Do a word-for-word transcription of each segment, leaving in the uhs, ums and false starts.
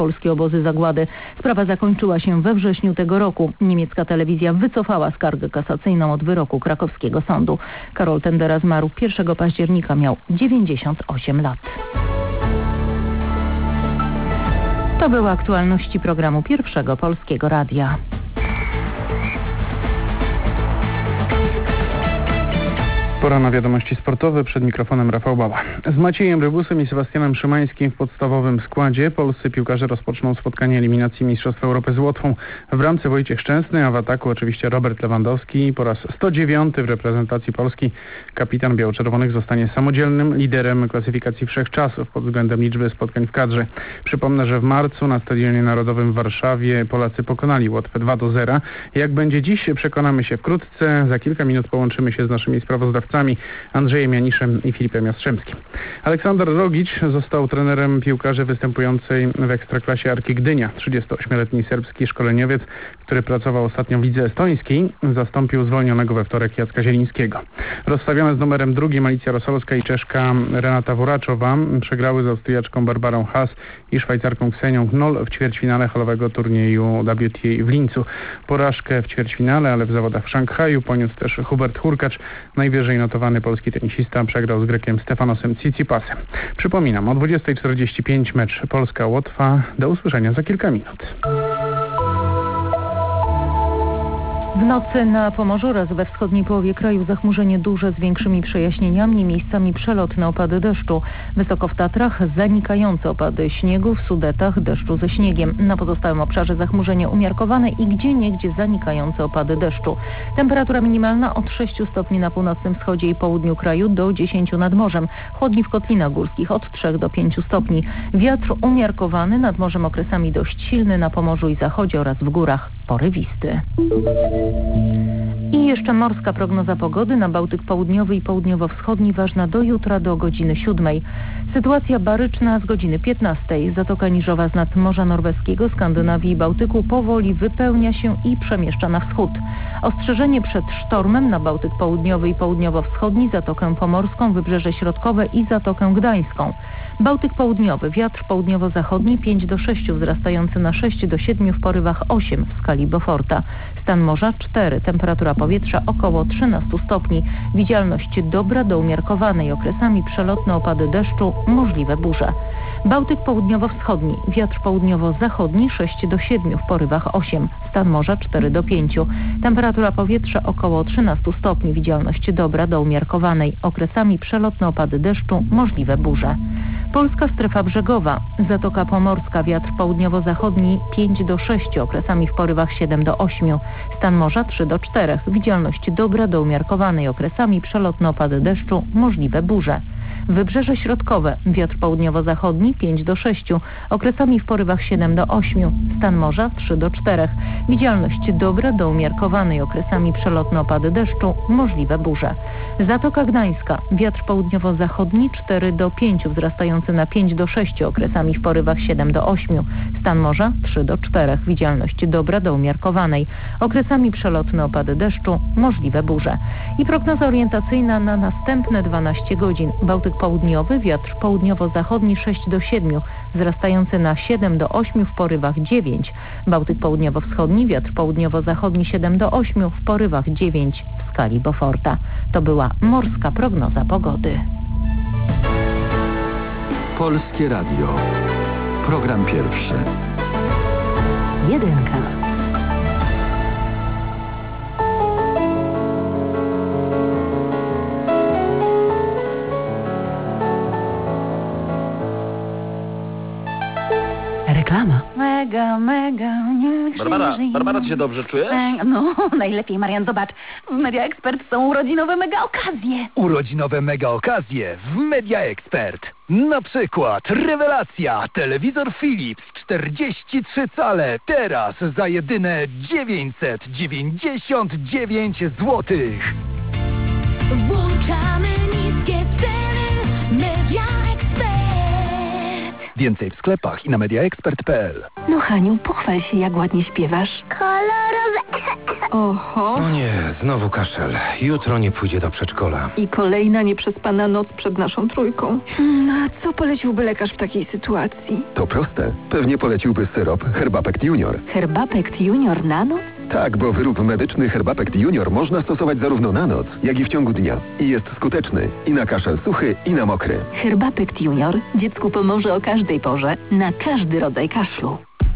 polskie obozy zagłady. Sprawa zakończyła się we wrześniu tego roku. Niemiecka telewizja wycofała skargę kasacyjną od wyroku krakowskiego sądu. Karol Tendera zmarł pierwszego października, miał dziewięćdziesiąt osiem lat. To były aktualności programu Pierwszego Polskiego Radia. Pora na wiadomości sportowe. Przed mikrofonem Rafał Bała. Z Maciejem Rybusem i Sebastianem Szymańskim w podstawowym składzie polscy piłkarze rozpoczną spotkanie eliminacji Mistrzostw Europy z Łotwą. W bramce Wojciech Szczęsny, a w ataku oczywiście Robert Lewandowski. Po raz sto dziewiąty w reprezentacji Polski kapitan biało-czerwonych zostanie samodzielnym liderem klasyfikacji wszechczasów pod względem liczby spotkań w kadrze. Przypomnę, że w marcu na Stadionie Narodowym w Warszawie Polacy pokonali Łotwę dwa do zera. Jak będzie dziś, przekonamy się wkrótce. Za kilka minut połączymy się z naszymi sprawozdawcami Andrzejem Janiszem i Filipem Jastrzębskim. Aleksander Rogić został trenerem piłkarzy występującej w Ekstraklasie Arki Gdynia. trzydziestoośmioletni serbski szkoleniowiec, który pracował ostatnio w lidze estońskiej, zastąpił zwolnionego we wtorek Jacka Zielińskiego. Rozstawione z numerem drugim Alicja Rosolska i Czeszka Renata Woraczowa przegrały z Austriaczką Barbarą Haas i Szwajcarką Ksenią Knoll w ćwierćfinale halowego turnieju W T A w Lincu. Porażkę w ćwierćfinale, ale w zawodach w Szanghaju poniósł też Hubert Hurkacz. Najwyżej notowany polski tenisista przegrał z Grekiem Stefanosem Tsitsipasem. Przypominam, o dwudziestej czterdzieści pięć mecz Polska-Łotwa. Do usłyszenia za kilka minut. W nocy na Pomorzu oraz we wschodniej połowie kraju zachmurzenie duże z większymi przejaśnieniami, miejscami przelotne opady deszczu. Wysoko w Tatrach zanikające opady śniegu, w Sudetach deszczu ze śniegiem. Na pozostałym obszarze zachmurzenie umiarkowane i gdzieniegdzie zanikające opady deszczu. Temperatura minimalna od sześciu stopni na północnym wschodzie i południu kraju do dziesięciu nad morzem. Chłodni w kotlinach górskich od trzech do pięciu stopni. Wiatr umiarkowany, nad morzem okresami dość silny na Pomorzu i zachodzie oraz w górach porywisty. I jeszcze morska prognoza pogody na Bałtyk Południowy i Południowo-Wschodni ważna do jutra do godziny siódmej. Sytuacja baryczna z godziny piętnastej. Zatoka Niżowa z nad Morza Norweskiego, Skandynawii i Bałtyku powoli wypełnia się i przemieszcza na wschód. Ostrzeżenie przed sztormem na Bałtyk Południowy i Południowo-Wschodni, Zatokę Pomorską, Wybrzeże Środkowe i Zatokę Gdańską. Bałtyk Południowy, wiatr południowo-zachodni pięć do sześciu, wzrastający na sześć do siedmiu, w porywach osiem w skali Beauforta. Stan morza cztery, temperatura powietrza około trzynastu stopni. Widzialność dobra do umiarkowanej, okresami przelotne opady deszczu, możliwe burze. Bałtyk południowo-wschodni, wiatr południowo-zachodni sześć do siedmiu, w porywach osiem, stan morza cztery do pięciu. Temperatura powietrza około trzynastu stopni, widzialność dobra do umiarkowanej, okresami przelotne opady deszczu, możliwe burze. Polska strefa brzegowa, Zatoka Pomorska, wiatr południowo-zachodni pięć do sześciu, okresami w porywach siedem do ośmiu, stan morza trzy do czterech, widzialność dobra do umiarkowanej, okresami przelotne opady deszczu, możliwe burze. Wybrzeże Środkowe, wiatr południowo-zachodni pięć do sześciu, okresami w porywach siedem do ośmiu, stan morza trzy do czterech, widzialność dobra do umiarkowanej, okresami przelotne opady deszczu, możliwe burze. Zatoka Gdańska, wiatr południowo-zachodni cztery do pięciu, wzrastający na pięć do sześciu, okresami w porywach siedem do ośmiu, stan morza trzy do czterech, widzialność dobra do umiarkowanej, okresami przelotne opady deszczu, możliwe burze. I prognoza orientacyjna na następne dwanaście godzin. Bałtyk Południowy, wiatr południowo-zachodni sześć do siedmiu, wzrastający na siedem do ośmiu, w porywach dziewięć. Bałtyk Południowo-Wschodni, wiatr południowo-zachodni siedem do ośmiu, w porywach dziewięć w skali Beauforta. To była morska prognoza pogody. Polskie Radio. Program pierwszy. Jedynka. Reklama. Mega, mega. Barbara, Barbara, ty się dobrze czujesz? No, najlepiej, Marian, zobacz. W Media Expert są urodzinowe mega okazje. Urodzinowe mega okazje w Media Expert. Na przykład rewelacja, telewizor Philips czterdzieści trzy cale, teraz za jedyne dziewięćset dziewięćdziesiąt dziewięć złotych. Włączamy niskie ceny. Media Expert. Więcej w sklepach i na media expert kropka p l. No Haniu, pochwal się, jak ładnie śpiewasz. Kolorowe Oho. No nie, znowu kaszel. Jutro nie pójdzie do przedszkola. I kolejna nieprzespana noc przed naszą trójką. Hmm, a co poleciłby lekarz w takiej sytuacji? To proste. Pewnie poleciłby syrop Herbapekt Junior. Herbapekt Junior na noc? Tak, bo wyrób medyczny Herbapekt Junior można stosować zarówno na noc, jak i w ciągu dnia. I jest skuteczny i na kaszel suchy, i na mokry. Herbapekt Junior dziecku pomoże o każdej porze, na każdy rodzaj kaszlu.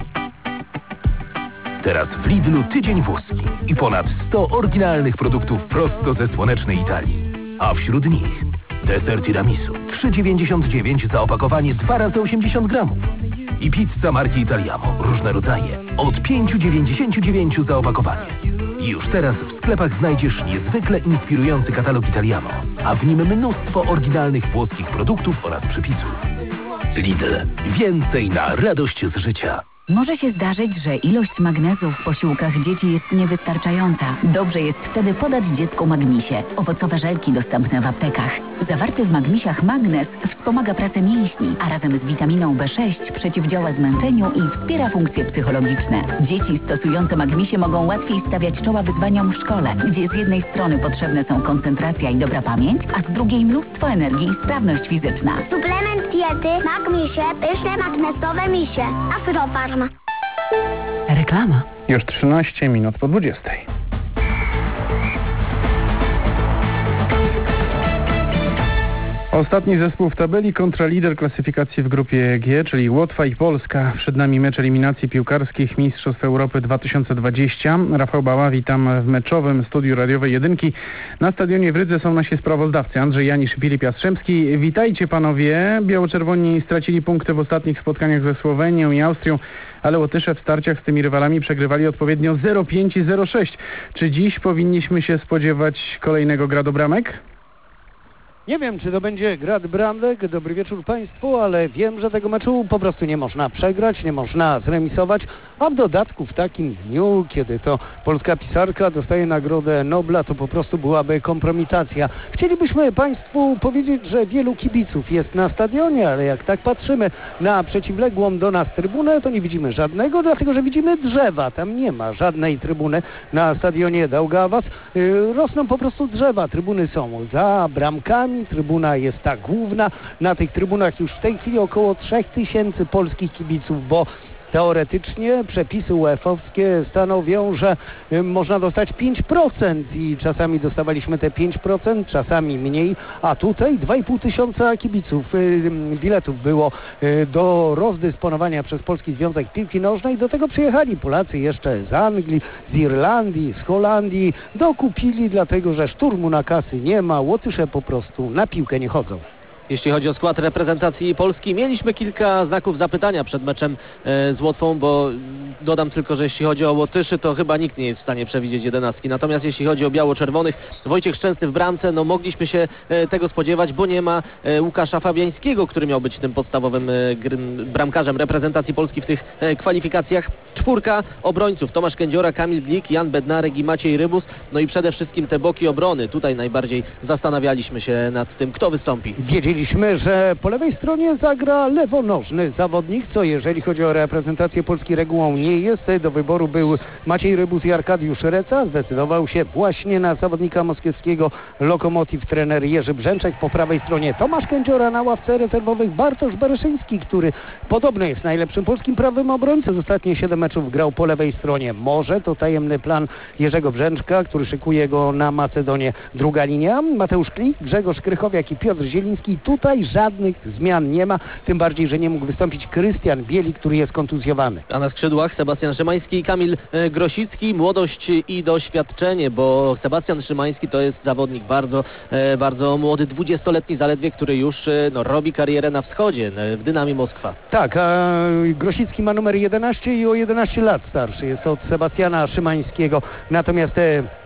Teraz w Lidlu tydzień włoski i ponad sto oryginalnych produktów prosto ze słonecznej Italii. A wśród nich deser tiramisu trzy dziewięćdziesiąt dziewięć za opakowanie dwa razy osiemdziesiąt gramów. I pizza marki Italiamo, różne rodzaje, od pięć dziewięćdziesiąt dziewięć za opakowanie. I już teraz w sklepach znajdziesz niezwykle inspirujący katalog Italiamo, a w nim mnóstwo oryginalnych włoskich produktów oraz przepisów. Lidl. Więcej na radość z życia. Może się zdarzyć, że ilość magnezu w posiłkach dzieci jest niewystarczająca. Dobrze jest wtedy podać dziecku magnesie. Owocowe żelki dostępne w aptekach. Zawarty w magnesiach magnez wspomaga pracę mięśni, a razem z witaminą B sześć przeciwdziała zmęczeniu i wspiera funkcje psychologiczne. Dzieci stosujące magnesie mogą łatwiej stawiać czoła wyzwaniom w szkole, gdzie z jednej strony potrzebne są koncentracja i dobra pamięć, a z drugiej mnóstwo energii i sprawność fizyczna. Suplement diety Magmisie, pyszne magnesowe misie. Afrofarm. Reklama. Już trzynaście minut po dwudziestej. Ostatni zespół w tabeli kontra lider klasyfikacji w grupie G, czyli Łotwa i Polska. Przed nami mecz eliminacji piłkarskich Mistrzostw Europy dwa tysiące dwadzieścia. Rafał Bała, witam w meczowym studiu radiowej Jedynki. Na stadionie w Rydze są nasi sprawozdawcy Andrzej Janisz i Filip Jastrzębski. Witajcie panowie. Biało-czerwoni stracili punkty w ostatnich spotkaniach ze Słowenią i Austrią, ale Łotysze w starciach z tymi rywalami przegrywali odpowiednio zero pięć i zero sześć. Czy dziś powinniśmy się spodziewać kolejnego gradu bramek? Nie wiem, czy to będzie grad bramek. Dobry wieczór Państwu, ale wiem, że tego meczu po prostu nie można przegrać, nie można zremisować, a w dodatku w takim dniu, kiedy to polska pisarka dostaje Nagrodę Nobla, to po prostu byłaby kompromitacja. Chcielibyśmy Państwu powiedzieć, że wielu kibiców jest na stadionie, ale jak tak patrzymy na przeciwległą do nas trybunę, to nie widzimy żadnego, dlatego że widzimy drzewa. Tam nie ma żadnej trybuny na stadionie Daugavas. Yy, rosną po prostu drzewa. Trybuny są za bramkami. Trybuna jest ta główna. Na tych trybunach już w tej chwili około trzy tysiące polskich kibiców, bo teoretycznie przepisy UEFA-owskie stanowią, że y, można dostać pięć procent i czasami dostawaliśmy te pięć procent, czasami mniej, a tutaj dwa i pół tysiąca kibiców. Y, biletów było y, do rozdysponowania przez Polski Związek Piłki Nożnej. Do tego przyjechali Polacy jeszcze z Anglii, z Irlandii, z Holandii. Dokupili, dlatego że szturmu na kasy nie ma. Łotysze po prostu na piłkę nie chodzą. Jeśli chodzi o skład reprezentacji Polski, mieliśmy kilka znaków zapytania przed meczem e, z Łotwą, bo dodam tylko, że jeśli chodzi o Łotyszy, to chyba nikt nie jest w stanie przewidzieć jedenastki. Natomiast jeśli chodzi o biało-czerwonych, Wojciech Szczęsny w bramce, no mogliśmy się e, tego spodziewać, bo nie ma e, Łukasza Fabiańskiego, który miał być tym podstawowym e, gr, bramkarzem reprezentacji Polski w tych e, kwalifikacjach. Czwórka obrońców, Tomasz Kędziora, Kamil Glik, Jan Bednarek i Maciej Rybus, no i przede wszystkim te boki obrony. Tutaj najbardziej zastanawialiśmy się nad tym, kto wystąpi. Wiedzieliśmy, że po lewej stronie zagra lewonożny zawodnik, co jeżeli chodzi o reprezentację Polski regułą nie jest. Do wyboru był Maciej Rybus i Arkadiusz Reca. Zdecydował się właśnie na zawodnika moskiewskiego Lokomotiv trener Jerzy Brzęczek. Po prawej stronie Tomasz Kędziora, na ławce rezerwowych Bartosz Bereszyński, który podobno jest najlepszym polskim prawym obrońcą. Z ostatnie siedem meczów grał po lewej stronie. Może to tajemny plan Jerzego Brzęczka, który szykuje go na Macedonię. Druga linia Mateusz Klich, Grzegorz Krychowiak i Piotr Zieliński. Tutaj żadnych zmian nie ma, tym bardziej, że nie mógł wystąpić Krystian Bieli, który jest kontuzjowany. A na skrzydłach Sebastian Szymański i Kamil e, Grosicki. Młodość i doświadczenie, bo Sebastian Szymański to jest zawodnik bardzo, e, bardzo młody, dwudziestoletni zaledwie, który już e, no, robi karierę na wschodzie, e, w Dynamie Moskwa. Tak, a Grosicki ma numer jedenaście i o jedenaście lat starszy jest od Sebastiana Szymańskiego. Natomiast e,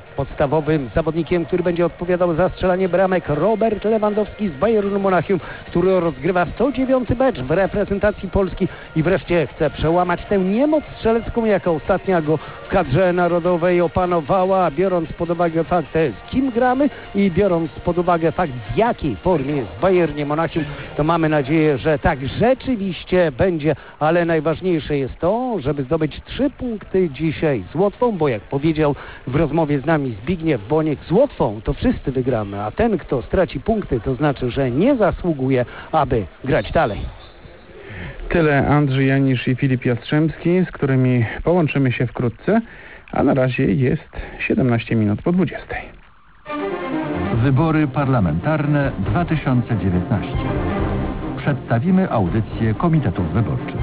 Podstawowym zawodnikiem, który będzie odpowiadał za strzelanie bramek, Robert Lewandowski z Bayernu Monachium, który rozgrywa sto dziewiąty mecz w reprezentacji Polski i wreszcie chce przełamać tę niemoc strzelecką, jaka ostatnio go w kadrze narodowej opanowała, biorąc pod uwagę fakt, z kim gramy i biorąc pod uwagę fakt, w jakiej formie jest w Bayernie Monachium, to mamy nadzieję, że tak rzeczywiście będzie, ale najważniejsze jest to, żeby zdobyć trzy punkty dzisiaj z Łotwą, bo jak powiedział w rozmowie z nami Zbigniew Boniek, z Łotwą to wszyscy wygramy, a ten, kto straci punkty, to znaczy, że nie zasługuje, aby grać dalej. Tyle Andrzej Janisz i Filip Jastrzębski, z którymi połączymy się wkrótce, a na razie jest siedemnaście minut po dwudziestej. Wybory parlamentarne dwa tysiące dziewiętnaście. Przedstawimy audycję komitetów wyborczych.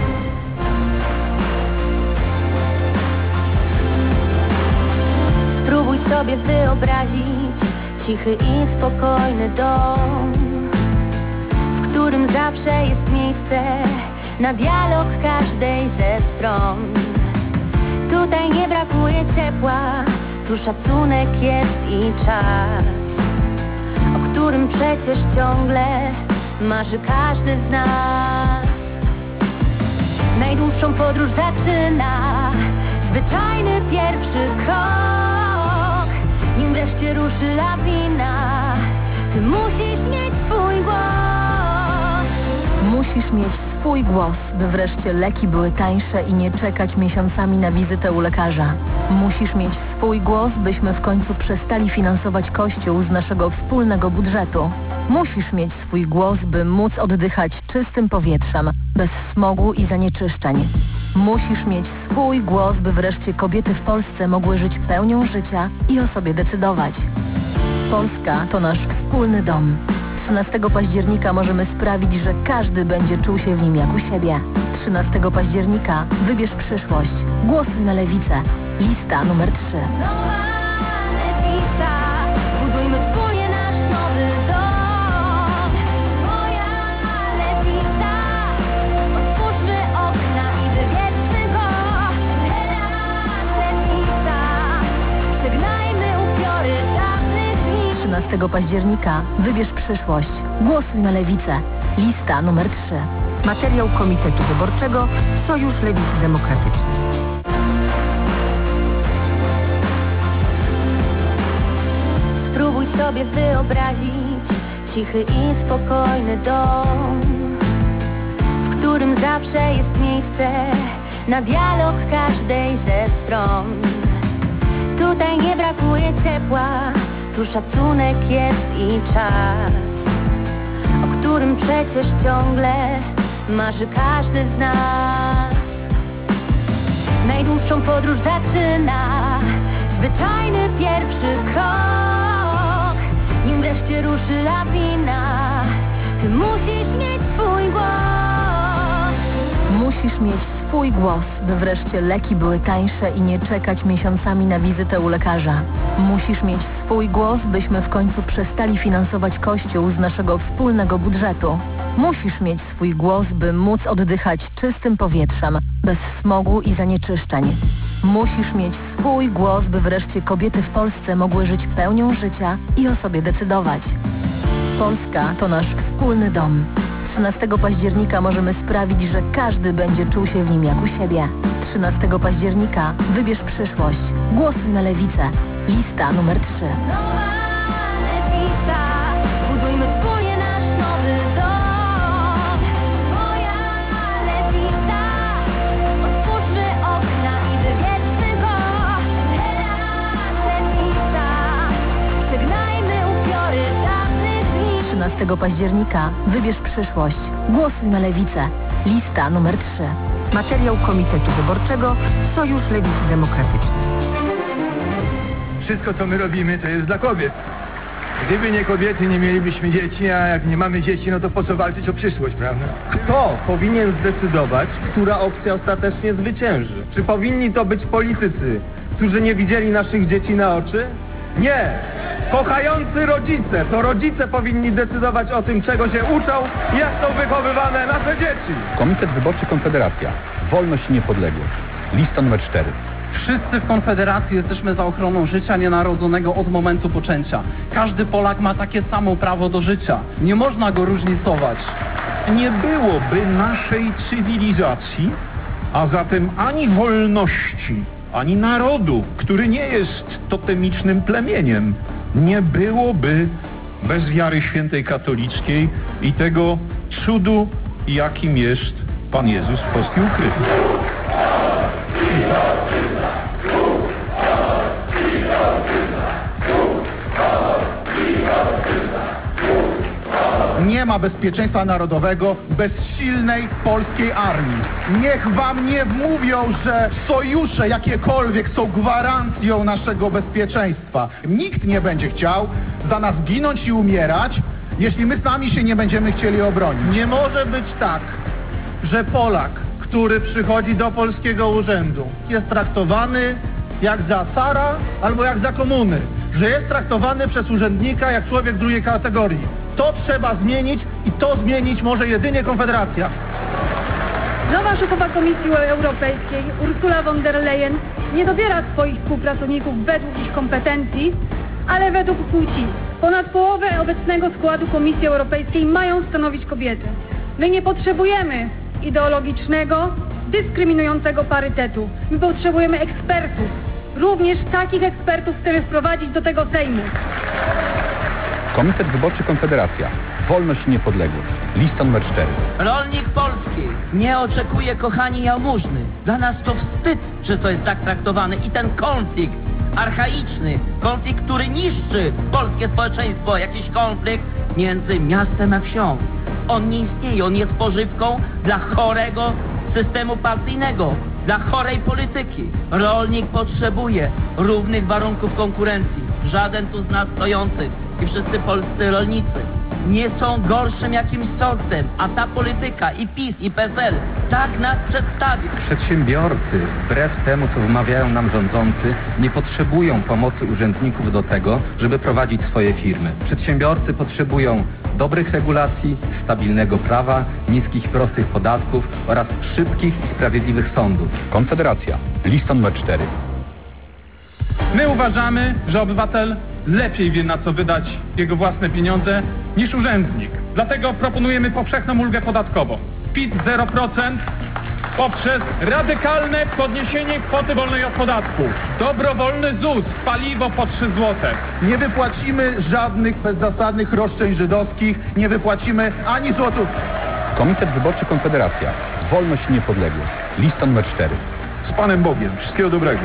Spróbuj sobie wyobrazić cichy i spokojny dom, w którym zawsze jest miejsce na dialog każdej ze stron. Tutaj nie brakuje ciepła, tu szacunek jest i czas, o którym przecież ciągle marzy każdy z nas. Najdłuższą podróż zaczyna zwyczajny pierwszy krok. Nim wreszcie ruszy lawina, ty musisz mieć swój głos. Musisz mieć swój głos, by wreszcie leki były tańsze i nie czekać miesiącami na wizytę u lekarza. Musisz mieć swój głos, byśmy w końcu przestali finansować Kościół z naszego wspólnego budżetu. Musisz mieć swój głos, by móc oddychać czystym powietrzem, bez smogu i zanieczyszczeń. Musisz mieć swój głos, by wreszcie kobiety w Polsce mogły żyć pełnią życia i o sobie decydować. Polska to nasz wspólny dom. trzynastego października możemy sprawić, że każdy będzie czuł się w nim jak u siebie. trzynastego października wybierz przyszłość. Głosuj na Lewicę. Lista numer trzy. Nowa lewica, budujmy wspólnie nasz nowy dom. Twoja lewica, otwórzmy okna i wywietrzmy go. Teraz lewica, przegnajmy upiory dawnych dni. trzynastego października wybierz przyszłość. Głosuj na Lewicę. Lista numer trzy. Materiał Komitetu Wyborczego Sojusz Lewicy Demokratycznej. Spróbuj sobie wyobrazić cichy i spokojny dom, w którym zawsze jest miejsce na dialog każdej ze stron. Tutaj nie brakuje ciepła, tu szacunek jest i czas, o którym przecież ciągle marzy każdy z nas. Najdłuższą podróż zaczyna zwyczajny pierwszy krok. Nim wreszcie ruszy lawina, ty musisz mieć swój głos. Musisz mieć swój głos, by wreszcie leki były tańsze i nie czekać miesiącami na wizytę u lekarza. Musisz mieć swój głos, byśmy w końcu przestali finansować Kościół z naszego wspólnego budżetu. Musisz mieć swój głos, by móc oddychać czystym powietrzem, bez smogu i zanieczyszczeń. Musisz mieć swój głos, by wreszcie kobiety w Polsce mogły żyć pełnią życia i o sobie decydować. Polska to nasz wspólny dom. trzynastego października możemy sprawić, że każdy będzie czuł się w nim jak u siebie. trzynastego października wybierz przyszłość. Głosuj na Lewicę. Lista numer trzy. Nowa lewica, budujmy wspólnie nasz nowy dom. Twoja lewica, otwórzmy okna i wywietrzmy go. Teraz lewica, przegnajmy upiory dawnych dni. trzynastego października wybierz przyszłość. Głosuj na Lewicę. Lista numer trzy. Materiał Komitetu Wyborczego Sojusz Lewicy Demokratycznej. Wszystko, co my robimy, to jest dla kobiet. Gdyby nie kobiety, nie mielibyśmy dzieci, a jak nie mamy dzieci, no to po co walczyć o przyszłość, prawda? Kto powinien zdecydować, która opcja ostatecznie zwycięży? Czy powinni to być politycy, którzy nie widzieli naszych dzieci na oczy? Nie! Kochający rodzice! To rodzice powinni decydować o tym, czego się uczą i jak są wychowywane nasze dzieci. Komitet Wyborczy Konfederacja. Wolność i niepodległość. Lista numer cztery. Wszyscy w Konfederacji jesteśmy za ochroną życia nienarodzonego od momentu poczęcia. Każdy Polak ma takie samo prawo do życia. Nie można go różnicować. Nie byłoby naszej cywilizacji, a zatem ani wolności, ani narodu, który nie jest totemicznym plemieniem, nie byłoby bez wiary świętej katolickiej i tego cudu, jakim jest Pan Jezus w postii ukryty. Nie ma bezpieczeństwa narodowego bez silnej polskiej armii. Niech wam nie wmówią, że sojusze jakiekolwiek są gwarancją naszego bezpieczeństwa. Nikt nie będzie chciał za nas ginąć i umierać, jeśli my sami się nie będziemy chcieli obronić. Nie może być tak, że Polak, który przychodzi do polskiego urzędu, jest traktowany jak za cara albo jak za komuny. Że jest traktowany przez urzędnika jak człowiek drugiej kategorii. To trzeba zmienić i to zmienić może jedynie Konfederacja. Nowa szefowa Komisji Europejskiej, Ursula von der Leyen, nie dobiera swoich współpracowników według ich kompetencji, ale według płci. Ponad połowę obecnego składu Komisji Europejskiej mają stanowić kobiety. My nie potrzebujemy ideologicznego, dyskryminującego parytetu. My potrzebujemy ekspertów. Również takich ekspertów chcemy wprowadzić do tego Sejmu. Komitet Wyborczy Konfederacja. Wolność i niepodległość. Lista numer cztery. Rolnik polski nie oczekuje, kochani, jałmużny. Dla nas to wstyd, że to jest tak traktowane i ten konflikt archaiczny, konflikt, który niszczy polskie społeczeństwo, jakiś konflikt między miastem a wsią. On nie istnieje, on jest pożywką dla chorego systemu partyjnego, dla chorej polityki. Rolnik potrzebuje równych warunków konkurencji. Żaden tu z nas stojących i wszyscy polscy rolnicy nie są gorszym jakimś sortem, a ta polityka i PiS, i P S L tak nas przedstawi. Przedsiębiorcy, wbrew temu, co wmawiają nam rządzący, nie potrzebują pomocy urzędników do tego, żeby prowadzić swoje firmy. Przedsiębiorcy potrzebują dobrych regulacji, stabilnego prawa, niskich, prostych podatków oraz szybkich i sprawiedliwych sądów. Konfederacja. Lista numer cztery. My uważamy, że obywatel lepiej wie, na co wydać jego własne pieniądze niż urzędnik. Dlatego proponujemy powszechną ulgę podatkową. P I T zero procent poprzez radykalne podniesienie kwoty wolnej od podatku. Dobrowolny ZUS, paliwo po trzy złote. Nie wypłacimy żadnych bezzasadnych roszczeń żydowskich, nie wypłacimy ani złotówki. Komitet Wyborczy Konfederacja. Wolność i niepodległość. Lista numer cztery. Z Panem Bogiem. Wszystkiego dobrego.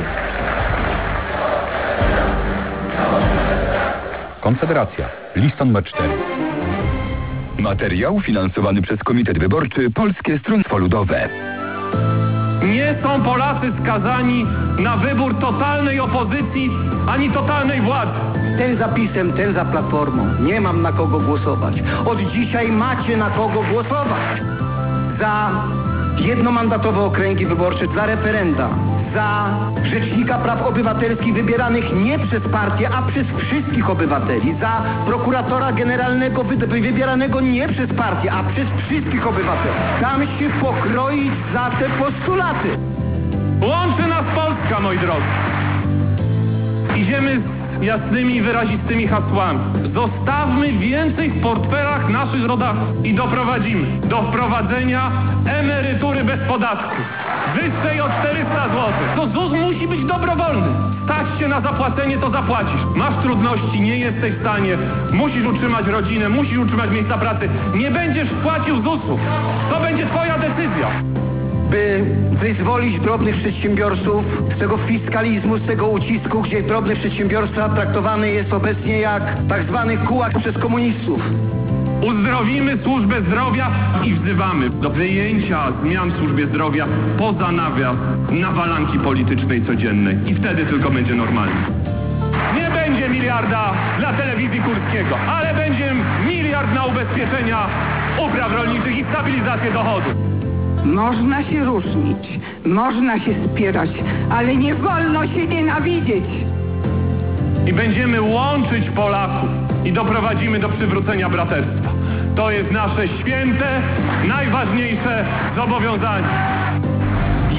Konfederacja. Lista numer cztery. Materiał finansowany przez Komitet Wyborczy Polskie Stronnictwo Ludowe. Nie są Polacy skazani na wybór totalnej opozycji ani totalnej władzy. Ten za PiS-em, ten za Platformą. Nie mam na kogo głosować. Od dzisiaj macie na kogo głosować. Za jednomandatowe okręgi wyborcze, za referenda, za Rzecznika Praw Obywatelskich wybieranych nie przez partię, a przez wszystkich obywateli, za prokuratora generalnego wy wybieranego nie przez partię, a przez wszystkich obywateli. Dam się pokroić za te postulaty. Łączy nas Polska, moi drodzy. Idziemy z jasnymi i wyrazistymi hasłami. Zostawmy więcej w portfelach naszych rodaków i doprowadzimy do wprowadzenia emerytury bez podatku. Wyższej o czterysta złotych. To ZUS musi być dobrowolny. Stać się na zapłacenie, to zapłacisz. Masz trudności, nie jesteś w stanie, musisz utrzymać rodzinę, musisz utrzymać miejsca pracy. Nie będziesz płacił zusu. To będzie twoja decyzja. By wyzwolić drobnych przedsiębiorców z tego fiskalizmu, z tego ucisku, gdzie drobny przedsiębiorca traktowany jest obecnie jak tak zwany kułak przez komunistów. Uzdrowimy służbę zdrowia i wzywamy do wyjęcia zmian w służbie zdrowia poza nawias nawalanki politycznej codziennej. I wtedy tylko będzie normalnie. Nie będzie miliarda dla telewizji Kurskiego, ale będzie miliard na ubezpieczenia upraw rolniczych i stabilizację dochodu. Można się różnić, można się spierać, ale nie wolno się nienawidzieć. I będziemy łączyć Polaków i doprowadzimy do przywrócenia braterstwa. To jest nasze święte, najważniejsze zobowiązanie.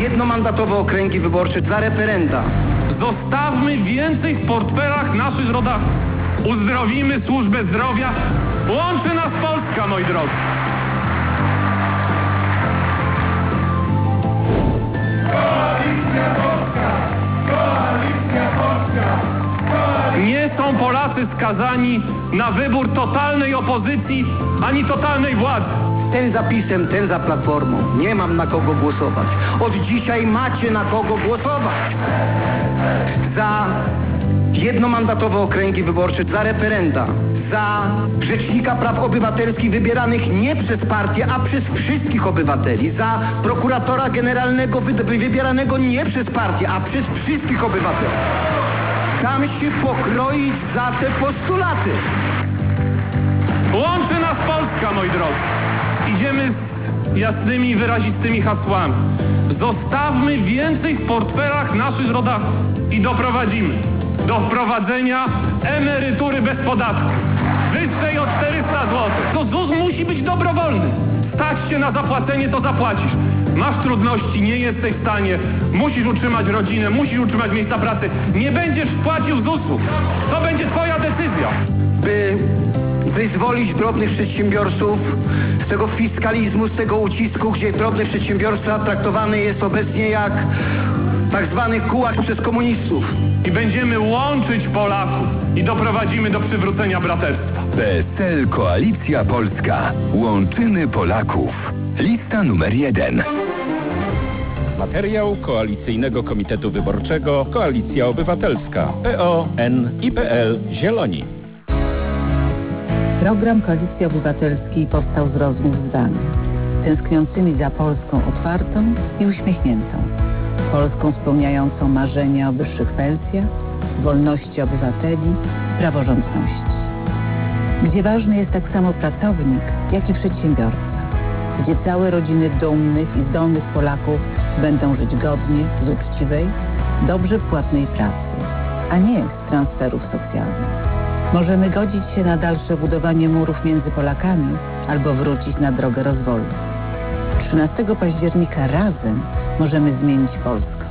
jednomandatowe okręgi wyborcze, dla referenda. Zostawmy więcej w portfelach naszych rodaków. Uzdrowimy służbę zdrowia. Łączy nas Polska, moi drodzy. Koalicja Polska! Koalicja Polska! Nie są Polacy skazani na wybór totalnej opozycji ani totalnej władzy. Ten za PiS-em, ten za Platformą. Nie mam na kogo głosować. Od dzisiaj macie na kogo głosować. Za jednomandatowe okręgi wyborcze, dla referenda. Za Rzecznika Praw Obywatelskich wybieranych nie przez partię, a przez wszystkich obywateli. Za prokuratora generalnego wybieranego nie przez partię, a przez wszystkich obywateli. Dam się pokroić za te postulaty. Łączy nas Polska, moi drodzy. Idziemy z jasnymi, wyrazistymi hasłami. Zostawmy więcej w portfelach naszych rodaków i doprowadzimy do wprowadzenia emerytury bez podatku, wyższej o czterysta złotych. To Z U S musi być dobrowolny. Stać się na zapłacenie, to zapłacisz. Masz trudności, nie jesteś w stanie, musisz utrzymać rodzinę, musisz utrzymać miejsca pracy. Nie będziesz płacił Z U S u. To będzie twoja decyzja. By wyzwolić drobnych przedsiębiorców z tego fiskalizmu, z tego ucisku, gdzie drobny przedsiębiorca traktowany jest obecnie jak tak zwany kułak przez komunistów. I będziemy łączyć Polaków i doprowadzimy do przywrócenia braterstwa. P S L Koalicja Polska. Łączymy Polaków. Lista numer jeden. Materiał Koalicyjnego Komitetu Wyborczego Koalicja Obywatelska. P O N i P L Zieloni. Program Koalicji Obywatelskiej powstał z rozmów z Wami, tęskniącymi za Polską otwartą i uśmiechniętą. Polską spełniającą marzenia o wyższych pensjach, wolności obywateli, praworządności. Gdzie ważny jest tak samo pracownik, jak i przedsiębiorca. Gdzie całe rodziny dumnych i zdolnych Polaków będą żyć godnie, z uczciwej, dobrze płatnej pracy, a nie z transferów socjalnych. Możemy godzić się na dalsze budowanie murów między Polakami albo wrócić na drogę rozwoju. trzynastego października razem możemy zmienić Polskę.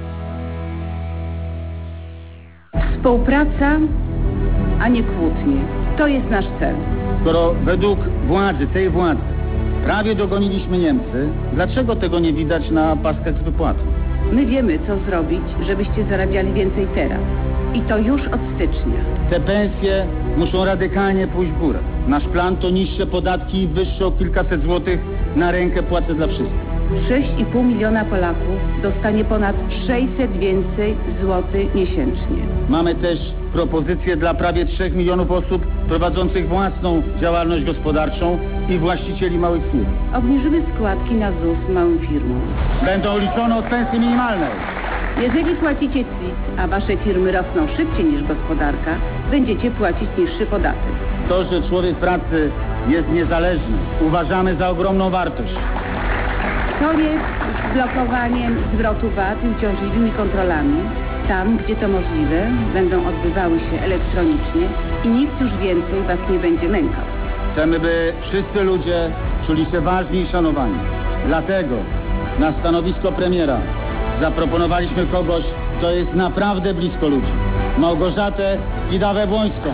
Współpraca, a nie kłótnie. To jest nasz cel. Skoro według władzy, tej władzy, prawie dogoniliśmy Niemcy, dlaczego tego nie widać na paskach z wypłatą? My wiemy, co zrobić, żebyście zarabiali więcej teraz. I to już od stycznia. Te pensje muszą radykalnie pójść w górę. Nasz plan to niższe podatki i wyższe o kilkaset złotych na rękę płacę dla wszystkich. sześć i pół miliona Polaków dostanie ponad sześćset więcej złotych miesięcznie. Mamy też propozycje dla prawie trzech milionów osób prowadzących własną działalność gospodarczą i właścicieli małych firm. Obniżymy składki na Z U S małym firmom. Będą liczone od pensji minimalnej. Jeżeli płacicie C I T, a wasze firmy rosną szybciej niż gospodarka, będziecie płacić niższy podatek. To, że człowiek pracy jest niezależny, uważamy za ogromną wartość. Koniec z blokowaniem zwrotu V A T i uciążliwymi kontrolami. Tam, gdzie to możliwe, będą odbywały się elektronicznie i nikt już więcej was nie będzie nękał. Chcemy, by wszyscy ludzie czuli się ważni i szanowani. Dlatego na stanowisko premiera zaproponowaliśmy kogoś, kto jest naprawdę blisko ludzi. Małgorzatę Kidawę-Błońską.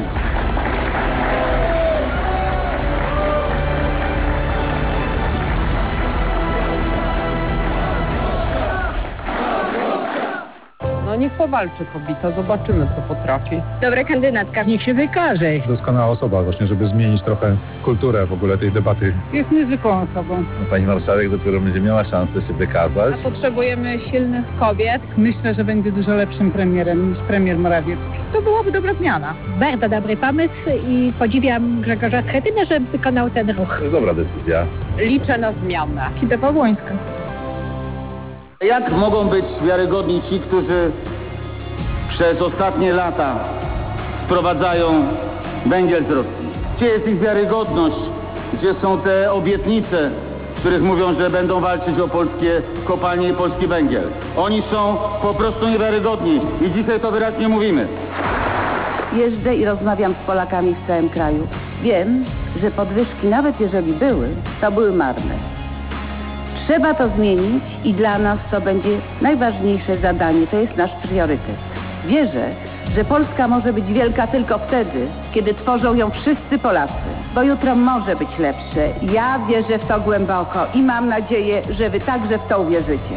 No niech powalczy kobieta, zobaczymy co potrafi. Dobra kandydatka. Niech się wykaże. Doskonała osoba właśnie, żeby zmienić trochę kulturę w ogóle tej debaty. Jest niezwykłą osobą. Pani marszałek dopiero będzie miała szansę się wykazać. Potrzebujemy silnych kobiet. Myślę, że będzie dużo lepszym premierem niż premier Morawiecki. To byłaby dobra zmiana. Bardzo dobry pomysł i podziwiam Grzegorza Schetynę, że wykonał ten ruch. To jest dobra decyzja. Liczę na zmianę. Kidawa-Błońska. Jak mogą być wiarygodni ci, którzy przez ostatnie lata sprowadzają węgiel z Rosji? Gdzie jest ich wiarygodność? Gdzie są te obietnice, w których mówią, że będą walczyć o polskie kopalnie i polski węgiel? Oni są po prostu niewiarygodni i dzisiaj to wyraźnie mówimy. Jeżdżę i rozmawiam z Polakami w całym kraju. Wiem, że podwyżki, nawet jeżeli były, to były marne. Trzeba to zmienić i dla nas to będzie najważniejsze zadanie. To jest nasz priorytet. Wierzę, że Polska może być wielka tylko wtedy, kiedy tworzą ją wszyscy Polacy, bo jutro może być lepsze. Ja wierzę w to głęboko i mam nadzieję, że wy także w to uwierzycie.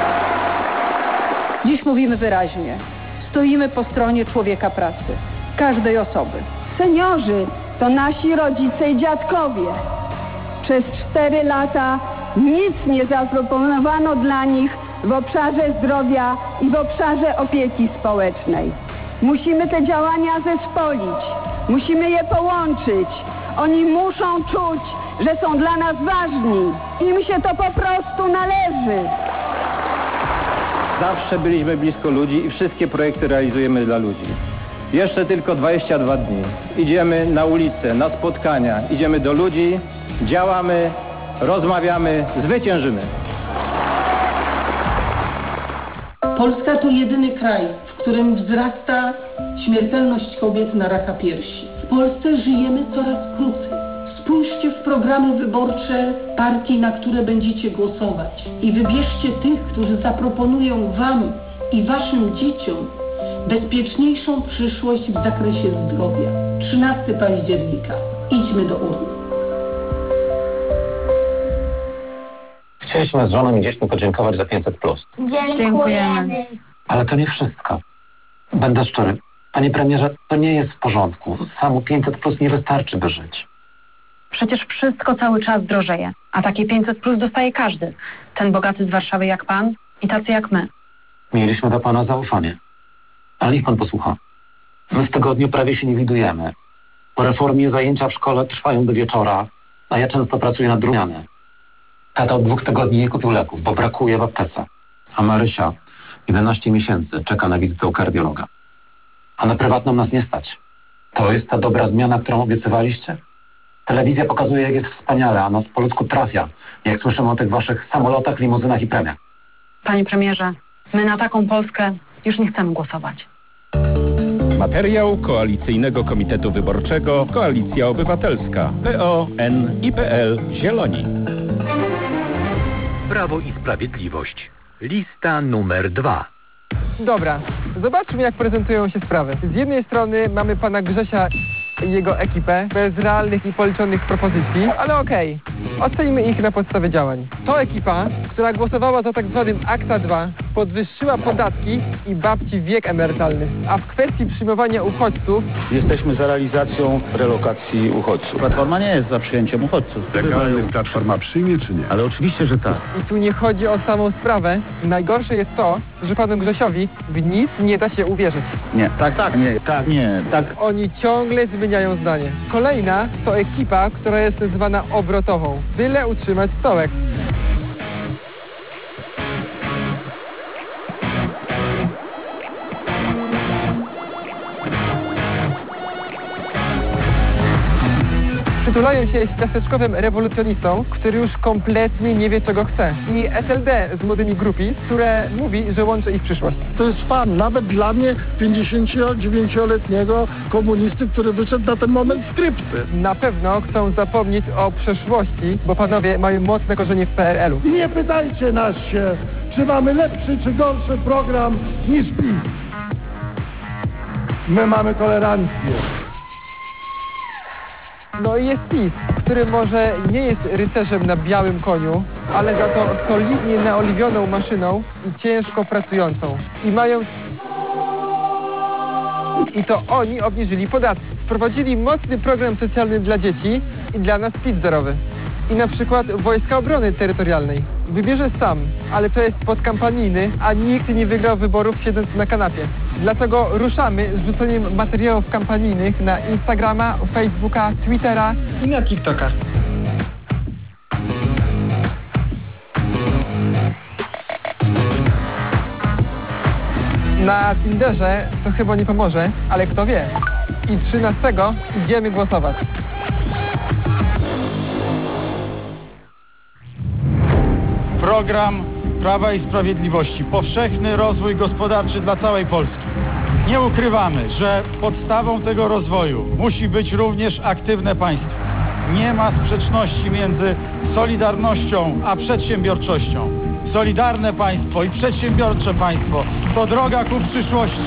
Dziś mówimy wyraźnie. Stoimy po stronie człowieka pracy, każdej osoby. Seniorzy to nasi rodzice i dziadkowie. Przez cztery lata nic nie zaproponowano dla nich w obszarze zdrowia i w obszarze opieki społecznej. Musimy te działania zespolić, musimy je połączyć. Oni muszą czuć, że są dla nas ważni. Im się to po prostu należy. Zawsze byliśmy blisko ludzi i wszystkie projekty realizujemy dla ludzi. Jeszcze tylko dwadzieścia dwa dni. Idziemy na ulicę, na spotkania, idziemy do ludzi, działamy, rozmawiamy, zwyciężymy. Polska to jedyny kraj, w którym wzrasta śmiertelność kobiet na raka piersi. W Polsce żyjemy coraz krócej. Spójrzcie w programy wyborcze partii, na które będziecie głosować i wybierzcie tych, którzy zaproponują wam i waszym dzieciom bezpieczniejszą przyszłość w zakresie zdrowia. trzynastego października. Idźmy do urny. Chcieliśmy z żoną i dziećmi podziękować za pięćset plus. Dziękujemy. Ale to nie wszystko. Będę szczery. Panie premierze, to nie jest w porządku. Samo pięćset plus nie wystarczy, by żyć. Przecież wszystko cały czas drożeje, a takie pięćset plus dostaje każdy. Ten bogaty z Warszawy jak pan i tacy jak my. Mieliśmy do pana zaufanie. Ale niech pan posłucha. My w tygodniu prawie się nie widujemy. Po reformie zajęcia w szkole trwają do wieczora, a ja często pracuję na drugiany. Tata od dwóch tygodni nie kupił leków, bo brakuje w aptece. A Marysia jedenaście miesięcy czeka na wizytę u kardiologa. A na prywatną nas nie stać. To jest ta dobra zmiana, którą obiecywaliście? Telewizja pokazuje, jak jest wspaniale, a nas po ludzku trafia, jak słyszymy o tych waszych samolotach, limuzynach i premiach. Panie premierze, my na taką Polskę już nie chcemy głosować. Materiał Koalicyjnego Komitetu Wyborczego Koalicja Obywatelska. P O N i P L Zieloni. Prawo i Sprawiedliwość. Lista numer dwa. Dobra, zobaczmy, jak prezentują się sprawy. Z jednej strony mamy pana Grzesia i jego ekipę bez realnych i policzonych propozycji, ale okej, ocenimy ich na podstawie działań. To ekipa, która głosowała za tak zwanym akta dwa, podwyższyła podatki i babci wiek emerytalny. A w kwestii przyjmowania uchodźców... Jesteśmy za realizacją relokacji uchodźców. Platforma nie jest za przyjęciem uchodźców. Legalnych Platforma przyjmie czy nie? Ale oczywiście, że tak. I tu nie chodzi o samą sprawę. Najgorsze jest to, że panu Grzesiowi w nic nie da się uwierzyć. Nie, tak, tak, nie, tak, nie, tak. Oni ciągle zmieniają zdanie. Kolejna to ekipa, która jest zwana obrotową. Byle utrzymać stołek. Przytulają się z ciasteczkowym rewolucjonistą, który już kompletnie nie wie, czego chce. I S L D z młodymi groupies, które mówi, że łączy ich przyszłość. To jest fan, nawet dla mnie pięćdziesięciodziewięcioletniego komunisty, który wyszedł na ten moment z krypty. Na pewno chcą zapomnieć o przeszłości, bo panowie mają mocne korzenie w P R L u. I nie pytajcie nas się, czy mamy lepszy czy gorszy program niż PiS. My mamy tolerancję. No i jest PiS, który może nie jest rycerzem na białym koniu, ale za to solidnie naoliwioną maszyną i ciężko pracującą. I mają... I to oni obniżyli podatki. Wprowadzili mocny program socjalny dla dzieci i dla nas P I T zerowy. I na przykład Wojska Obrony Terytorialnej. Wybierze sam, ale to jest spot kampanijny, a nikt nie wygrał wyborów siedząc na kanapie. Dlatego ruszamy z rzuceniem materiałów kampanijnych na Instagrama, Facebooka, Twittera i na TikToka. Na Tinderze to chyba nie pomoże, ale kto wie. I trzynastego idziemy głosować. Program Prawa i Sprawiedliwości. Powszechny rozwój gospodarczy dla całej Polski. Nie ukrywamy, że podstawą tego rozwoju musi być również aktywne państwo. Nie ma sprzeczności między solidarnością a przedsiębiorczością. Solidarne państwo i przedsiębiorcze państwo to droga ku przyszłości.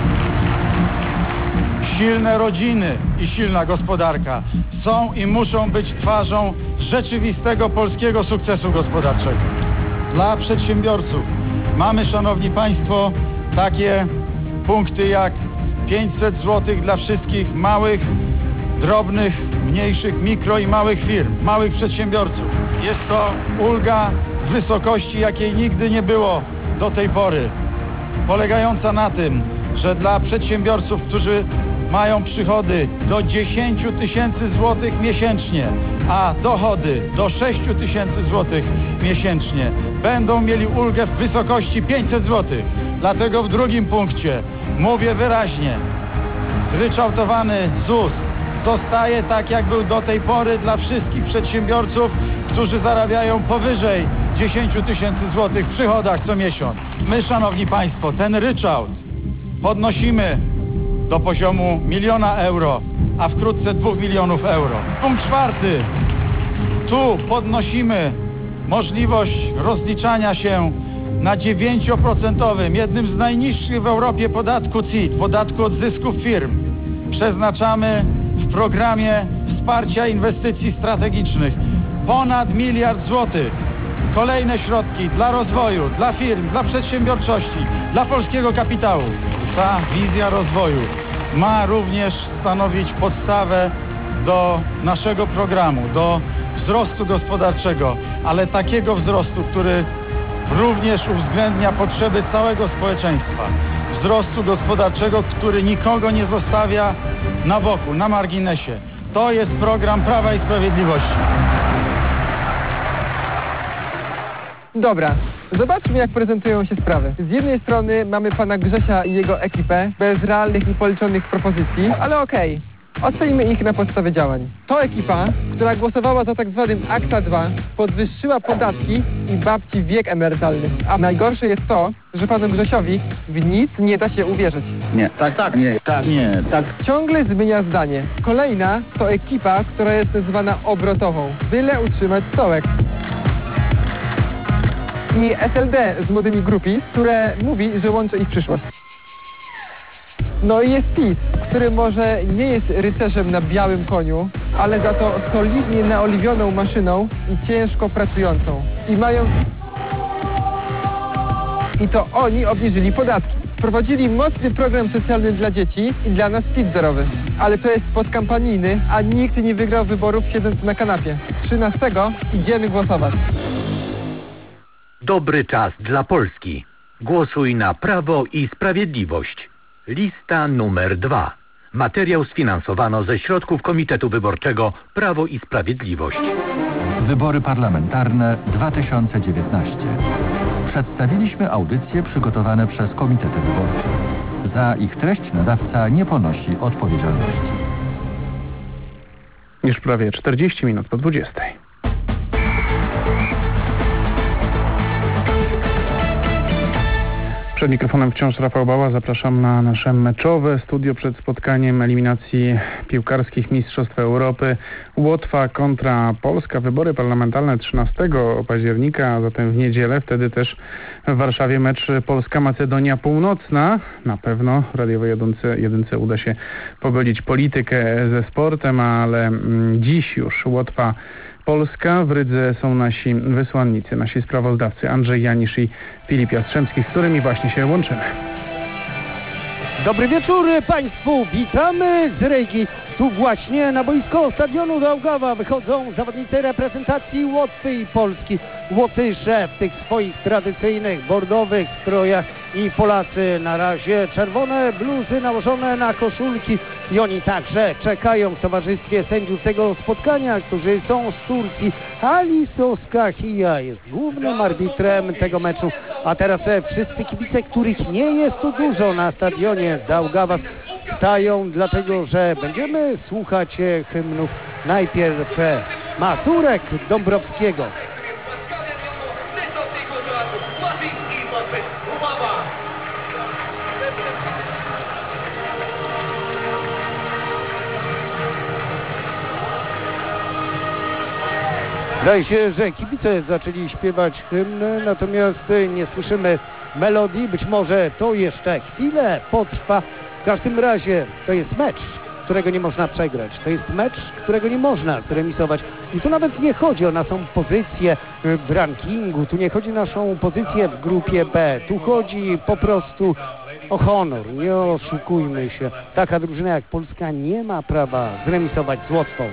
Silne rodziny i silna gospodarka są i muszą być twarzą rzeczywistego polskiego sukcesu gospodarczego. Dla przedsiębiorców mamy, szanowni państwo, takie punkty jak pięćset złotych dla wszystkich małych, drobnych, mniejszych, mikro i małych firm, małych przedsiębiorców. Jest to ulga w wysokości, jakiej nigdy nie było do tej pory, polegająca na tym, że dla przedsiębiorców, którzy mają przychody do dziesięć tysięcy złotych miesięcznie, a dochody do sześć tysięcy złotych miesięcznie, będą mieli ulgę w wysokości pięćset złotych. Dlatego w drugim punkcie mówię wyraźnie, zryczałtowany ZUS zostaje tak, jak był do tej pory dla wszystkich przedsiębiorców, którzy zarabiają powyżej dziesięć tysięcy złotych w przychodach co miesiąc. My, szanowni państwo, ten ryczałt podnosimy do poziomu miliona euro, a wkrótce dwóch milionów euro. Punkt czwarty. Tu podnosimy możliwość rozliczania się na dziewięcioprocentowym, jednym z najniższych w Europie podatku C I T, podatku od zysków firm. Przeznaczamy w programie wsparcia inwestycji strategicznych ponad miliard złotych. Kolejne środki dla rozwoju, dla firm, dla przedsiębiorczości, dla polskiego kapitału. Ta wizja rozwoju ma również stanowić podstawę do naszego programu, do wzrostu gospodarczego, ale takiego wzrostu, który również uwzględnia potrzeby całego społeczeństwa. Wzrostu gospodarczego, który nikogo nie zostawia na boku, na marginesie. To jest program Prawa i Sprawiedliwości. Dobra, zobaczmy, jak prezentują się sprawy. Z jednej strony mamy pana Grzesia i jego ekipę, bez realnych i policzonych propozycji, ale okej. Ocenimy ich na podstawie działań. To ekipa, która głosowała za tak zwanym Akta dwa, podwyższyła podatki i babci wiek emerytalny. A najgorsze jest to, że panu Grzesiowi w nic nie da się uwierzyć. Nie, tak, tak, nie, tak, nie, tak. Ciągle zmienia zdanie. Kolejna to ekipa, która jest nazywana obrotową, byle utrzymać stołek. I S L D z młodymi grupis, które mówi, że łączy ich przyszłość. No i jest PiS, który może nie jest rycerzem na białym koniu, ale za to solidnie naoliwioną maszyną i ciężko pracującą. I mają... I to oni obniżyli podatki. Wprowadzili mocny program socjalny dla dzieci i dla nas PIT zerowy. Ale to jest spot kampanijny, a nikt nie wygrał wyborów siedząc na kanapie. trzynastego idziemy głosować. Dobry czas dla Polski. Głosuj na Prawo i Sprawiedliwość. Lista numer dwa. Materiał sfinansowano ze środków Komitetu Wyborczego Prawo i Sprawiedliwość. Wybory parlamentarne dwa tysiące dziewiętnaście. Przedstawiliśmy audycje przygotowane przez komitety wyborcze. Za ich treść nadawca nie ponosi odpowiedzialności. Już prawie czterdzieści minut po dwudziestej. Przed mikrofonem wciąż Rafał Bała. Zapraszam na nasze meczowe studio przed spotkaniem eliminacji piłkarskich Mistrzostw Europy. Łotwa kontra Polska. Wybory parlamentarne trzynastego października, a zatem w niedzielę. Wtedy też w Warszawie mecz Polska-Macedonia Północna. Na pewno radiowej jedynce, jedynce uda się pogodzić politykę ze sportem, ale dziś już Łotwa Polska. W Rydze są nasi wysłannicy, nasi sprawozdawcy Andrzej Janisz i Filip Jastrzębski, z którymi właśnie się łączymy. Dobry wieczór Państwu, witamy z Rygi. Tu właśnie na boisko stadionu Daugava wychodzą zawodnicy reprezentacji Łotwy i Polski. Łotysze w tych swoich tradycyjnych bordowych strojach i Polacy na razie czerwone bluzy nałożone na koszulki i oni także czekają w towarzystwie sędziów tego spotkania, którzy są z Turcji. Ali Soskahia jest głównym arbitrem tego meczu, a teraz wszyscy kibice, których nie jest tu dużo na stadionie Daugava, stają dlatego, że będziemy słuchać hymnów najpierw Mazurek Dąbrowskiego. Wydaje się, że kibice zaczęli śpiewać hymn, natomiast nie słyszymy melodii. Być może to jeszcze chwilę potrwa. W każdym razie to jest mecz, którego nie można przegrać. To jest mecz, którego nie można zremisować. I tu nawet nie chodzi o naszą pozycję w rankingu, tu nie chodzi o naszą pozycję w grupie B. Tu chodzi po prostu o honor. Nie oszukujmy się. Taka drużyna jak Polska nie ma prawa zremisować z Łotwą.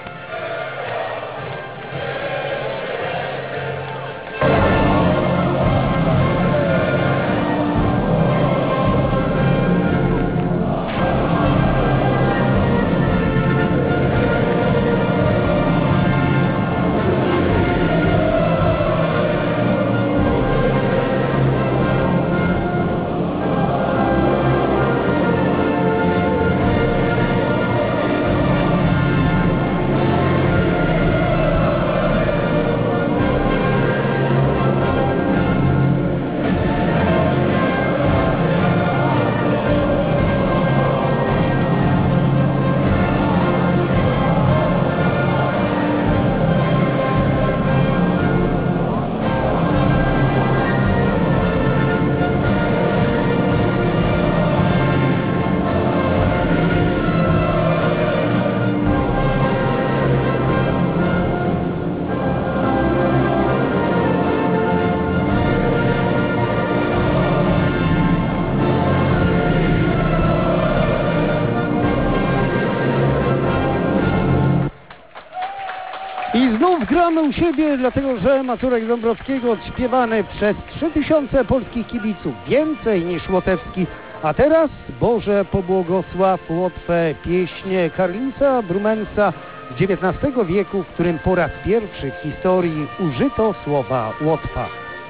I znów gramy u siebie, dlatego że Mazurek Dąbrowskiego odśpiewany przez trzy tysiące polskich kibiców, więcej niż łotewski. A teraz Boże pobłogosław Łotwę, pieśnie Karlisa Brumensa z dziewiętnastego wieku, w którym po raz pierwszy w historii użyto słowa Łotwa.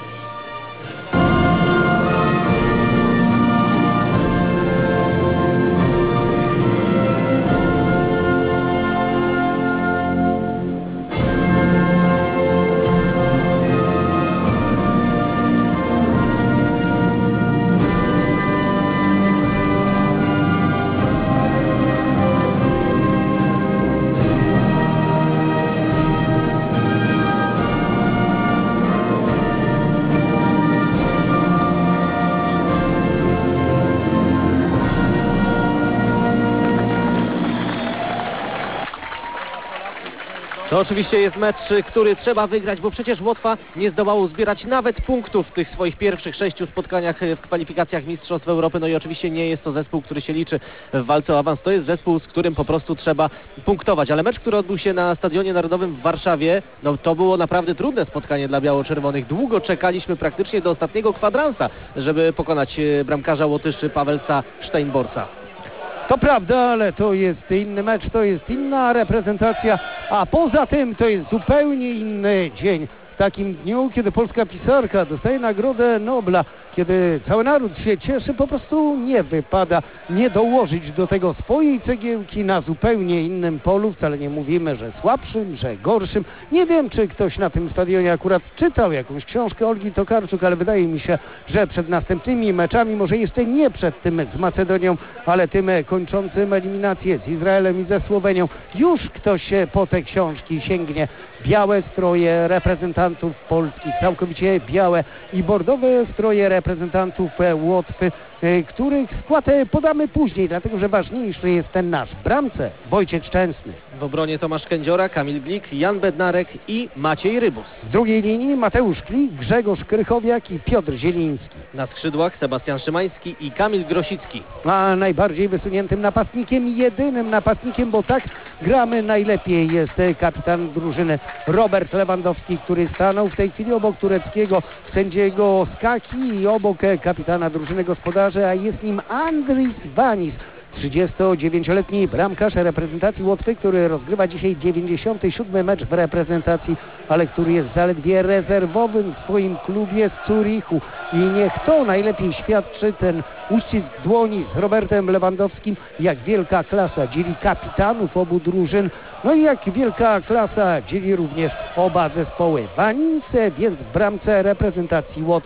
To oczywiście jest mecz, który trzeba wygrać, bo przecież Łotwa nie zdołało uzbierać nawet punktów w tych swoich pierwszych sześciu spotkaniach w kwalifikacjach Mistrzostw Europy. No i oczywiście nie jest to zespół, który się liczy w walce o awans. To jest zespół, z którym po prostu trzeba punktować. Ale mecz, który odbył się na Stadionie Narodowym w Warszawie, no to było naprawdę trudne spotkanie dla biało-czerwonych. Długo czekaliśmy praktycznie do ostatniego kwadransa, żeby pokonać bramkarza Łotyszy Pawelsa Steinborsa. To prawda, ale to jest inny mecz, to jest inna reprezentacja, a poza tym to jest zupełnie inny dzień. W takim dniu, kiedy polska pisarka dostaje Nagrodę Nobla, kiedy cały naród się cieszy, po prostu nie wypada nie dołożyć do tego swojej cegiełki na zupełnie innym polu. Wcale nie mówimy, że słabszym, że gorszym. Nie wiem, czy ktoś na tym stadionie akurat czytał jakąś książkę Olgi Tokarczuk, ale wydaje mi się, że przed następnymi meczami, może jeszcze nie przed tym z Macedonią, ale tym kończącym eliminację z Izraelem i ze Słowenią, już ktoś po te książki sięgnie. Białe stroje reprezentantów Polski, całkowicie białe i bordowe stroje reprezentantów Łotwy, których skład podamy później, dlatego że ważniejszy jest ten nasz. W bramce Wojciech Szczęsny. W obronie Tomasz Kędziora, Kamil Glik, Jan Bednarek i Maciej Rybus. W drugiej linii Mateusz Klik, Grzegorz Krychowiak i Piotr Zieliński. Na skrzydłach Sebastian Szymański i Kamil Grosicki. A najbardziej wysuniętym napastnikiem, jedynym napastnikiem, bo tak gramy najlepiej, jest kapitan drużyny Robert Lewandowski, który stanął w tej chwili obok tureckiego sędziego Skaki i obok kapitana drużyny gospodarzy, a jest nim Andris Vanis. trzydziestodziewięcioletni bramkarz reprezentacji Łotwy, który rozgrywa dzisiaj dziewięćdziesiąty siódmy mecz w reprezentacji, ale który jest zaledwie rezerwowym w swoim klubie z Zurichu. I niech to najlepiej świadczy ten uścisk dłoni z Robertem Lewandowskim, jak wielka klasa dzieli kapitanów obu drużyn, no i jak wielka klasa dzieli również oba zespoły. Vanis więc w bramce reprezentacji Łotwy.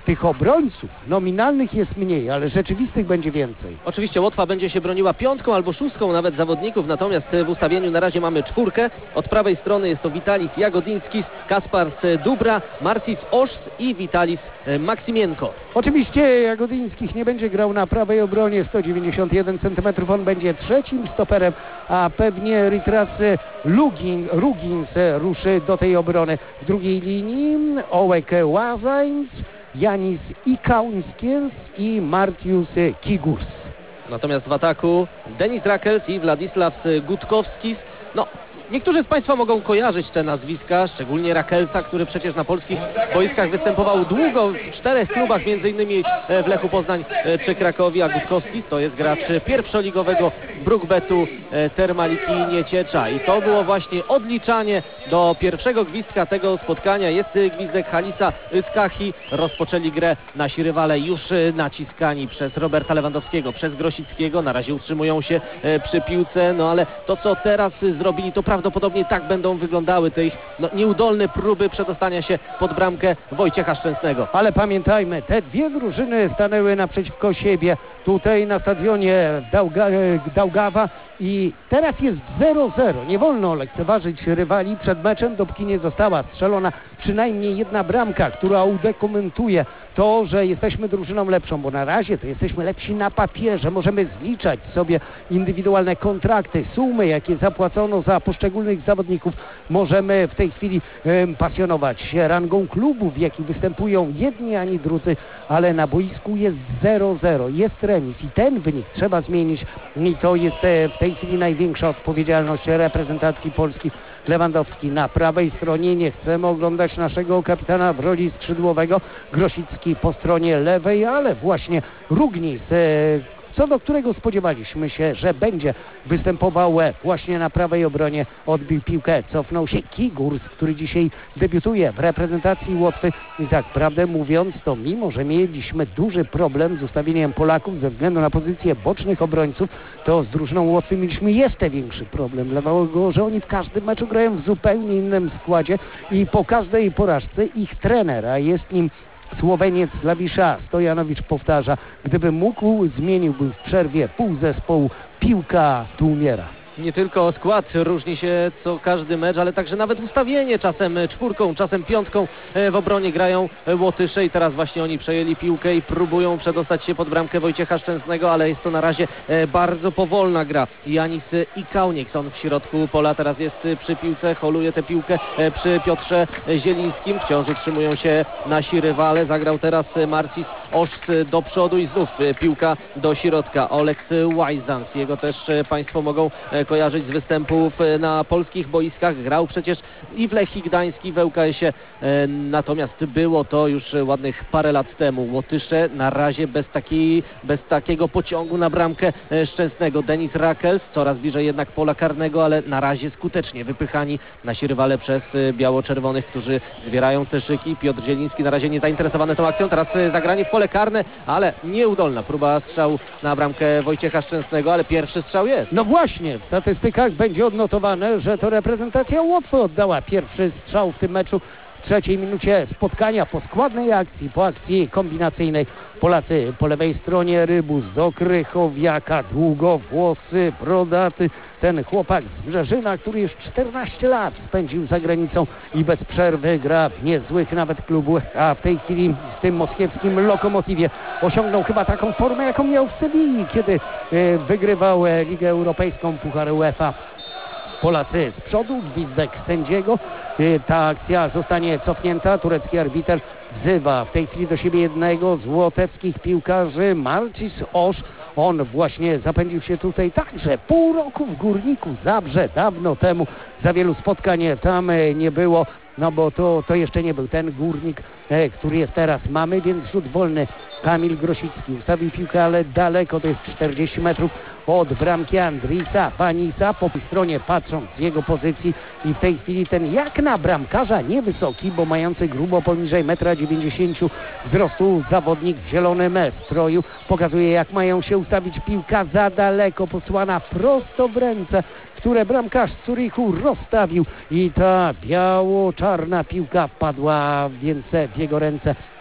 tych obrońców nominalnych jest mniej, ale rzeczywistych będzie więcej. Oczywiście Łotwa będzie się broniła piątką albo szóstką nawet zawodników, natomiast w ustawieniu na razie mamy czwórkę. Od prawej strony jest to Witalis Jagodińskis, Kaspars Dubra, Marcis Oszs i Witalis Maksimienko. Oczywiście Jagodińskich nie będzie grał na prawej obronie, sto dziewięćdziesiąt jeden centymetrów, on będzie trzecim stoperem, a pewnie Ritras Lugin, Rugins ruszy do tej obrony. W drugiej linii Ołek Łazańc, Janis Ikauńskies i Martius Kigurs. Natomiast w ataku Denis Rakels i Władysław Gutkowskis. No, niektórzy z Państwa mogą kojarzyć te nazwiska, szczególnie Rakelsa, który przecież na polskich boiskach występował długo w czterech klubach, między innymi w Lechu Poznań czy Krakowie, a Gutkowskis to jest gracz pierwszoligowego Brukbetu Termaliki Nieciecza. I to było właśnie odliczanie do pierwszego gwizdka tego spotkania. Jest gwizdek Halisa Skachi. Rozpoczęli grę nasi rywale już naciskani przez Roberta Lewandowskiego, przez Grosickiego. Na razie utrzymują się przy piłce, no ale to co teraz zrobili, to prawdopodobnie tak będą wyglądały te ich no, nieudolne próby przedostania się pod bramkę Wojciecha Szczęsnego. Ale pamiętajmy, te dwie drużyny stanęły naprzeciwko siebie tutaj na stadionie Dauga, Daugawa i teraz jest zero zero. Nie wolno lekceważyć rywali przed meczem, dopóki nie została strzelona przynajmniej jedna bramka, która udokumentuje to, że jesteśmy drużyną lepszą, bo na razie to jesteśmy lepsi na papierze. Możemy zliczać sobie indywidualne kontrakty, sumy, jakie zapłacono za poszczególnych zawodników. Możemy w tej chwili um, pasjonować się rangą klubów, w jakich występują jedni ani drudzy, ale na boisku jest zero zero, jest remis i ten wynik trzeba zmienić i to jest e, w tej chwili największa odpowiedzialność reprezentacji Polski. Lewandowski na prawej stronie, nie chcemy oglądać naszego kapitana w roli skrzydłowego, Grosicki po stronie lewej, ale właśnie Rugnis, e, co do którego spodziewaliśmy się, że będzie występował właśnie na prawej obronie, odbił piłkę, cofnął się Kigurs, który dzisiaj debiutuje w reprezentacji Łotwy i tak prawdę mówiąc, to mimo, że mieliśmy duży problem z ustawieniem Polaków ze względu na pozycję bocznych obrońców, to z drużyną Łotwy mieliśmy jeszcze większy problem, dlatego że oni w każdym meczu grają w zupełnie innym składzie i po każdej porażce ich trener, a jest nim Słoweniec Slawisza Stojanowicz powtarza, gdyby mógł, zmieniłby w przerwie pół zespołu, piłka tu umiera. Nie tylko skład różni się co każdy mecz, ale także nawet ustawienie. Czasem czwórką, czasem piątką w obronie grają Łotysze i teraz właśnie oni przejęli piłkę i próbują przedostać się pod bramkę Wojciecha Szczęsnego, ale jest to na razie bardzo powolna gra. Janis Ikauńskies, on w środku pola teraz jest przy piłce, holuje tę piłkę przy Piotrze Zielińskim. Wciąż utrzymują się nasi rywale. Zagrał teraz Marcis Oszs do przodu i znów piłka do środka. Oleks Łajzans, jego też Państwo mogą kojarzyć z występów na polskich boiskach. Grał przecież i w Lechii Gdańsk, i w L K S-ie. Natomiast było to już ładnych parę lat temu. Łotysze na razie bez, takiej, bez takiego pociągu na bramkę Szczęsnego. Denis Rakels coraz bliżej jednak pola karnego, ale na razie skutecznie wypychani nasi rywale przez biało-czerwonych, którzy zbierają te szyki. Piotr Zieliński na razie nie zainteresowany tą akcją. Teraz zagranie w pole karne, ale nieudolna próba strzału na bramkę Wojciecha Szczęsnego, ale pierwszy strzał jest. No właśnie, w statystykach będzie odnotowane, że to reprezentacja Łotwy oddała pierwszy strzał w tym meczu. W trzeciej minucie spotkania po składnej akcji, po akcji kombinacyjnej. Polacy po lewej stronie, Rybus do Krychowiaka, długowłosy, brodaty. Ten chłopak z Brzeżyna, który już czternaście lat spędził za granicą i bez przerwy gra w niezłych nawet klubu, a w tej chwili w tym moskiewskim Lokomotywie osiągnął chyba taką formę, jaką miał w Sewilli, kiedy y, wygrywał Ligę Europejską, Puchar UEFA. Polacy z przodu, gwizdek sędziego. Ta akcja zostanie cofnięta. Turecki arbiter wzywa w tej chwili do siebie jednego z łotewskich piłkarzy, Marcis Oszs. On właśnie zapędził się tutaj także pół roku w Górniku Zabrze, dawno temu. Za wielu spotkań tam nie było, no bo to, to jeszcze nie był ten Górnik, e, który jest teraz. Mamy więc rzut wolny. Kamil Grosicki ustawił piłkę, ale daleko, to jest czterdzieści metrów od bramki Andrisa Panisa. Po stronie patrząc z jego pozycji i w tej chwili ten jak na bramkarza niewysoki, bo mający grubo poniżej metra dziewięćdziesięciu wzrostu zawodnik w zielonym stroju pokazuje, jak mają się ustawić. Piłka za daleko, posłana prosto w ręce, które bramkarz z Zurichu rozstawił i ta biało-czarna piłka wpadła więc w jego ręce.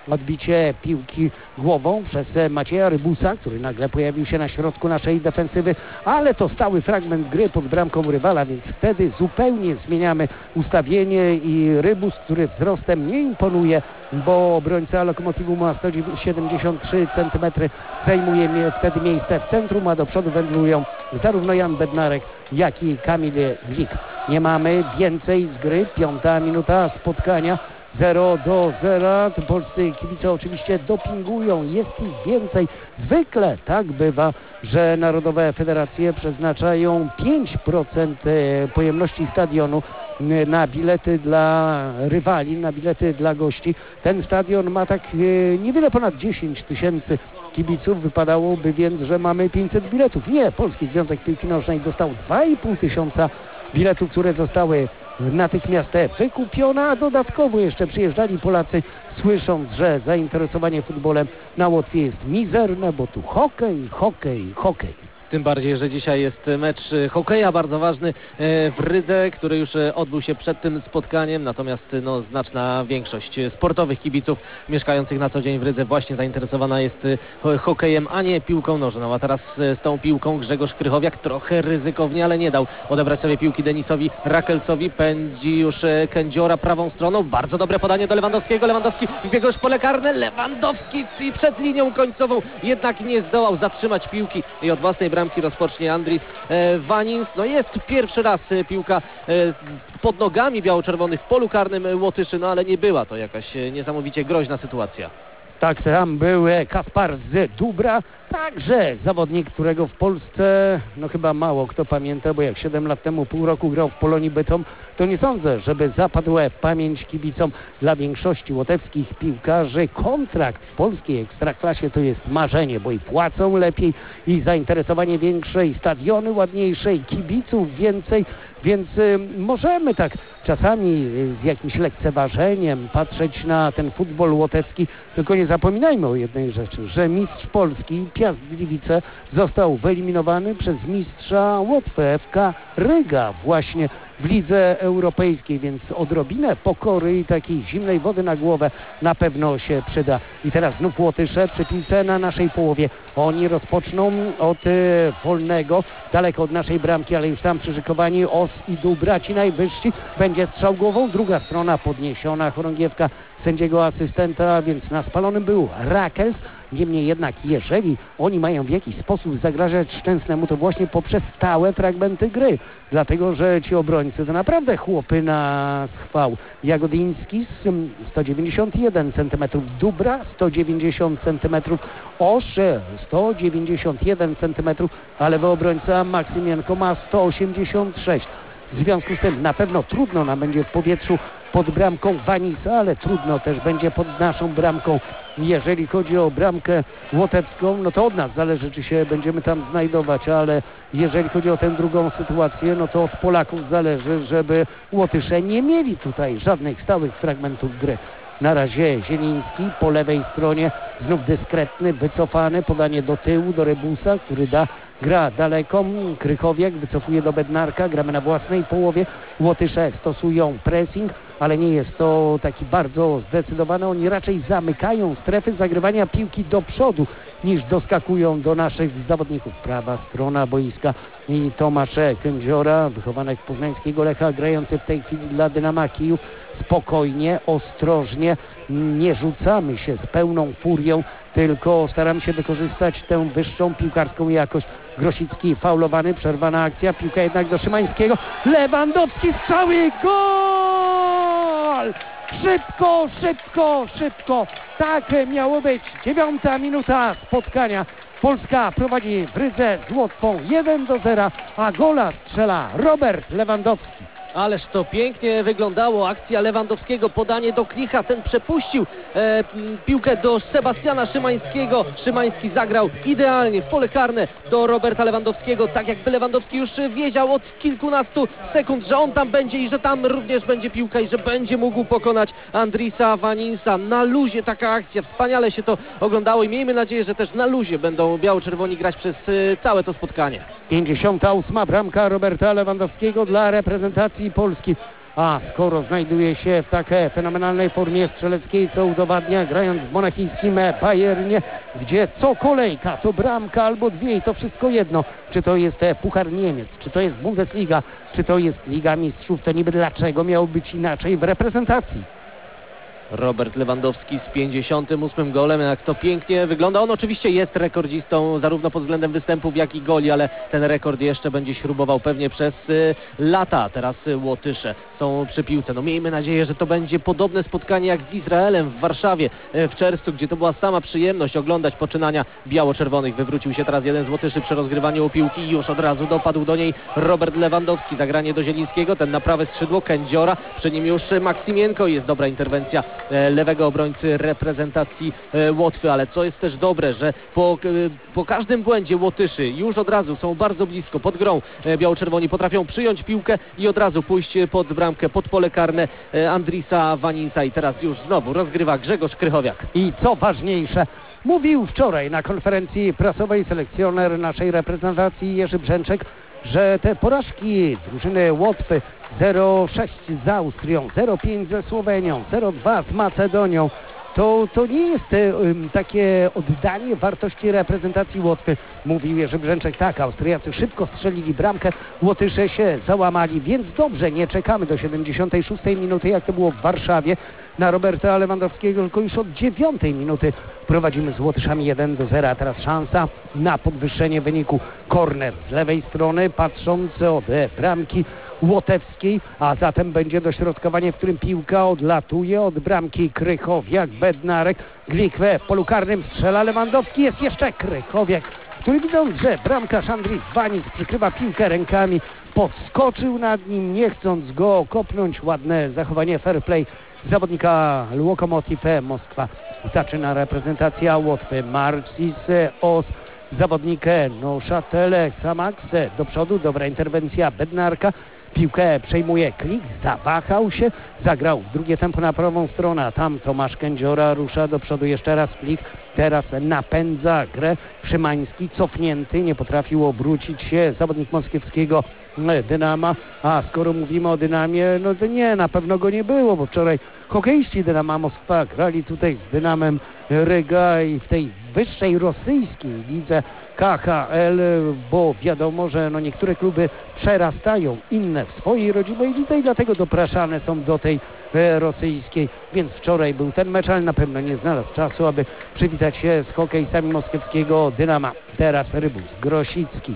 Odbicie piłki głową przez Macieja Rybusa, który nagle pojawił się na środku naszej defensywy, ale to stały fragment gry pod bramką rywala, więc wtedy zupełnie zmieniamy ustawienie i Rybus, który wzrostem nie imponuje, bo obrońca Lokomotywu ma sto siedemdziesiąt trzy centymetry, zajmuje wtedy miejsce w centrum, a do przodu wędrują zarówno Jan Bednarek, jak i Kamil Glik. Nie mamy więcej z gry, piąta minuta spotkania. zero do zera. Polscy kibice oczywiście dopingują, jest ich więcej. Zwykle tak bywa, że narodowe federacje przeznaczają pięć procent pojemności stadionu na bilety dla rywali, na bilety dla gości. Ten stadion ma tak niewiele ponad dziesięć tysięcy kibiców. Wypadałoby więc, że mamy pięćset biletów. Nie, Polski Związek Piłki Nożnej dostał dwa i pół tysiąca biletów, które zostały natychmiast wykupione, a dodatkowo jeszcze przyjeżdżali Polacy, słysząc, że zainteresowanie futbolem na Łotwie jest mizerne, bo tu hokej, hokej, hokej. Tym bardziej, że dzisiaj jest mecz hokeja bardzo ważny w Rydze, który już odbył się przed tym spotkaniem. Natomiast no, znaczna większość sportowych kibiców mieszkających na co dzień w Rydze właśnie zainteresowana jest hokejem, a nie piłką nożną. A teraz z tą piłką Grzegorz Krychowiak trochę ryzykownie, ale nie dał odebrać sobie piłki Denisowi Rakelsowi. Pędzi już Kędziora prawą stroną. Bardzo dobre podanie do Lewandowskiego. Lewandowski wbiegł już pole karne. Lewandowski przed linią końcową jednak nie zdołał zatrzymać piłki i od własnej bramki rozpocznie Andris e, Vanins. No jest pierwszy raz e, piłka e, pod nogami biało-czerwonych w polu karnym Łotyszy, no ale nie była to jakaś e, niesamowicie groźna sytuacja. Tak, tam był Kaspar z Dubra, także zawodnik, którego w Polsce no chyba mało kto pamięta, bo jak siedem lat temu, pół roku grał w Polonii Bytom, to nie sądzę, żeby zapadł w pamięć kibicom. Dla większości łotewskich piłkarzy kontrakt w polskiej ekstraklasie to jest marzenie, bo i płacą lepiej, i zainteresowanie większe, i stadiony ładniejsze, i kibiców więcej, więc y, możemy tak czasami y, z jakimś lekceważeniem patrzeć na ten futbol łotewski, tylko nie zapominajmy o jednej rzeczy, że mistrz Polski Piast Gliwice został wyeliminowany przez mistrza Łotwy F K Ryga właśnie w lidze europejskiej, więc odrobinę pokory i takiej zimnej wody na głowę na pewno się przyda. I teraz znów Łotysze przy piłce na naszej połowie. Oni rozpoczną od y, wolnego, daleko od naszej bramki, ale już tam przyszykowani Os i Dubra, ci najwyżsi. Będzie strzał głową, druga strona podniesiona, chorągiewka sędziego asystenta, więc na spalonym był Rakels. Niemniej jednak, jeżeli oni mają w jakiś sposób zagrażać Szczęsnemu, to właśnie poprzez stałe fragmenty gry. Dlatego, że ci obrońcy to naprawdę chłopy na schwał. Jagodiński sto dziewięćdziesiąt jeden centymetrów, Dubra sto dziewięćdziesiąt centymetrów, Osz sto dziewięćdziesiąt jeden centymetrów, a lewy obrońca Maksymienko ma sto osiemdziesiąt sześć. W związku z tym na pewno trudno nam będzie w powietrzu pod bramką Vanisa, ale trudno też będzie pod naszą bramką. Jeżeli chodzi o bramkę łotewską, no to od nas zależy, czy się będziemy tam znajdować, ale jeżeli chodzi o tę drugą sytuację, no to od Polaków zależy, żeby Łotysze nie mieli tutaj żadnych stałych fragmentów gry. Na razie Zieliński po lewej stronie, znów dyskretny, wycofany, podanie do tyłu, do Rybusa, który da, gra daleko. Krychowiak wycofuje do Bednarka, gramy na własnej połowie. Łotysze stosują pressing, ale nie jest to taki bardzo zdecydowany. Oni raczej zamykają strefy zagrywania piłki do przodu, niż doskakują do naszych zawodników. Prawa strona boiska i Tomasz Kędziora, wychowanek poznańskiego Lecha, grający w tej chwili dla Dynama Kijów. Spokojnie, ostrożnie, nie rzucamy się z pełną furią, tylko staramy się wykorzystać tę wyższą piłkarską jakość. Grosicki faulowany, przerwana akcja, piłka jednak do Szymańskiego. Lewandowski, strzały, gol! Szybko, szybko, szybko. Tak miało być. Dziewiąta minuta spotkania. Polska prowadzi w Rydze z Łotwą jeden do zera, a gola strzela Robert Lewandowski. Ależ to pięknie wyglądało, akcja Lewandowskiego, podanie do Klicha, ten przepuścił e, piłkę do Sebastiana Szymańskiego. Szymański zagrał idealnie w pole karne do Roberta Lewandowskiego, tak jakby Lewandowski już wiedział od kilkunastu sekund, że on tam będzie i że tam również będzie piłka i że będzie mógł pokonać Andrisa Vaninsa. Na luzie taka akcja, wspaniale się to oglądało i miejmy nadzieję, że też na luzie będą biało-czerwoni grać przez e, całe to spotkanie. pięćdziesiąta ósma bramka Roberta Lewandowskiego dla reprezentacji Polski. A skoro znajduje się w takiej fenomenalnej formie strzeleckiej, co udowadnia grając w monachijskim Bayernie, gdzie co kolejka to bramka albo dwie i to wszystko jedno. Czy to jest Puchar Niemiec, czy to jest Bundesliga, czy to jest Liga Mistrzów, to niby dlaczego miało być inaczej w reprezentacji? Robert Lewandowski z pięćdziesiątym ósmym golem, jak to pięknie wygląda. On oczywiście jest rekordzistą zarówno pod względem występów, jak i goli, ale ten rekord jeszcze będzie śrubował pewnie przez y, lata. Teraz y, Łotysze są przy piłce. No miejmy nadzieję, że to będzie podobne spotkanie jak z Izraelem w Warszawie y, w czerwcu, gdzie to była sama przyjemność oglądać poczynania biało-czerwonych. Wywrócił się teraz jeden z Łotyszy przy rozgrywaniu piłki i już od razu dopadł do niej Robert Lewandowski. Zagranie do Zielińskiego, ten na prawe skrzydło, Kędziora, przy nim już Maksimienko. Jest dobra interwencja lewego obrońcy reprezentacji Łotwy, ale co jest też dobre, że po, po każdym błędzie Łotyszy już od razu są bardzo blisko pod grą. Biało-czerwoni potrafią przyjąć piłkę i od razu pójść pod bramkę, pod pole karne Andrisa Waninsa i teraz już znowu rozgrywa Grzegorz Krychowiak. I co ważniejsze, mówił wczoraj na konferencji prasowej selekcjoner naszej reprezentacji Jerzy Brzęczek, że te porażki drużyny Łotwy zero sześć z Austrią, zero pięć ze Słowenią, zero dwa z Macedonią, to, to nie jest um, takie oddanie wartości reprezentacji Łotwy. Mówił Jerzy Brzęczek, tak, Austriacy szybko strzelili bramkę, Łotysze się załamali, więc dobrze, nie czekamy do siedemdziesiątej szóstej minuty, jak to było w Warszawie, na Roberta Lewandowskiego, tylko już od dziewiątej minuty prowadzimy z Łotyszami jeden do zera. Teraz szansa na podwyższenie wyniku. Korner z lewej strony, patrząc od bramki łotewskiej, a zatem będzie dośrodkowanie, w którym piłka odlatuje od bramki. Krychowiak, Bednarek, Glikwe w polu karnym strzela, Lewandowski, jest jeszcze Krychowiak, który widząc, że bramkarz Andris Wanis przykrywa piłkę rękami, podskoczył nad nim, nie chcąc go kopnąć. Ładne zachowanie, fair play zawodnika Łokomotiv Moskwa. Zaczyna reprezentacja Łotwy. Marcis Os, zawodnik Neuchâtel Xamax do przodu, dobra interwencja Bednarka. Piłkę przejmuje Klik, zawahał się, zagrał w drugie tempo na prawą stronę, a tam Tomasz Kędziora rusza do przodu, jeszcze raz Klik, teraz napędza grę Szymański, cofnięty, nie potrafił obrócić się zawodnik moskiewskiego Dynama, a skoro mówimy o Dynamie, no to nie, na pewno go nie było, bo wczoraj hokeiści Dynama Moskwa grali tutaj z Dynamem Ryga i w tej wyższej rosyjskiej lidze K H L, bo wiadomo, że no niektóre kluby przerastają inne w swojej rodzimej lidze i dlatego dopraszane są do tej e, rosyjskiej, więc wczoraj był ten mecz, ale na pewno nie znalazł czasu, aby przywitać się z hokeistami moskiewskiego Dynama. Teraz Rybus, Grosicki,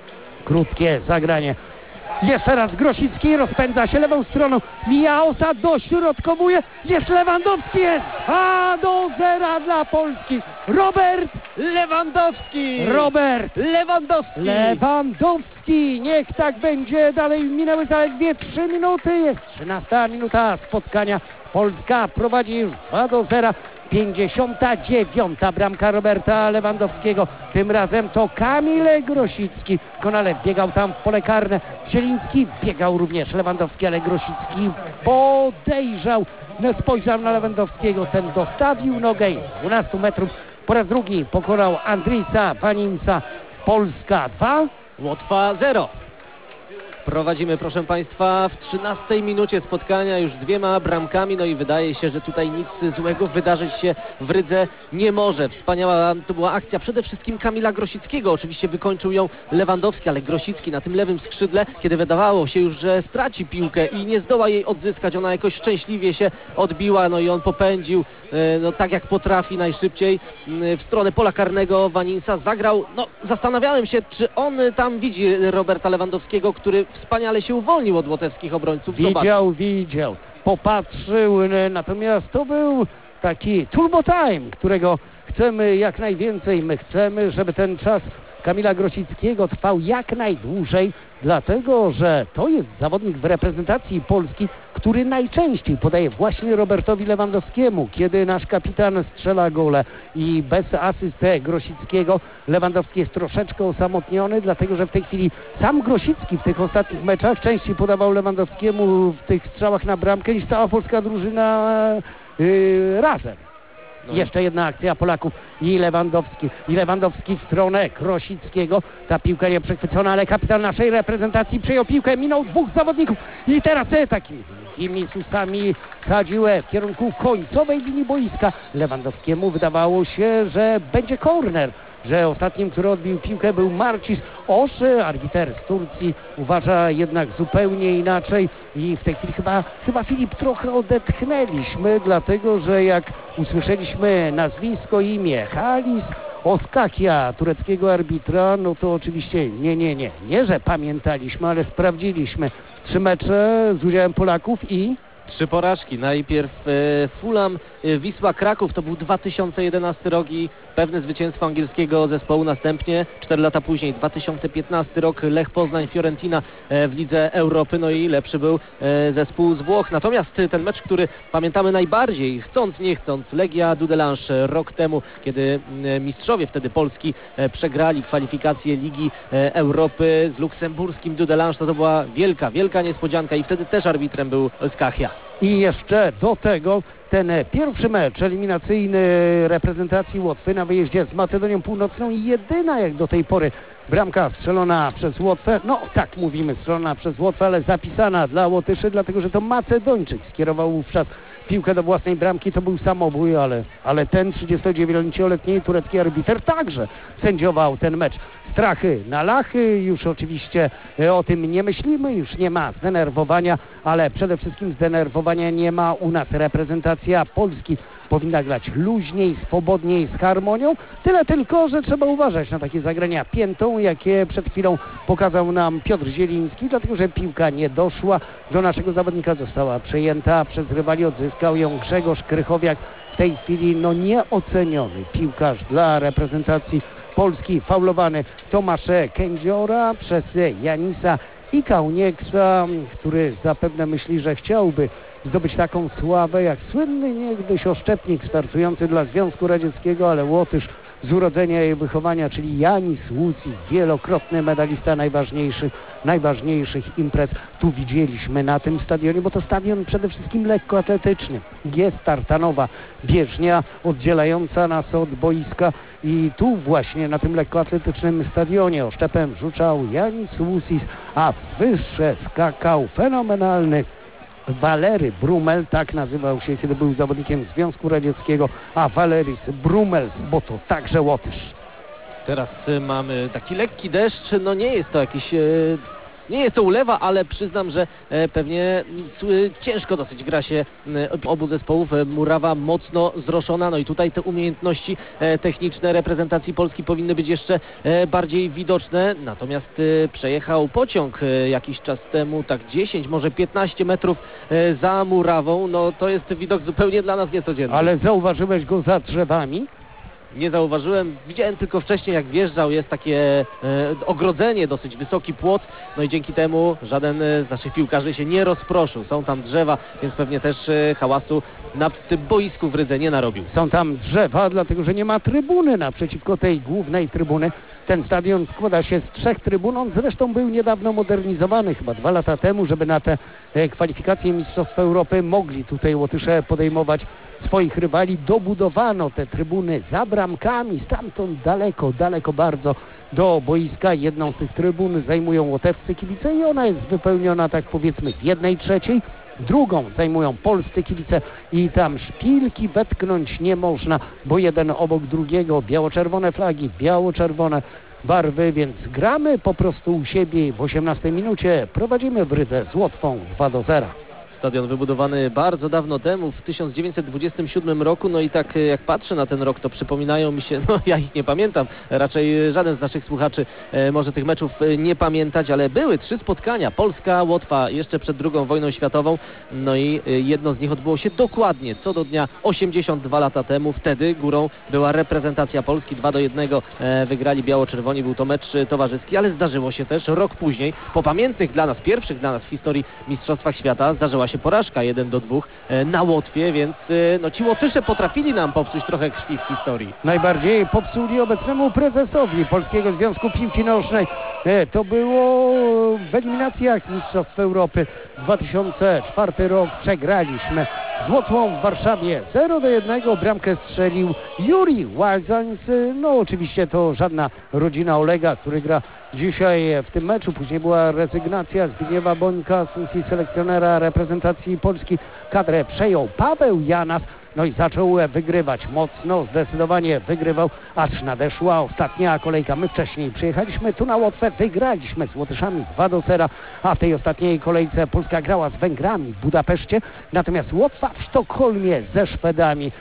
krótkie zagranie. Jeszcze raz Grosicki, rozpędza się lewą stroną, mija Osa, dośrodkowuje, jest Lewandowski, jest dwa do zera dla Polski. Robert Lewandowski! Robert Lewandowski! Lewandowski, niech tak będzie, dalej minęły zaledwie trzy minuty, jest trzynasta minuta spotkania. Polska prowadzi już dwa do zera. pięćdziesiąta dziewiąta bramka Roberta Lewandowskiego. Tym razem to Kamil Grosicki. Konale wbiegał tam w pole karne. Zieliński biegał również Lewandowski, ale Grosicki podejrzał. Spojrzał na Lewandowskiego. Ten dostawił nogę i z dwunastu metrów po raz drugi pokonał Andrisa Waninsa. Polska dwa, Łotwa zero. Prowadzimy, proszę Państwa, w trzynastej minucie spotkania już dwiema bramkami, no i wydaje się, że tutaj nic złego wydarzyć się w Rydze nie może. Wspaniała to była akcja przede wszystkim Kamila Grosickiego. Oczywiście wykończył ją Lewandowski, ale Grosicki na tym lewym skrzydle, kiedy wydawało się już, że straci piłkę i nie zdoła jej odzyskać, ona jakoś szczęśliwie się odbiła, no i on popędził, no tak jak potrafi najszybciej w stronę pola karnego Waninsa. Zagrał, no zastanawiałem się, czy on tam widzi Roberta Lewandowskiego, który wspaniale się uwolnił od łotewskich obrońców. Widział, Zobacz. widział, popatrzył, natomiast to był taki turbo time, którego chcemy jak najwięcej. My chcemy, żeby ten czas Kamila Grosickiego trwał jak najdłużej, dlatego że to jest zawodnik w reprezentacji Polski, który najczęściej podaje właśnie Robertowi Lewandowskiemu, kiedy nasz kapitan strzela gole i bez asyst Grosickiego Lewandowski jest troszeczkę osamotniony, dlatego że w tej chwili sam Grosicki w tych ostatnich meczach częściej podawał Lewandowskiemu w tych strzałach na bramkę niż cała polska drużyna yy, razem. No. Jeszcze jedna akcja Polaków i Lewandowski. I Lewandowski w stronę Krosickiego. Ta piłka nie przechwycona, ale kapitan naszej reprezentacji przyjął piłkę, minął dwóch zawodników i teraz takimi wielkimi susami sadził w kierunku końcowej linii boiska. Lewandowskiemu wydawało się, że będzie korner, że ostatnim, który odbił piłkę, był Marcis Osz. Arbiter z Turcji uważa jednak zupełnie inaczej i w tej chwili chyba, chyba Filip trochę odetchnęliśmy, dlatego że jak usłyszeliśmy nazwisko, imię Halis Oskakia, tureckiego arbitra, no to oczywiście nie, nie, nie, nie, że pamiętaliśmy, ale sprawdziliśmy. Trzy mecze z udziałem Polaków i trzy porażki. Najpierw e, Fulham, e, Wisła Kraków, to był dwa tysiące jedenasty rok i pewne zwycięstwo angielskiego zespołu. Następnie cztery lata później, dwa tysiące piętnasty rok, Lech Poznań, Fiorentina e, w Lidze Europy, no i lepszy był e, zespół z Włoch. Natomiast ten mecz, który pamiętamy najbardziej, chcąc nie chcąc, Legia Dudelange rok temu, kiedy e, mistrzowie wtedy Polski e, przegrali kwalifikacje Ligi e, Europy z luksemburskim Dudelange, to to była wielka, wielka niespodzianka i wtedy też arbitrem był Skachia. I jeszcze do tego ten pierwszy mecz eliminacyjny reprezentacji Łotwy na wyjeździe z Macedonią Północną i jedyna jak do tej pory bramka strzelona przez Łotwę, no tak mówimy, strzelona przez Łotwę, ale zapisana dla Łotyszy, dlatego że to Macedończyk skierował wówczas piłkę do własnej bramki, to był samobój, ale, ale ten trzydziestodziewięcioletni turecki arbiter także sędziował ten mecz. Strachy na lachy, już oczywiście o tym nie myślimy, już nie ma zdenerwowania, ale przede wszystkim zdenerwowania nie ma u nas. Reprezentacja Polski powinna grać luźniej, swobodniej, z harmonią. Tyle tylko, że trzeba uważać na takie zagrania piętą, jakie przed chwilą pokazał nam Piotr Zieliński, dlatego że piłka nie doszła do naszego zawodnika, została przejęta przez rywali, odzyskał ją Grzegorz Krychowiak. W tej chwili no nieoceniony piłkarz dla reprezentacji Polski, faulowany Tomasz Kędziora przez Janisa i Kaunieksa, który zapewne myśli, że chciałby zdobyć taką sławę jak słynny niegdyś oszczepnik startujący dla Związku Radzieckiego, ale Łotysz z urodzenia i wychowania, czyli Janis Łucis, wielokrotny medalista najważniejszych, najważniejszych imprez. Tu widzieliśmy na tym stadionie, bo to stadion przede wszystkim lekkoatletyczny. Jest tartanowa bieżnia oddzielająca nas od boiska i tu właśnie na tym lekkoatletycznym stadionie oszczepem rzucał Janis Łucis, a wyższe skakał fenomenalny Walery Brumel, tak nazywał się, kiedy był zawodnikiem Związku Radzieckiego, a Valeris Brumels, bo to także Łotysz. Teraz mamy taki lekki deszcz, no nie jest to jakiś... E... Nie jest to ulewa, ale przyznam, że e, pewnie e, ciężko dosyć gra się e, obu zespołów. E, murawa mocno zroszona, no i tutaj te umiejętności e, techniczne reprezentacji Polski powinny być jeszcze e, bardziej widoczne. Natomiast e, przejechał pociąg e, jakiś czas temu, tak dziesięć, może piętnaście metrów e, za murawą. No to jest widok zupełnie dla nas niecodzienny. Ale zauważyłeś go za drzewami? Nie zauważyłem, widziałem tylko wcześniej jak wjeżdżał, jest takie e, ogrodzenie, dosyć wysoki płot, no i dzięki temu żaden z naszych piłkarzy się nie rozproszył. Są tam drzewa, więc pewnie też e, hałasu na tym boisku w Rydze nie narobił. Są tam drzewa, dlatego że nie ma trybuny naprzeciwko tej głównej trybuny. Ten stadion składa się z trzech trybun, on zresztą był niedawno modernizowany, chyba dwa lata temu, żeby na te e, kwalifikacje Mistrzostw Europy mogli tutaj Łotysze podejmować swoich rywali. Dobudowano te trybuny za bramkami, stamtąd daleko, daleko bardzo do boiska. Jedną z tych trybun zajmują łotewscy kibice i ona jest wypełniona, tak powiedzmy, w jednej trzeciej. Drugą zajmują polscy kibice i tam szpilki wetknąć nie można, bo jeden obok drugiego, biało-czerwone flagi, biało-czerwone barwy, więc gramy po prostu u siebie. W osiemnastej minucie prowadzimy w Rydze z Łotwą dwa do zera. Stadion wybudowany bardzo dawno temu, w tysiąc dziewięćset dwudziestym siódmym roku, no i tak jak patrzę na ten rok, to przypominają mi się, no ja ich nie pamiętam, raczej żaden z naszych słuchaczy e, może tych meczów e, nie pamiętać, ale były trzy spotkania, Polska, Łotwa jeszcze przed drugą wojną światową, no i e, jedno z nich odbyło się dokładnie co do dnia osiemdziesiąt dwa lata temu, wtedy górą była reprezentacja Polski, dwa do jednego e, wygrali biało-czerwoni, był to mecz towarzyski, ale zdarzyło się też rok później, po pamiętnych dla nas, pierwszych dla nas w historii Mistrzostwach Świata, zdarzyła się porażka jeden do dwóch na Łotwie, więc no ci Łotysze potrafili nam popsuć trochę krwi w historii. Najbardziej popsuli obecnemu prezesowi Polskiego Związku Piłki Nożnej. To było w eliminacjach Mistrzostw Europy dwa tysiące czwarty rok. Przegraliśmy z Łotwą w Warszawie zero do jednego. Bramkę strzelił Juri Łagzańc. No oczywiście to żadna rodzina Olega, który gra dzisiaj w tym meczu. Później była rezygnacja Zbigniewa Bońka z funkcji selekcjonera reprezentacji Polski. Kadrę przejął Paweł Janas. No i zaczął wygrywać mocno, zdecydowanie wygrywał, aż nadeszła ostatnia kolejka. My wcześniej przyjechaliśmy tu na Łotwę, wygraliśmy z Łotyszami dwa do zera, a w tej ostatniej kolejce Polska grała z Węgrami w Budapeszcie, natomiast Łotwa w Sztokholmie ze Szwedami.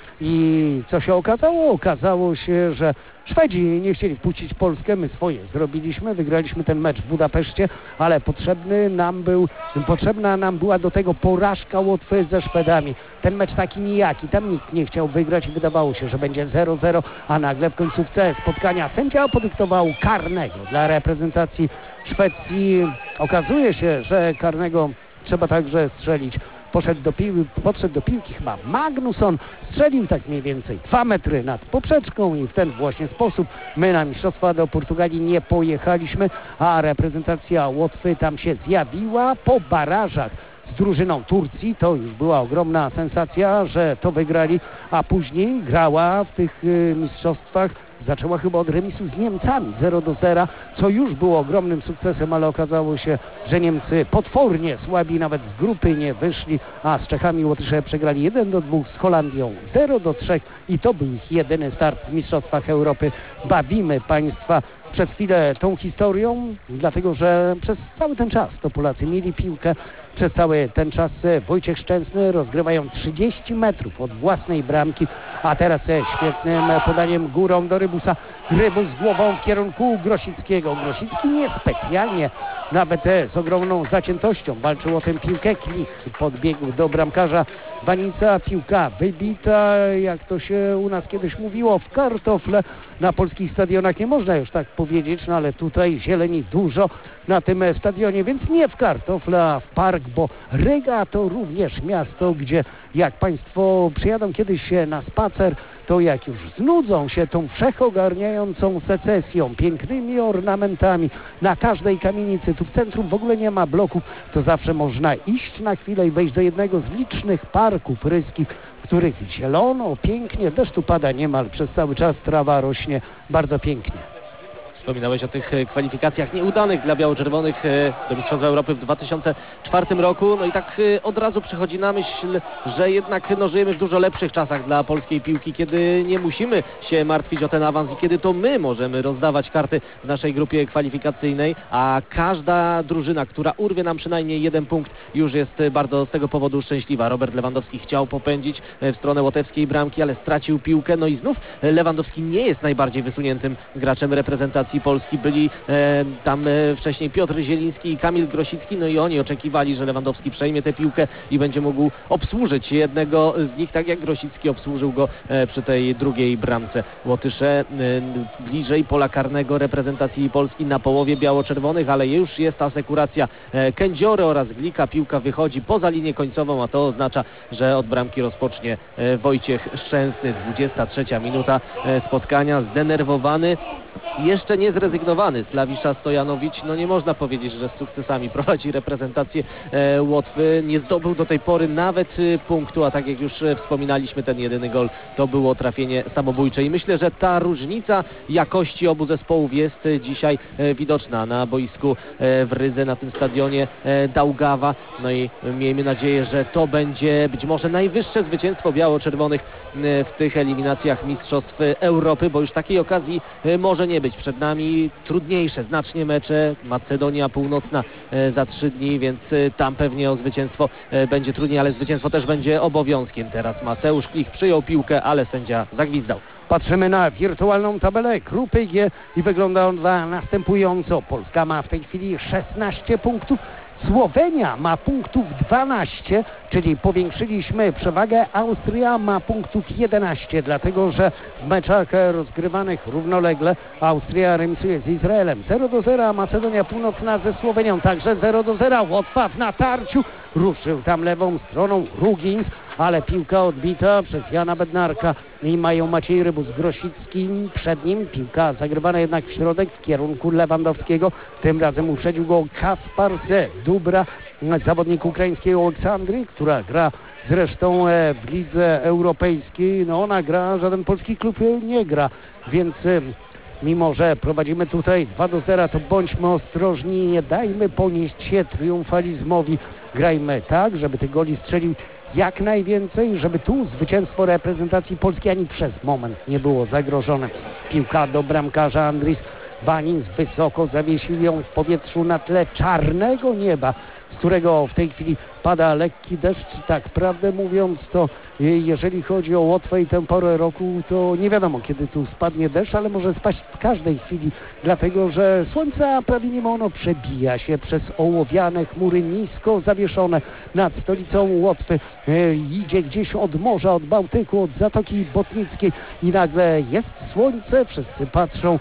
I co się okazało? Okazało się, że Szwedzi nie chcieli wpuścić Polskę, my swoje zrobiliśmy, wygraliśmy ten mecz w Budapeszcie, ale potrzebny nam był, potrzebna nam była do tego porażka Łotwy ze Szwedami. Ten mecz taki nijaki, tam nikt nie chciał wygrać i wydawało się, że będzie zero zero, a nagle w końcówce spotkania sędzia podyktował karnego dla reprezentacji Szwecji. Okazuje się, że karnego trzeba także strzelić. Poszedł do pił- podszedł do piłki chyba Magnusson, strzelił tak mniej więcej dwa metry nad poprzeczką i w ten właśnie sposób my na mistrzostwa do Portugalii nie pojechaliśmy, a reprezentacja Łotwy tam się zjawiła po barażach z drużyną Turcji. To już była ogromna sensacja, że to wygrali, a później grała w tych y, mistrzostwach. Zaczęła chyba od remisu z Niemcami zero do zera, co już było ogromnym sukcesem, ale okazało się, że Niemcy potwornie słabi, nawet z grupy nie wyszli, a z Czechami Łotysze przegrali jeden do dwóch, z Holandią zero do trzech i to był ich jedyny start w Mistrzostwach Europy. Bawimy Państwa przez chwilę tą historią, dlatego że przez cały ten czas to Polacy mieli piłkę. Przez cały ten czas Wojciech Szczęsny rozgrywają trzydzieści metrów od własnej bramki, a teraz świetnym podaniem górą do Rybusa. Rybus głową w kierunku Grosickiego. Grosicki niespecjalnie, nawet z ogromną zaciętością walczył o tę piłkę. Klich podbiegł do bramkarza Wanica. Piłka wybita, jak to się u nas kiedyś mówiło, w kartofle. Na polskich stadionach nie można już tak powiedzieć, no ale tutaj zieleni dużo na tym stadionie, więc nie w kartofle, a w park, bo Ryga to również miasto, gdzie jak Państwo przyjadą kiedyś na spacer, to jak już znudzą się tą wszechogarniającą secesją, pięknymi ornamentami na każdej kamienicy, tu w centrum w ogóle nie ma bloków, to zawsze można iść na chwilę i wejść do jednego z licznych parków ryskich, w których zielono, pięknie, deszcz tu pada niemal przez cały czas, trawa rośnie bardzo pięknie. Wspominałeś o tych kwalifikacjach nieudanych dla biało-czerwonych do Mistrzostw Europy w dwa tysiące czwartym roku. No i tak od razu przychodzi na myśl, że jednak no, żyjemy w dużo lepszych czasach dla polskiej piłki, kiedy nie musimy się martwić o ten awans i kiedy to my możemy rozdawać karty w naszej grupie kwalifikacyjnej, a każda drużyna, która urwie nam przynajmniej jeden punkt, już jest bardzo z tego powodu szczęśliwa. Robert Lewandowski chciał popędzić w stronę łotewskiej bramki, ale stracił piłkę. No i znów Lewandowski nie jest najbardziej wysuniętym graczem reprezentacji Polski. Byli e, tam e, wcześniej Piotr Zieliński i Kamil Grosicki, no i oni oczekiwali, że Lewandowski przejmie tę piłkę i będzie mógł obsłużyć jednego z nich, tak jak Grosicki obsłużył go e, przy tej drugiej bramce. Łotysze e, bliżej pola karnego reprezentacji Polski na połowie biało-czerwonych, ale już jest asekuracja e, Kędziory oraz Glika. Piłka wychodzi poza linię końcową, a to oznacza, że od bramki rozpocznie e, Wojciech Szczęsny. dwudziesta trzecia minuta e, spotkania. Zdenerwowany, jeszcze nie zrezygnowany Slawisza Stojanowicz. No nie można powiedzieć, że z sukcesami prowadzi reprezentację e, Łotwy. Nie zdobył do tej pory nawet e, punktu, a tak jak już e, wspominaliśmy, ten jedyny gol to było trafienie samobójcze. I myślę, że ta różnica jakości obu zespołów jest e, dzisiaj e, widoczna na boisku e, w Rydze, na tym stadionie e, Daugava. No i miejmy nadzieję, że to będzie być może najwyższe zwycięstwo biało-czerwonych e, w tych eliminacjach Mistrzostw Europy, bo już takiej okazji e, może nie być. Przed nami trudniejsze znacznie mecze. Macedonia Północna e, za trzy dni, więc e, tam pewnie o zwycięstwo e, będzie trudniej, ale zwycięstwo też będzie obowiązkiem. Teraz Mateusz Klich przyjął piłkę, ale sędzia zagwizdał. Patrzymy na wirtualną tabelę grupy G i wygląda ona następująco. Polska ma w tej chwili szesnaście punktów. Słowenia ma punktów dwanaście, czyli powiększyliśmy przewagę. Austria ma punktów jedenaście, dlatego że w meczach rozgrywanych równolegle Austria remisuje z Izraelem zero do zera, a Macedonia Północna ze Słowenią także zero do zera. Łotwa w natarciu, ruszył tam lewą stroną Rugins, ale piłka odbita przez Jana Bednarka i mają Maciej Rybus, Grosicki przed nim, piłka zagrywana jednak w środek w kierunku Lewandowskiego, tym razem uprzedził go Kaspar Z. Dubra, zawodnik ukraińskiej Oleksandrii, która gra zresztą w lidze europejskiej. No ona gra, żaden polski klub nie gra, więc mimo że prowadzimy tutaj dwa do zera, to bądźmy ostrożni, nie dajmy ponieść się triumfalizmowi. Grajmy tak, żeby tych goli strzelił jak najwięcej, żeby tu zwycięstwo reprezentacji Polski ani przez moment nie było zagrożone. Piłka do bramkarza Andris Banins, wysoko zawiesił ją w powietrzu na tle czarnego nieba, z którego w tej chwili pada lekki deszcz. Tak prawdę mówiąc, to jeżeli chodzi o Łotwę i tę porę roku, to nie wiadomo kiedy tu spadnie deszcz, ale może spaść w każdej chwili, dlatego że słońca prawie nie ma, ono przebija się przez ołowiane chmury nisko zawieszone nad stolicą Łotwy. E, idzie gdzieś od morza, od Bałtyku, od Zatoki Botnickiej i nagle jest słońce, wszyscy patrzą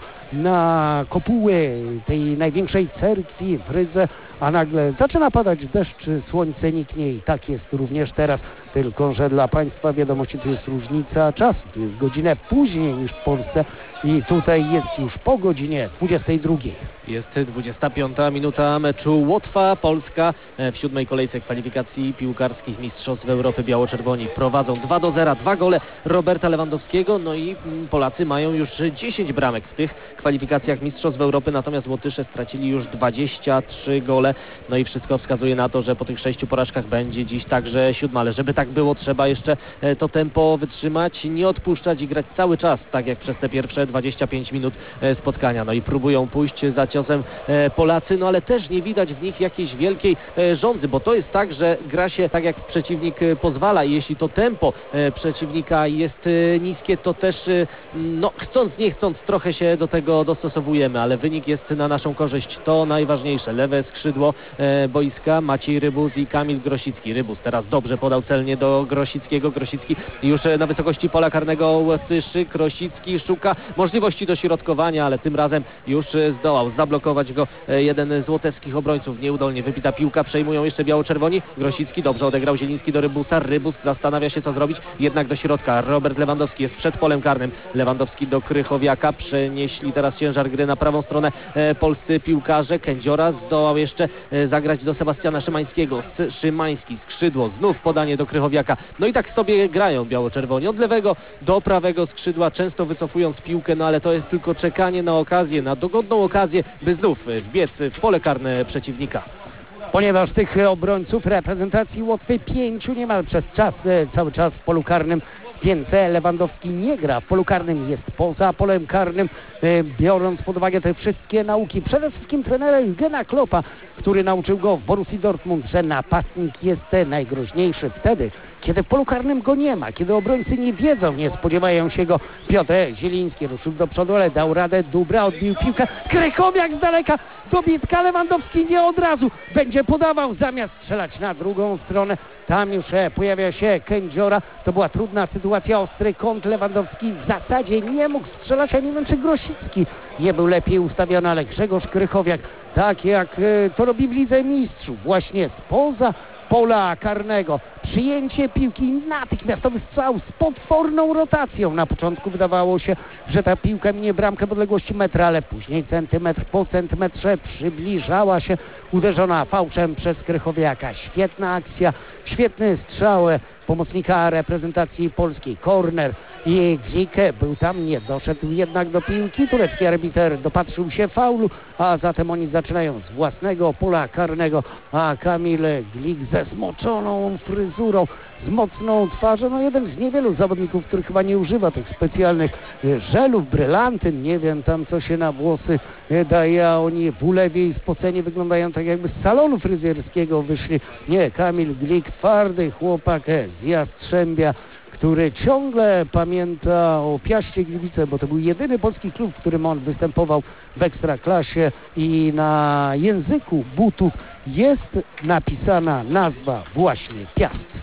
na kopuły tej największej cerkwi w Rydze, a nagle zaczyna padać deszcz, słońce niknie i tak jest również teraz, tylko że dla Państwa wiadomości tu jest różnica czasu, tu jest godzinę później niż w Polsce i tutaj jest już po godzinie dwudziestej drugiej. Jest dwudziesta piąta minuta meczu Łotwa-Polska w siódmej kolejce kwalifikacji piłkarskich Mistrzostw Europy. Biało-czerwoni prowadzą dwa do zera, dwa gole Roberta Lewandowskiego, no i Polacy mają już dziesięć bramek w tych kwalifikacjach Mistrzostw Europy, natomiast Łotysze stracili już dwadzieścia trzy gole, no i wszystko wskazuje na to, że po tych sześciu porażkach będzie dziś także siódma, ale żeby tak było, trzeba jeszcze to tempo wytrzymać, nie odpuszczać i grać cały czas, tak jak przez te pierwsze dwadzieścia pięć minut spotkania, no i próbują pójść za ciosem Polacy, no ale też nie widać w nich jakiejś wielkiej żądzy, bo to jest tak, że gra się tak jak przeciwnik pozwala i jeśli to tempo przeciwnika jest niskie, to też no chcąc nie chcąc trochę się do tego dostosowujemy, ale wynik jest na naszą korzyść, to najważniejsze. Lewe skrzydło boiska Maciej Rybus i Kamil Grosicki. Rybus teraz dobrze podał celnie do Grosickiego, Grosicki już na wysokości pola karnego Łotyszy, Grosicki szuka możliwości dośrodkowania, ale tym razem już zdołał zablokować go jeden z łotewskich obrońców. Nieudolnie wybita piłka, przejmują jeszcze biało-czerwoni. Grosicki dobrze odegrał, Zieliński do Rybusa. Rybus zastanawia się co zrobić, jednak do środka. Robert Lewandowski jest przed polem karnym. Lewandowski do Krychowiaka. Przenieśli teraz ciężar gry na prawą stronę e, polscy piłkarze. Kędziora zdołał jeszcze e, zagrać do Sebastiana Szymańskiego. S Szymański, skrzydło, znów podanie do Krychowiaka. No i tak sobie grają biało-czerwoni. Od lewego do prawego skrzydła, często wycofując piłkę, no ale to jest tylko czekanie na okazję, na dogodną okazję, by znów wbiec w pole karne przeciwnika. Ponieważ tych obrońców reprezentacji Łotwy pięciu niemal przez czas, cały czas w polu karnym, więc Lewandowski nie gra w polu karnym, jest poza polem karnym, biorąc pod uwagę te wszystkie nauki, przede wszystkim trenera Jurgena Kloppa, który nauczył go w Borussii Dortmund, że napastnik jest najgroźniejszy wtedy, kiedy w polu karnym go nie ma, kiedy obrońcy nie wiedzą, nie spodziewają się go. Piotr Zieliński ruszył do przodu, ale dał radę, Dubra odbił piłkę, Krychowiak z daleka, dobitka, Lewandowski nie od razu, będzie podawał zamiast strzelać na drugą stronę. Tam już pojawia się Kędziora, to była trudna sytuacja, ostry kąt, Lewandowski w zasadzie nie mógł strzelać, a nie wiem czy Grosicki nie był lepiej ustawiony, ale Grzegorz Krychowiak, tak jak to robi w Lidze Mistrzów, właśnie spoza pola karnego, przyjęcie piłki, natychmiastowy strzał z potworną rotacją. Na początku wydawało się, że ta piłka minie bramkę w odległości metra, ale później centymetr po centymetrze przybliżała się, uderzona fałszem przez Krychowiaka. Świetna akcja, świetny strzał pomocnika reprezentacji polskiej. Korner i Glik był tam, nie doszedł jednak do piłki. Turecki arbiter dopatrzył się faulu, a zatem oni zaczynają z własnego pola karnego, a Kamil Glik ze smoczoną fryzurą, z mocną twarzą, no jeden z niewielu zawodników, który chyba nie używa tych specjalnych żelów, brylantyn, nie wiem tam co się na włosy daje, a oni w ulewie i spoceni wyglądają tak jakby z salonu fryzjerskiego wyszli. Nie, Kamil Glik, twardy chłopak z Jastrzębia, który ciągle pamięta o Piaście Gliwice, bo to był jedyny polski klub, w którym on występował w Ekstraklasie i na języku butów jest napisana nazwa właśnie Piast.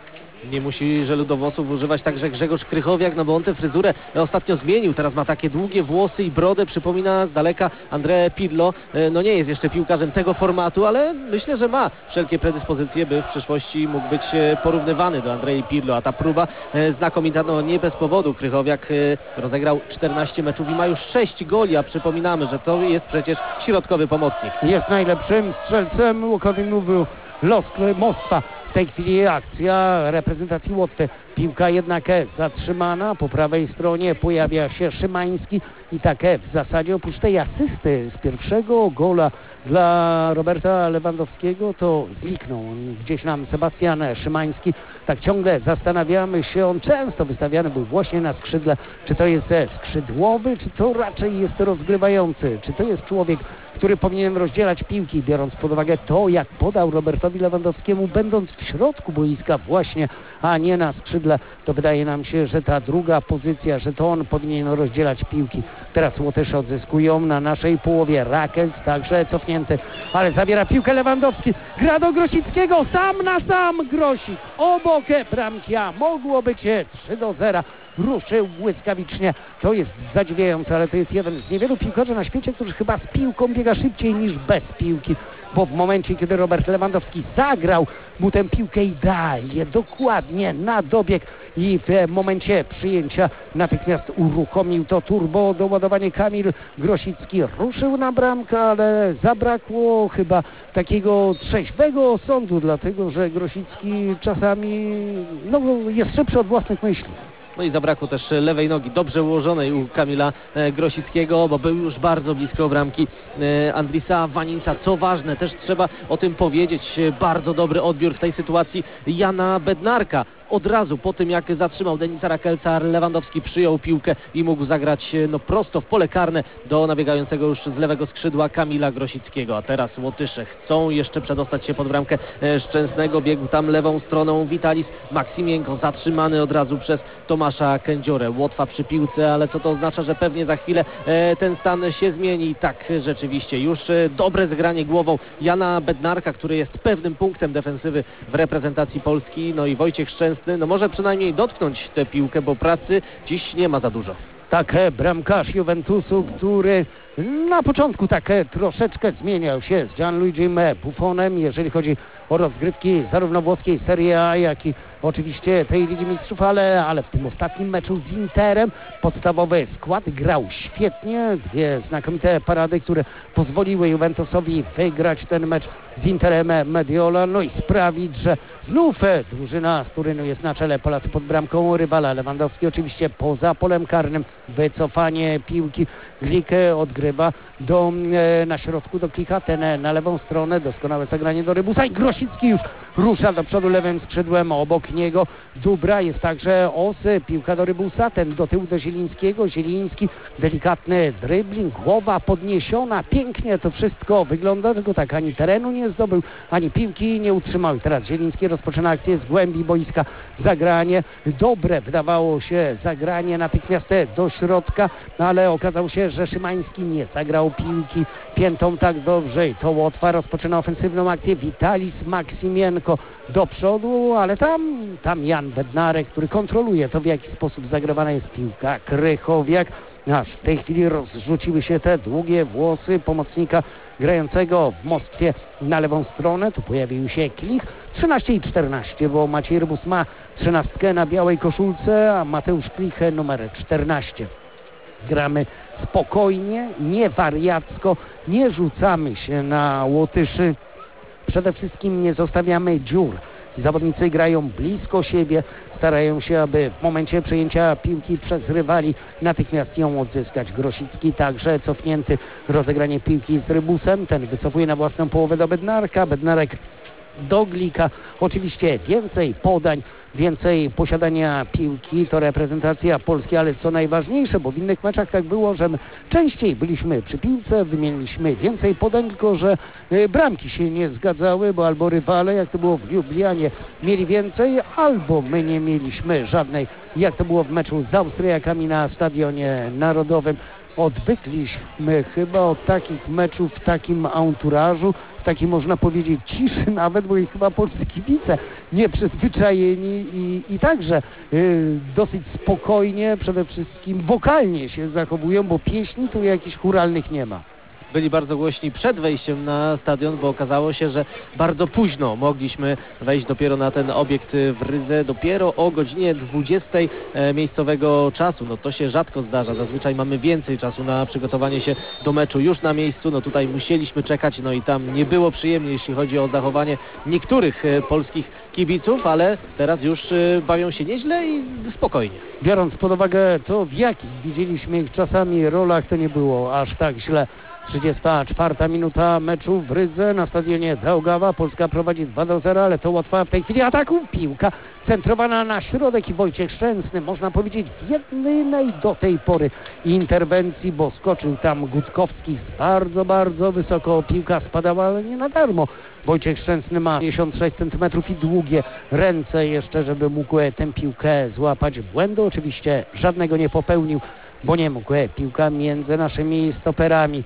Nie musi żelu do włosów używać także Grzegorz Krychowiak, no bo on tę fryzurę ostatnio zmienił. Teraz ma takie długie włosy i brodę, przypomina z daleka André Pirlo. No nie jest jeszcze piłkarzem tego formatu, ale myślę, że ma wszelkie predyspozycje, by w przyszłości mógł być porównywany do Andrei Pirlo, a ta próba znakomita, no nie bez powodu. Krychowiak rozegrał czternaście meczów i ma już sześć goli, a przypominamy, że to jest przecież środkowy pomocnik. Jest najlepszym strzelcem, Łukowi mówił los Mostwa. W tej chwili akcja reprezentacji Łotwy. Piłka jednak zatrzymana. Po prawej stronie pojawia się Szymański i tak w zasadzie oprócz tej asysty z pierwszego gola dla Roberta Lewandowskiego to zniknął gdzieś nam Sebastian Szymański. Tak ciągle zastanawiamy się, on często wystawiany był właśnie na skrzydle. Czy to jest skrzydłowy, czy to raczej jest rozgrywający? Czy to jest człowiek, który powinien rozdzielać piłki, biorąc pod uwagę to, jak podał Robertowi Lewandowskiemu, będąc w środku boiska właśnie, a nie na skrzydle, to wydaje nam się, że ta druga pozycja, że to on powinien rozdzielać piłki. Teraz Łotysze odzyskują na naszej połowie. Rakels także cofnięty, ale zabiera piłkę Lewandowski. Gra do Grosickiego, sam na sam Grosik. Obok bramki, a mogło być trzy do zera. Ruszył błyskawicznie. To jest zadziwiające, ale to jest jeden z niewielu piłkarzy na świecie, którzy chyba z piłką biega szybciej niż bez piłki, bo w momencie, kiedy Robert Lewandowski zagrał mu tę piłkę idealnie, dokładnie na dobieg i w momencie przyjęcia natychmiast uruchomił to turbo doładowanie. Kamil Grosicki ruszył na bramkę, ale zabrakło chyba takiego trzeźwego sądu, dlatego że Grosicki czasami no, jest szybszy od własnych myśli. No i zabrakło też lewej nogi, dobrze ułożonej u Kamila Grosickiego, bo był już bardzo blisko bramki Andrisa Waninca. Co ważne, też trzeba o tym powiedzieć, bardzo dobry odbiór w tej sytuacji Jana Bednarka. Od razu po tym, jak zatrzymał Denisa Rakelsa, Lewandowski przyjął piłkę i mógł zagrać no, prosto w pole karne do nabiegającego już z lewego skrzydła Kamila Grosickiego. A teraz Łotysze chcą jeszcze przedostać się pod bramkę Szczęsnego. Biegł tam lewą stroną Witalis Maksimienko, zatrzymany od razu przez Tomasza Kędziorę. Łotwa przy piłce, ale co to oznacza, że pewnie za chwilę e, ten stan się zmieni. Tak, rzeczywiście, już e, dobre zgranie głową Jana Bednarka, który jest pewnym punktem defensywy w reprezentacji Polski. No i Wojciech Szczęsny no może przynajmniej dotknąć tę piłkę, bo pracy dziś nie ma za dużo. Tak, bramkarz Juventusu, który na początku tak troszeczkę zmieniał się z Gianluigim Buffonem, jeżeli chodzi o rozgrywki zarówno włoskiej Serie A, jak i oczywiście tej Ligi Mistrzów, ale, ale w tym ostatnim meczu z Interem podstawowy skład grał świetnie. Dwie znakomite parady, które pozwoliły Juventusowi wygrać ten mecz z Interem Mediola, no i sprawić, że znów drużyna z Turynu jest na czele. Polacy pod bramką rywala. Lewandowski oczywiście poza polem karnym. Wycofanie piłki. Glikę odgrywa do, e, na środku do Klika, ten na lewą stronę. Doskonałe zagranie do Rybusa i Grosicki już rusza do przodu lewym skrzydłem. Obok niego Dubra, jest także Os. Piłka do Rybusa, ten do tyłu do Zielińskiego. Zieliński, delikatny dribbling, głowa podniesiona. Pięknie to wszystko wygląda, tylko tak ani terenu nie zdobył, ani piłki nie utrzymał. I teraz Zieliński rozpoczyna akcję z głębi boiska. Zagranie dobre wydawało się, zagranie natychmiast do środka, no ale okazało się, że Szymański nie zagrał piłki piętą tak dobrze i to Łotwa rozpoczyna ofensywną akcję. Witalis Maksimienko do przodu, ale tam, tam Jan Bednarek, który kontroluje to, w jaki sposób zagrywana jest piłka. Krychowiak, aż w tej chwili rozrzuciły się te długie włosy pomocnika grającego w Moskwie na lewą stronę. Tu pojawił się Klich. trzynaście i czternaście, bo Maciej Rybus ma trzynastkę na białej koszulce, a Mateusz Klich numer czternaście. Gramy spokojnie, nie wariacko, nie rzucamy się na Łotyszy. Przede wszystkim nie zostawiamy dziur. Zawodnicy grają blisko siebie, starają się, aby w momencie przejęcia piłki przez rywali natychmiast ją odzyskać. Grosicki także cofnięty, rozegranie piłki z Rybusem, ten wycofuje na własną połowę do Bednarka, Bednarek do Glika. Oczywiście więcej podań, więcej posiadania piłki to reprezentacja Polski, ale co najważniejsze, bo w innych meczach tak było, że my częściej byliśmy przy piłce, wymieniliśmy więcej podań, tylko że y, bramki się nie zgadzały, bo albo rywale, jak to było w Lublianie, mieli więcej, albo my nie mieliśmy żadnej, jak to było w meczu z Austriakami na Stadionie Narodowym. Odbykliśmy chyba od takich meczów w takim anturażu, w takiej można powiedzieć ciszy nawet, bo i chyba polscy kibice nieprzyzwyczajeni i, i także y, dosyć spokojnie, przede wszystkim wokalnie się zachowują, bo pieśni tu jakichś chóralnych nie ma. Byli bardzo głośni przed wejściem na stadion, bo okazało się, że bardzo późno mogliśmy wejść dopiero na ten obiekt w Rydze, dopiero o godzinie dwudziestej e, miejscowego czasu. No to się rzadko zdarza, zazwyczaj mamy więcej czasu na przygotowanie się do meczu już na miejscu. No tutaj musieliśmy czekać, no i tam nie było przyjemnie, jeśli chodzi o zachowanie niektórych e, polskich kibiców, ale teraz już e, bawią się nieźle i spokojnie. Biorąc pod uwagę to, w jakich widzieliśmy ich czasami rolach, to nie było aż tak źle. trzydziesta czwarta minuta meczu w Rydze na stadionie Daugava. Polska prowadzi dwa do zera, ale to łatwa w tej chwili ataku. Piłka centrowana na środek i Wojciech Szczęsny, można powiedzieć w jedynej do tej pory interwencji, bo skoczył tam Gutkowski z bardzo, bardzo wysoko. Piłka spadała, ale nie na darmo. Wojciech Szczęsny ma pięćdziesiąt sześć centymetrów i długie ręce jeszcze, żeby mógł tę piłkę złapać. Błędu oczywiście żadnego nie popełnił, bo nie mógł. Piłka między naszymi stoperami.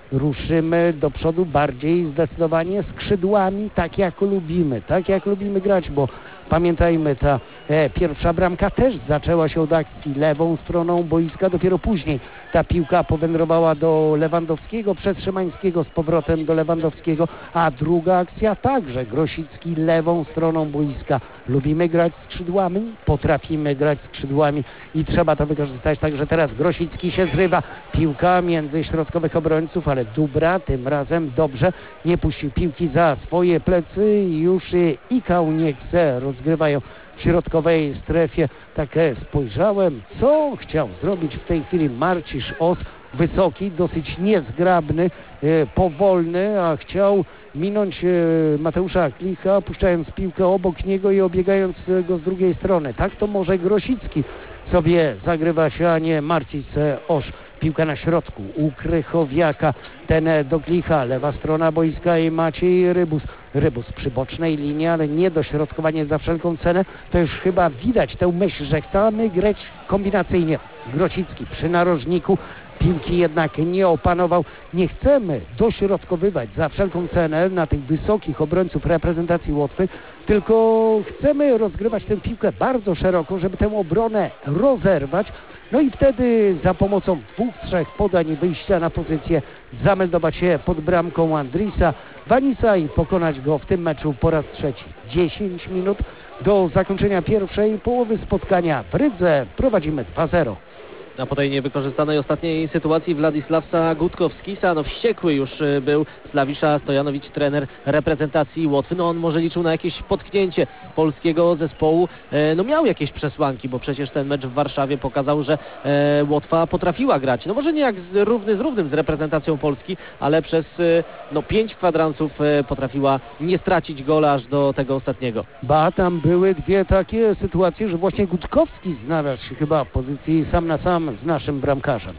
Ruszymy do przodu bardziej zdecydowanie skrzydłami, tak jak lubimy, tak jak lubimy grać, bo pamiętajmy, ta e, pierwsza bramka też zaczęła się od akcji lewą stroną boiska, dopiero później ta piłka powędrowała do Lewandowskiego, przez Szymańskiego z powrotem do Lewandowskiego, a druga akcja także Grosicki lewą stroną boiska. Lubimy grać skrzydłami, potrafimy grać skrzydłami i trzeba to wykorzystać, także teraz Grosicki się zrywa, piłka między środkowych obrońców, ale Dubra tym razem dobrze nie puścił piłki za swoje plecy i już Ikał nie chce, rozgrywają w środkowej strefie. Tak spojrzałem, co chciał zrobić w tej chwili Marcisz Os, wysoki, dosyć niezgrabny, e, powolny, a chciał minąć e, Mateusza Klicha, puszczając piłkę obok niego i obiegając go z drugiej strony. Tak to może Grosicki sobie zagrywa się, a nie Marcisz Osz. Piłka na środku u Krychowiaka, ten do Klicha, lewa strona boiska i Maciej Rybus. Rybus przy bocznej linii, ale nie dośrodkowanie za wszelką cenę. To już chyba widać tę myśl, że chcemy grać kombinacyjnie. Grosicki przy narożniku. Piłki jednak nie opanował. Nie chcemy dośrodkowywać za wszelką cenę na tych wysokich obrońców reprezentacji Łotwy, tylko chcemy rozgrywać tę piłkę bardzo szeroko, żeby tę obronę rozerwać. No i wtedy za pomocą dwóch, trzech podań wyjścia na pozycję zameldować się pod bramką Andrisa Vanisa i pokonać go w tym meczu po raz trzeci. dziesięć minut do zakończenia pierwszej połowy spotkania w Rydze. Prowadzimy dwa zero. Na po tej niewykorzystanej ostatniej sytuacji Władysławsa Gutkowskisa, no wściekły już był Slawisza Stojanowicz, trener reprezentacji Łotwy. No on może liczył na jakieś potknięcie polskiego zespołu. No miał jakieś przesłanki, bo przecież ten mecz w Warszawie pokazał, że Łotwa potrafiła grać. No może nie jak z, równy z równym z reprezentacją Polski, ale przez no pięć kwadransów potrafiła nie stracić gola aż do tego ostatniego. Ba, tam były dwie takie sytuacje, że właśnie Gutkowski znalazł się chyba w pozycji sam na sam z naszym bramkarzem.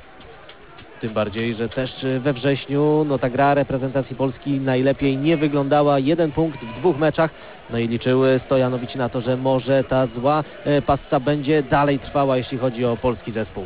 Tym bardziej, że też we wrześniu no ta gra reprezentacji Polski najlepiej nie wyglądała. Jeden punkt w dwóch meczach. No i liczył Stojanowicz na to, że może ta zła passa będzie dalej trwała, jeśli chodzi o polski zespół.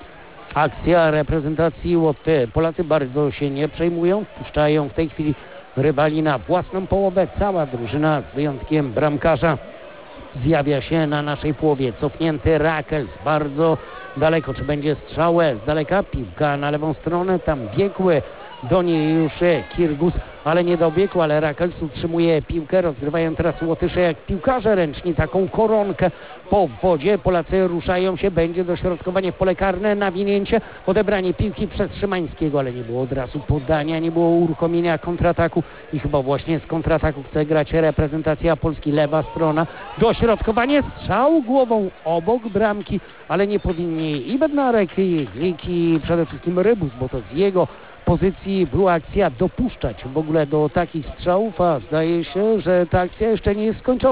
Akcja reprezentacji Łotwy. Polacy bardzo się nie przejmują. Wpuszczają w tej chwili rywali na własną połowę. Cała drużyna z wyjątkiem bramkarza zjawia się na naszej połowie. Cofnięty Rakels bardzo daleko. Czy będzie strzał z daleka? Piłka na lewą stronę. Tam biegły do niej już Kirgus, ale nie dobiegł, ale Rakels utrzymuje piłkę. Rozgrywają teraz Łotysze jak piłkarze ręczni. Taką koronkę po wodzie. Polacy ruszają się. Będzie dośrodkowanie w pole karne. Nawinięcie. Odebranie piłki przez Szymańskiego, ale nie było od razu podania. Nie było uruchomienia kontrataku i chyba właśnie z kontrataku chce grać reprezentacja Polski. Lewa strona. Dośrodkowanie. Strzał głową obok bramki, ale nie powinni i Bednarek, i Glik, i przede wszystkim Rybus, bo to z jego pozycji była akcja dopuszczać w ogóle do takich strzałów, a zdaje się, że ta akcja jeszcze nie jest skończona.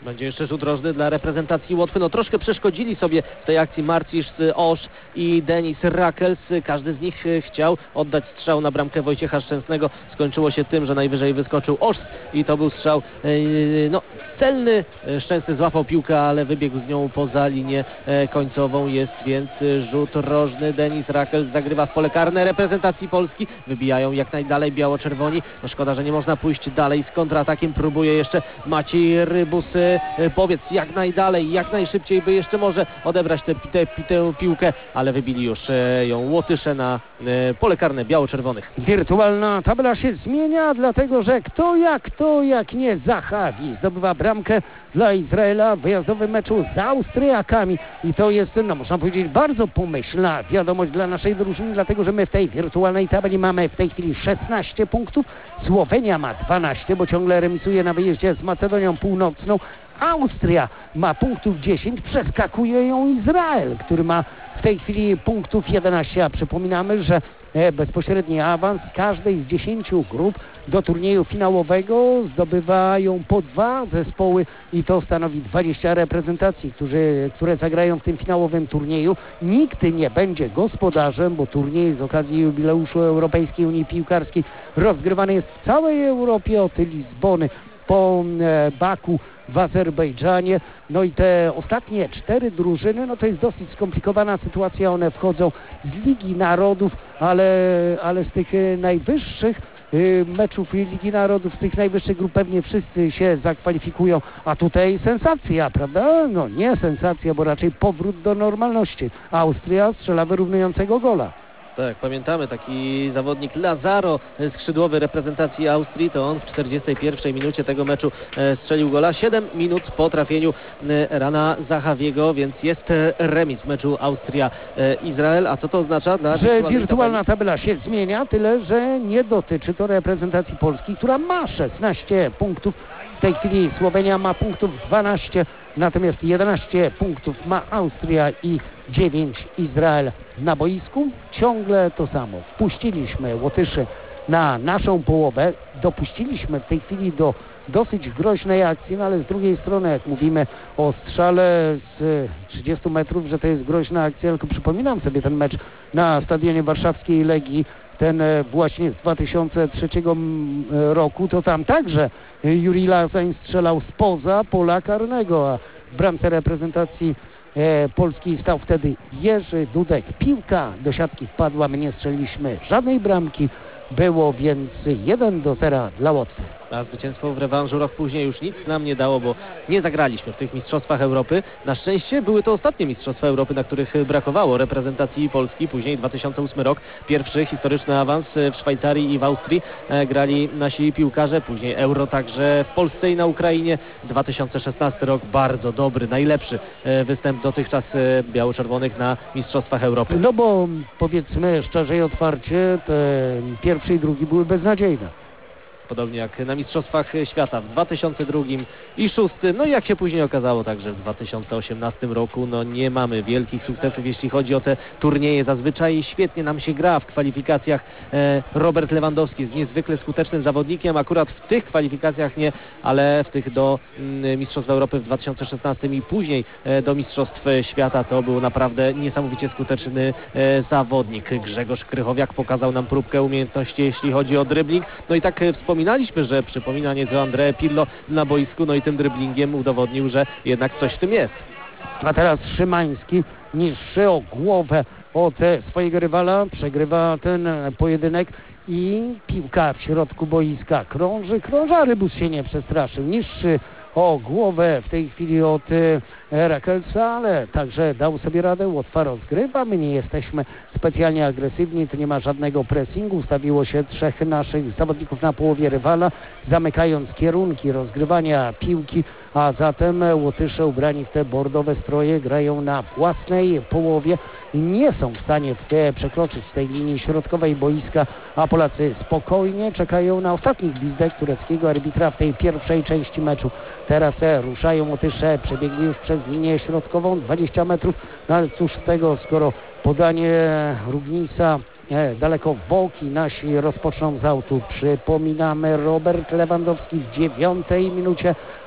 Będzie jeszcze rzut rożny dla reprezentacji Łotwy. No troszkę przeszkodzili sobie w tej akcji Marcisz Osz i Denis Rakels. Każdy z nich chciał oddać strzał na bramkę Wojciecha Szczęsnego. Skończyło się tym, że najwyżej wyskoczył Osz i to był strzał yy, no, celny. Szczęsny złapał piłkę, ale wybiegł z nią poza linię końcową. Jest więc rzut rożny. Denis Rakels zagrywa w pole karne reprezentacji Polski. Wybijają jak najdalej biało-czerwoni. No szkoda, że nie można pójść dalej z kontratakiem. Próbuje jeszcze Maciej Rybus. Powiedz jak najdalej, jak najszybciej, by jeszcze może odebrać tę te, te, te piłkę, ale wybili już ją Łotysze na pole karne biało-czerwonych. Wirtualna tabela się zmienia, dlatego że kto jak kto jak nie Zahawi zdobywa bramkę dla Izraela w wyjazdowym meczu z Austriakami i to jest, no można powiedzieć, bardzo pomyślna wiadomość dla naszej drużyny, dlatego że my w tej wirtualnej tabeli mamy w tej chwili szesnaście punktów, Słowenia ma dwanaście, bo ciągle remisuje na wyjeździe z Macedonią Północną. Austria ma punktów dziesięć, przeskakuje ją Izrael, który ma w tej chwili punktów jedenaście, a przypominamy, że bezpośredni awans z każdej z dziesięciu grup do turnieju finałowego zdobywają po dwa zespoły i to stanowi dwadzieścia reprezentacji, którzy, które zagrają w tym finałowym turnieju. Nikt nie będzie gospodarzem, bo turniej z okazji jubileuszu Europejskiej Unii Piłkarskiej rozgrywany jest w całej Europie, od Lizbony po Baku w Azerbejdżanie. No i te ostatnie cztery drużyny, no to jest dosyć skomplikowana sytuacja. One wchodzą z Ligi Narodów, ale, ale z tych najwyższych meczów Ligi Narodów, z tych najwyższych grup pewnie wszyscy się zakwalifikują, a tutaj sensacja, prawda? No nie sensacja, bo raczej powrót do normalności. Austria strzela wyrównującego gola. Tak, pamiętamy, taki zawodnik Lazaro, skrzydłowy reprezentacji Austrii, to on w czterdziestej pierwszej minucie tego meczu strzelił gola. siedem minut po trafieniu Rana Zahawiego, więc jest remis w meczu Austria-Izrael. A co to oznacza dla że wirtualna tabela się zmienia, tyle że nie dotyczy to reprezentacji Polski, która ma szesnaście punktów. W tej chwili Słowenia ma punktów dwanaście, natomiast jedenaście punktów ma Austria i dziewięć Izrael. Na boisku ciągle to samo. Wpuściliśmy Łotyszy na naszą połowę, dopuściliśmy w tej chwili do dosyć groźnej akcji, no ale z drugiej strony, jak mówimy o strzale z trzydziestu metrów, że to jest groźna akcja, tylko przypominam sobie ten mecz na stadionie warszawskiej Legii, ten właśnie z dwa tysiące trzeciego roku, to tam także Jurij Lazań strzelał spoza pola karnego, a w bramce reprezentacji e, Polski stał wtedy Jerzy Dudek. Piłka do siatki wpadła, my nie strzeliliśmy żadnej bramki, było więc jeden do zera dla Łotwy. A zwycięstwo w rewanżu rok później już nic nam nie dało, bo nie zagraliśmy w tych Mistrzostwach Europy. Na szczęście były to ostatnie Mistrzostwa Europy, na których brakowało reprezentacji Polski. Później dwa tysiące ósmy rok, pierwszy historyczny awans w Szwajcarii i w Austrii grali nasi piłkarze. Później Euro także w Polsce i na Ukrainie. dwa tysiące szesnasty rok, bardzo dobry, najlepszy występ dotychczas biało-czerwonych na Mistrzostwach Europy. No bo powiedzmy szczerze i otwarcie, te pierwszy i drugi były beznadziejne. Podobnie jak na Mistrzostwach Świata w dwa tysiące drugim i szóstym. No i jak się później okazało, także w dwa tysiące osiemnastym roku no nie mamy wielkich sukcesów, jeśli chodzi o te turnieje. Zazwyczaj świetnie nam się gra w kwalifikacjach. E, Robert Lewandowski jest niezwykle skutecznym zawodnikiem. Akurat w tych kwalifikacjach nie, ale w tych do mm, Mistrzostw Europy w dwa tysiące szesnastym i później e, do Mistrzostw Świata to był naprawdę niesamowicie skuteczny e, zawodnik. Grzegorz Krychowiak pokazał nam próbkę umiejętności, jeśli chodzi o dribbling. No i tak e, wspominałem, Wspominaliśmy, że przypomina nieco André Pirlo na boisku, no i tym dribblingiem udowodnił, że jednak coś w tym jest. A teraz Szymański, niższy o głowę od swojego rywala, przegrywa ten pojedynek i piłka w środku boiska krąży, krąży, a Rybus się nie przestraszył. Niższy o głowę w tej chwili od e, Rakelsa, ale także dał sobie radę. Łotwa rozgrywa, my nie jesteśmy specjalnie agresywni, tu nie ma żadnego pressingu. Ustawiło się trzech naszych zawodników na połowie rywala, zamykając kierunki rozgrywania piłki, a zatem Łotysze ubrani w te bordowe stroje grają na własnej połowie. Nie są w stanie w te, przekroczyć tej linii środkowej boiska, a Polacy spokojnie czekają na ostatni gwizdek tureckiego arbitra w tej pierwszej części meczu. Teraz ruszają Łotysze, przebiegli już przez linię środkową, dwadzieścia metrów, no ale cóż z tego, skoro podanie Rugnisa e, daleko w bok i nasi rozpoczną z autu. Przypominamy, Robert Lewandowski w dziewiątej minucie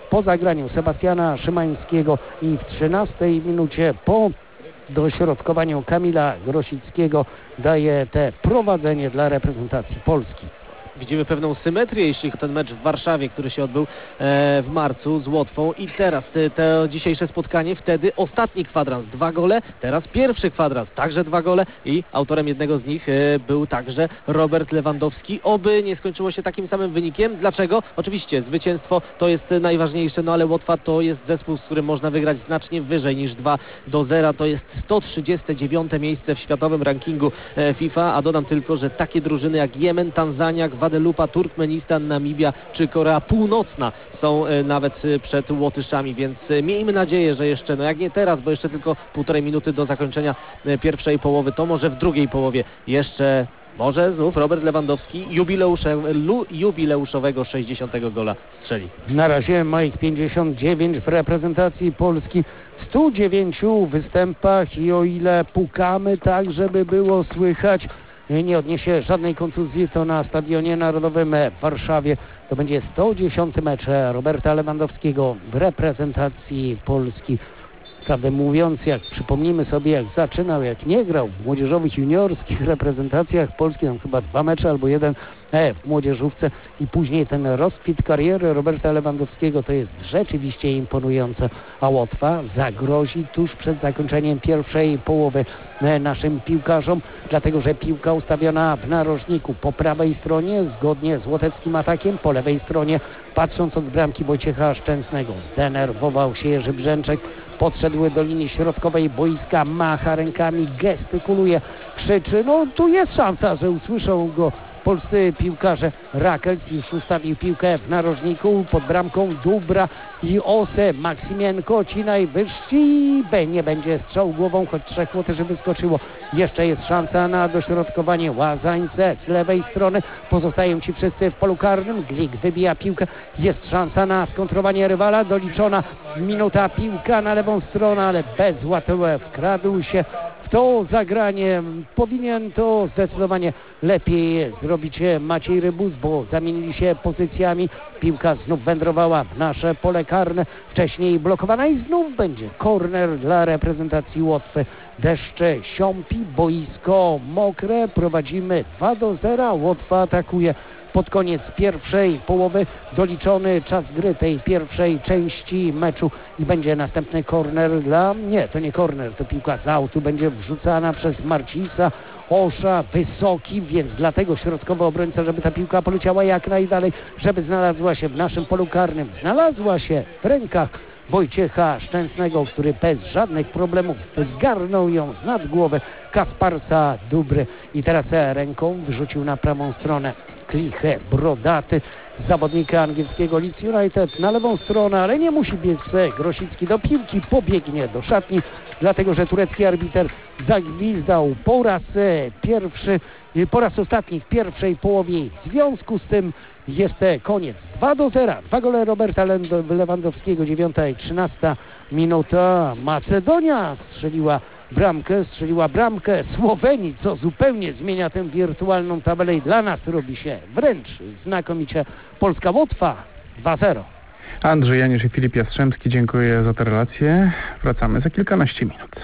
po zagraniu Sebastiana Szymańskiego i w trzynastej minucie po dośrodkowaniu Kamila Grosickiego daje te prowadzenie dla reprezentacji Polski. Widzimy pewną symetrię, jeśli ten mecz w Warszawie, który się odbył e, w marcu z Łotwą i teraz te, to dzisiejsze spotkanie, wtedy ostatni kwadrans, dwa gole, teraz pierwszy kwadrans, także dwa gole i autorem jednego z nich e, był także Robert Lewandowski. Oby nie skończyło się takim samym wynikiem. Dlaczego? Oczywiście zwycięstwo to jest najważniejsze, no ale Łotwa to jest zespół, z którym można wygrać znacznie wyżej niż dwa do zera. To jest sto trzydzieste dziewiąte miejsce w światowym rankingu e, FIFA, a dodam tylko, że takie drużyny jak Jemen, Tanzania, Gwadelupa, Turkmenistan, Namibia czy Korea Północna są e, nawet e, przed Łotyszami, więc e, miejmy nadzieję, że jeszcze, no jak nie teraz, bo jeszcze tylko półtorej minuty do zakończenia e, pierwszej połowy, to może w drugiej połowie jeszcze może znów Robert Lewandowski jubileusze, lu, jubileuszowego sześćdziesiątego gola strzeli. Na razie ma ich pięćdziesiąt dziewięć w reprezentacji Polski w stu dziewięciu występach i o ile pukamy tak, żeby było słychać, nie odniesie żadnej kontuzji, to na Stadionie Narodowym w Warszawie to będzie sto dziesiąty mecz Roberta Lewandowskiego w reprezentacji Polski. Prawdę mówiąc, jak przypomnimy sobie, jak zaczynał, jak nie grał w młodzieżowych, juniorskich reprezentacjach Polski, tam chyba dwa mecze albo jeden e, w młodzieżówce i później ten rozkwit kariery Roberta Lewandowskiego to jest rzeczywiście imponujące, a Łotwa zagrozi tuż przed zakończeniem pierwszej połowy e, naszym piłkarzom, dlatego że piłka ustawiona w narożniku po prawej stronie zgodnie z łotewskim atakiem, po lewej stronie patrząc od bramki Wojciecha Szczęsnego. Zdenerwował się Jerzy Brzęczek, podszedł do linii środkowej boiska, macha rękami, gestykuluje, krzyczy. No tu jest szansa, że usłyszą go polscy piłkarze. Rakels już ustawił piłkę w narożniku pod bramką Dubra i Ose. Maksymienko ci najwyżsi. B nie będzie strzał głową, choć trzech Łotyszy wyskoczyło. Jeszcze jest szansa na dośrodkowanie. Łazańce z lewej strony. Pozostają ci wszyscy w polu karnym. Glik wybija piłkę. Jest szansa na skontrowanie rywala. Doliczona minuta, piłka na lewą stronę, ale bez łatwe wkradł się w to zagranie. Powinien to zdecydowanie lepiej zrobić Maciej Rybus, bo zamienili się pozycjami. Piłka znów wędrowała w nasze pole karne, wcześniej blokowana i znów będzie korner dla reprezentacji Łotwy. Deszcze siąpi, boisko mokre, prowadzimy dwa do zera, Łotwa atakuje. Pod koniec pierwszej połowy doliczony czas gry tej pierwszej części meczu i będzie następny korner dla... Nie, to nie korner, to piłka z autu będzie wrzucana przez Marcisa. Osza wysoki, więc dlatego środkowy obrońca, żeby ta piłka poleciała jak najdalej, żeby znalazła się w naszym polu karnym. Znalazła się w rękach Wojciecha Szczęsnego, który bez żadnych problemów zgarnął ją z nad głowy Kasparsa Dubry i teraz ręką wyrzucił na prawą stronę Kliche, brodaty zawodnika angielskiego Leeds United na lewą stronę, ale nie musi biec Grosicki do piłki, pobiegnie do szatni, dlatego że turecki arbiter zagwizdał po raz pierwszy, po raz ostatni w pierwszej połowie. W związku z tym jest koniec. dwa do zera. Dwa gole Roberta Lewandowskiego, dziewiąta i trzynasta minuta. Macedonia strzeliła bramkę, strzeliła bramkę Słowenii, co zupełnie zmienia tę wirtualną tabelę i dla nas robi się wręcz znakomicie. Polska Łotwa dwa zero. Andrzej Janisz i Filip Jastrzębski, dziękuję za tę relację. Wracamy za kilkanaście minut.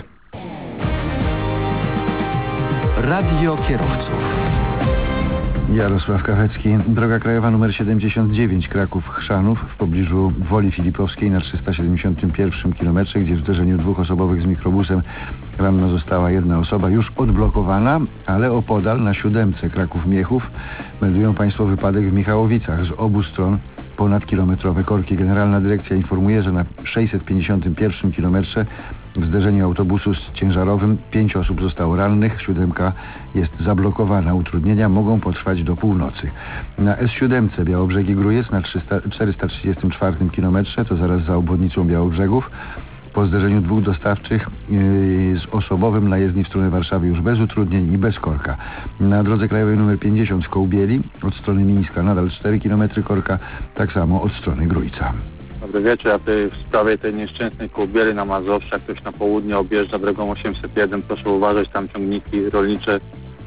Radio kierowców. Jarosław Kawecki. Droga krajowa nr siedemdziesiąt dziewięć Kraków-Chrzanów w pobliżu Woli Filipowskiej na trzysta siedemdziesiątym pierwszym kilometrze, gdzie w zderzeniu dwóch osobowych z mikrobusem ranna została jedna osoba, już odblokowana, ale opodal na siódemce Kraków-Miechów meldują Państwo wypadek w Michałowicach. Z obu stron ponadkilometrowe korki. Generalna Dyrekcja informuje, że na sześćset pięćdziesiątym pierwszym kilometrze w zderzeniu autobusu z ciężarowym pięć osób zostało rannych, siódemka jest zablokowana. Utrudnienia mogą potrwać do północy. Na S siedem Białobrzegi-Grójec na czterysta trzydziestym czwartym kilometrze, to zaraz za obwodnicą Białobrzegów, po zderzeniu dwóch dostawczych yy, z osobowym na jezdni w stronę Warszawy już bez utrudnień i bez korka. Na drodze krajowej nr pięćdziesiąt w Kołbieli od strony Mińska nadal cztery kilometry korka, tak samo od strony Grójca. Dobry wieczór, ja tutaj w sprawie tej nieszczęsnej Kołbieli na Mazowszu, jak ktoś na południe objeżdża drogą osiemset jeden, proszę uważać, tam ciągniki rolnicze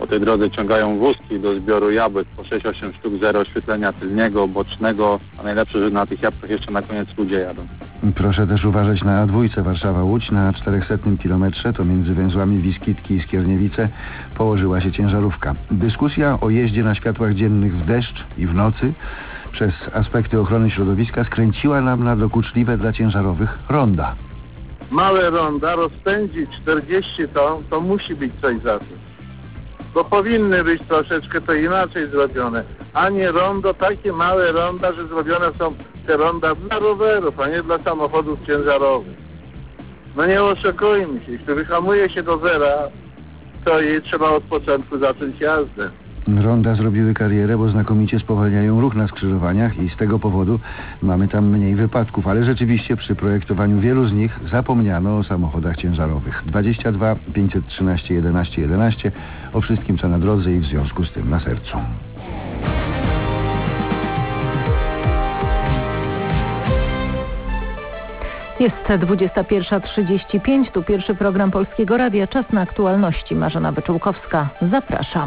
Po tej drodze ciągają wózki do zbioru jabłek po sześć osiem sztuk, zero oświetlenia tylniego, bocznego, a najlepsze, że na tych jabłkach jeszcze na koniec ludzie jadą. Proszę też uważać na A dwa Warszawa-Łódź na czterychsetnym kilometrze, to między węzłami Wiskitki i Skierniewice położyła się ciężarówka. Dyskusja o jeździe na światłach dziennych w deszcz i w nocy przez aspekty ochrony środowiska skręciła nam na dokuczliwe dla ciężarowych ronda. Małe ronda rozpędzi czterdzieści ton, to musi być coś za tym. Bo powinny być troszeczkę to inaczej zrobione, a nie rondo, takie małe ronda, że zrobione są te ronda dla rowerów, a nie dla samochodów ciężarowych. No nie oszukujmy się, jeśli wyhamuje się do zera, to jej trzeba od początku zacząć jazdę. Ronda zrobiły karierę, bo znakomicie spowalniają ruch na skrzyżowaniach i z tego powodu mamy tam mniej wypadków, ale rzeczywiście przy projektowaniu wielu z nich zapomniano o samochodach ciężarowych. dwadzieścia dwa pięćset trzynaście jedenaście jedenaście o wszystkim co na drodze i w związku z tym na sercu. Jest dwudziesta pierwsza trzydzieści pięć, tu pierwszy program Polskiego Radia. Czas na aktualności. Marzena Wyczółkowska. Zapraszam.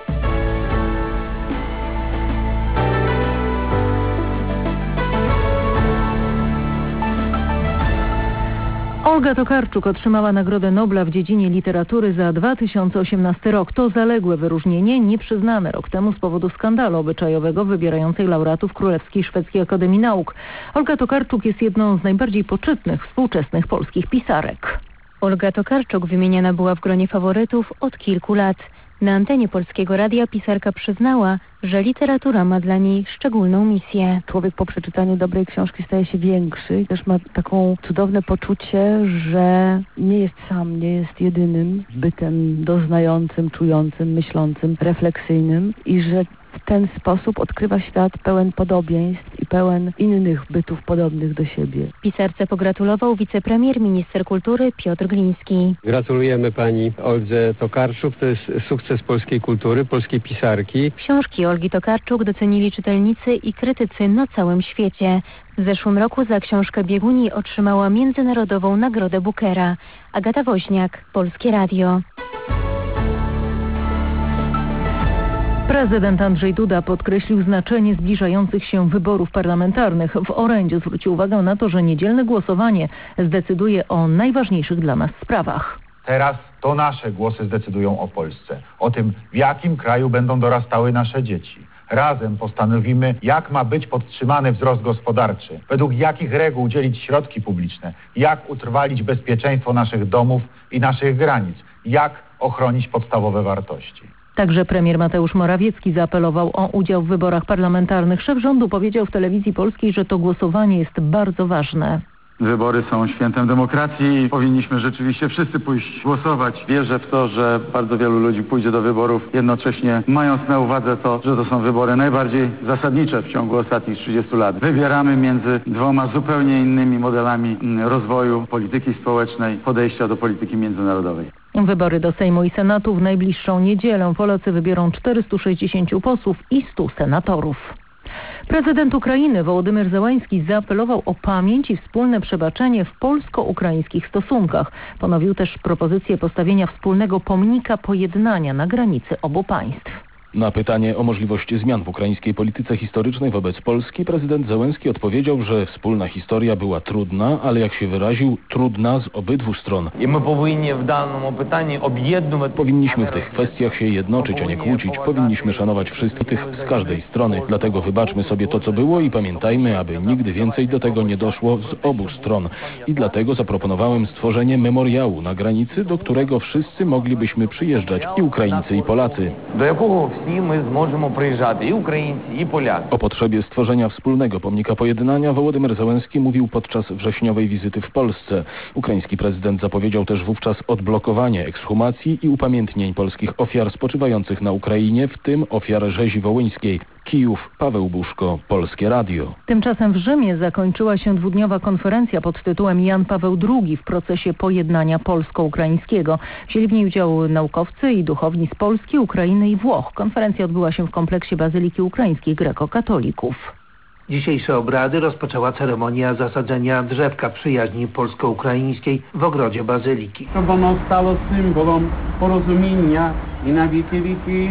Olga Tokarczuk otrzymała Nagrodę Nobla w dziedzinie literatury za dwa tysiące osiemnasty rok. To zaległe wyróżnienie, nieprzyznane rok temu z powodu skandalu obyczajowego wybierającej laureatów Królewskiej Szwedzkiej Akademii Nauk. Olga Tokarczuk jest jedną z najbardziej poczytnych współczesnych polskich pisarek. Olga Tokarczuk wymieniana była w gronie faworytów od kilku lat. Na antenie Polskiego Radia pisarka przyznała, że literatura ma dla niej szczególną misję. Człowiek po przeczytaniu dobrej książki staje się większy i też ma taką cudowne poczucie, że nie jest sam, nie jest jedynym bytem doznającym, czującym, myślącym, refleksyjnym i że w ten sposób odkrywa świat pełen podobieństw i pełen innych bytów podobnych do siebie. Pisarce pogratulował wicepremier, minister kultury Piotr Gliński. Gratulujemy pani Oldze Tokarczuk, to jest sukces polskiej kultury, polskiej pisarki. Książki Olgi Tokarczuk docenili czytelnicy i krytycy na całym świecie. W zeszłym roku za książkę Bieguni otrzymała Międzynarodową Nagrodę Bookera. Agata Woźniak, Polskie Radio. Prezydent Andrzej Duda podkreślił znaczenie zbliżających się wyborów parlamentarnych. W orędziu zwrócił uwagę na to, że niedzielne głosowanie zdecyduje o najważniejszych dla nas sprawach. Teraz to nasze głosy zdecydują o Polsce, o tym, w jakim kraju będą dorastały nasze dzieci. Razem postanowimy, jak ma być podtrzymany wzrost gospodarczy, według jakich reguł dzielić środki publiczne, jak utrwalić bezpieczeństwo naszych domów i naszych granic, jak ochronić podstawowe wartości. Także premier Mateusz Morawiecki zaapelował o udział w wyborach parlamentarnych. Szef rządu powiedział w telewizji polskiej, że to głosowanie jest bardzo ważne. Wybory są świętem demokracji i powinniśmy rzeczywiście wszyscy pójść głosować. Wierzę w to, że bardzo wielu ludzi pójdzie do wyborów, jednocześnie mając na uwadze to, że to są wybory najbardziej zasadnicze w ciągu ostatnich trzydziestu lat. Wybieramy między dwoma zupełnie innymi modelami rozwoju polityki społecznej, podejścia do polityki międzynarodowej. Wybory do Sejmu i Senatu w najbliższą niedzielę. Polacy wybiorą czterystu sześćdziesięciu posłów i stu senatorów. Prezydent Ukrainy Wołodymyr Zełański zaapelował o pamięć i wspólne przebaczenie w polsko-ukraińskich stosunkach. Ponowił też propozycję postawienia wspólnego pomnika pojednania na granicy obu państw. Na pytanie o możliwość zmian w ukraińskiej polityce historycznej wobec Polski prezydent Zełenski odpowiedział, że wspólna historia była trudna, ale jak się wyraził, trudna z obydwu stron. Powinniśmy w tych kwestiach się jednoczyć, a nie kłócić. Powinniśmy szanować wszystkich z każdej strony. Dlatego wybaczmy sobie to, co było i pamiętajmy, aby nigdy więcej do tego nie doszło z obu stron. I dlatego zaproponowałem stworzenie memoriału na granicy, do którego wszyscy moglibyśmy przyjeżdżać, i Ukraińcy, i Polacy. Do jakiego всі ми зможемо приїжджати, і українці, і поляки. O potrzebie stworzenia wspólnego pomnika pojednania Wołodymyr Zełenski mówił podczas wrześniowej wizyty w Polsce. Ukraiński prezydent zapowiedział też wówczas odblokowanie ekshumacji i upamiętnień polskich ofiar spoczywających na Ukrainie, w tym ofiar rzezi wołyńskiej. Kijów, Paweł Buszko, Polskie Radio. Tymczasem w Rzymie zakończyła się dwudniowa konferencja pod tytułem Jan Paweł drugi w procesie pojednania polsko-ukraińskiego. Wzięli w niej udział naukowcy i duchowni z Polski, Ukrainy i Włoch. Konferencja odbyła się w kompleksie Bazyliki Ukraińskich Greko-Katolików. Dzisiejsze obrady rozpoczęła ceremonia zasadzenia drzewka przyjaźni polsko-ukraińskiej w ogrodzie Bazyliki. Żeby ono stało symbolem porozumienia i na wieki wieki.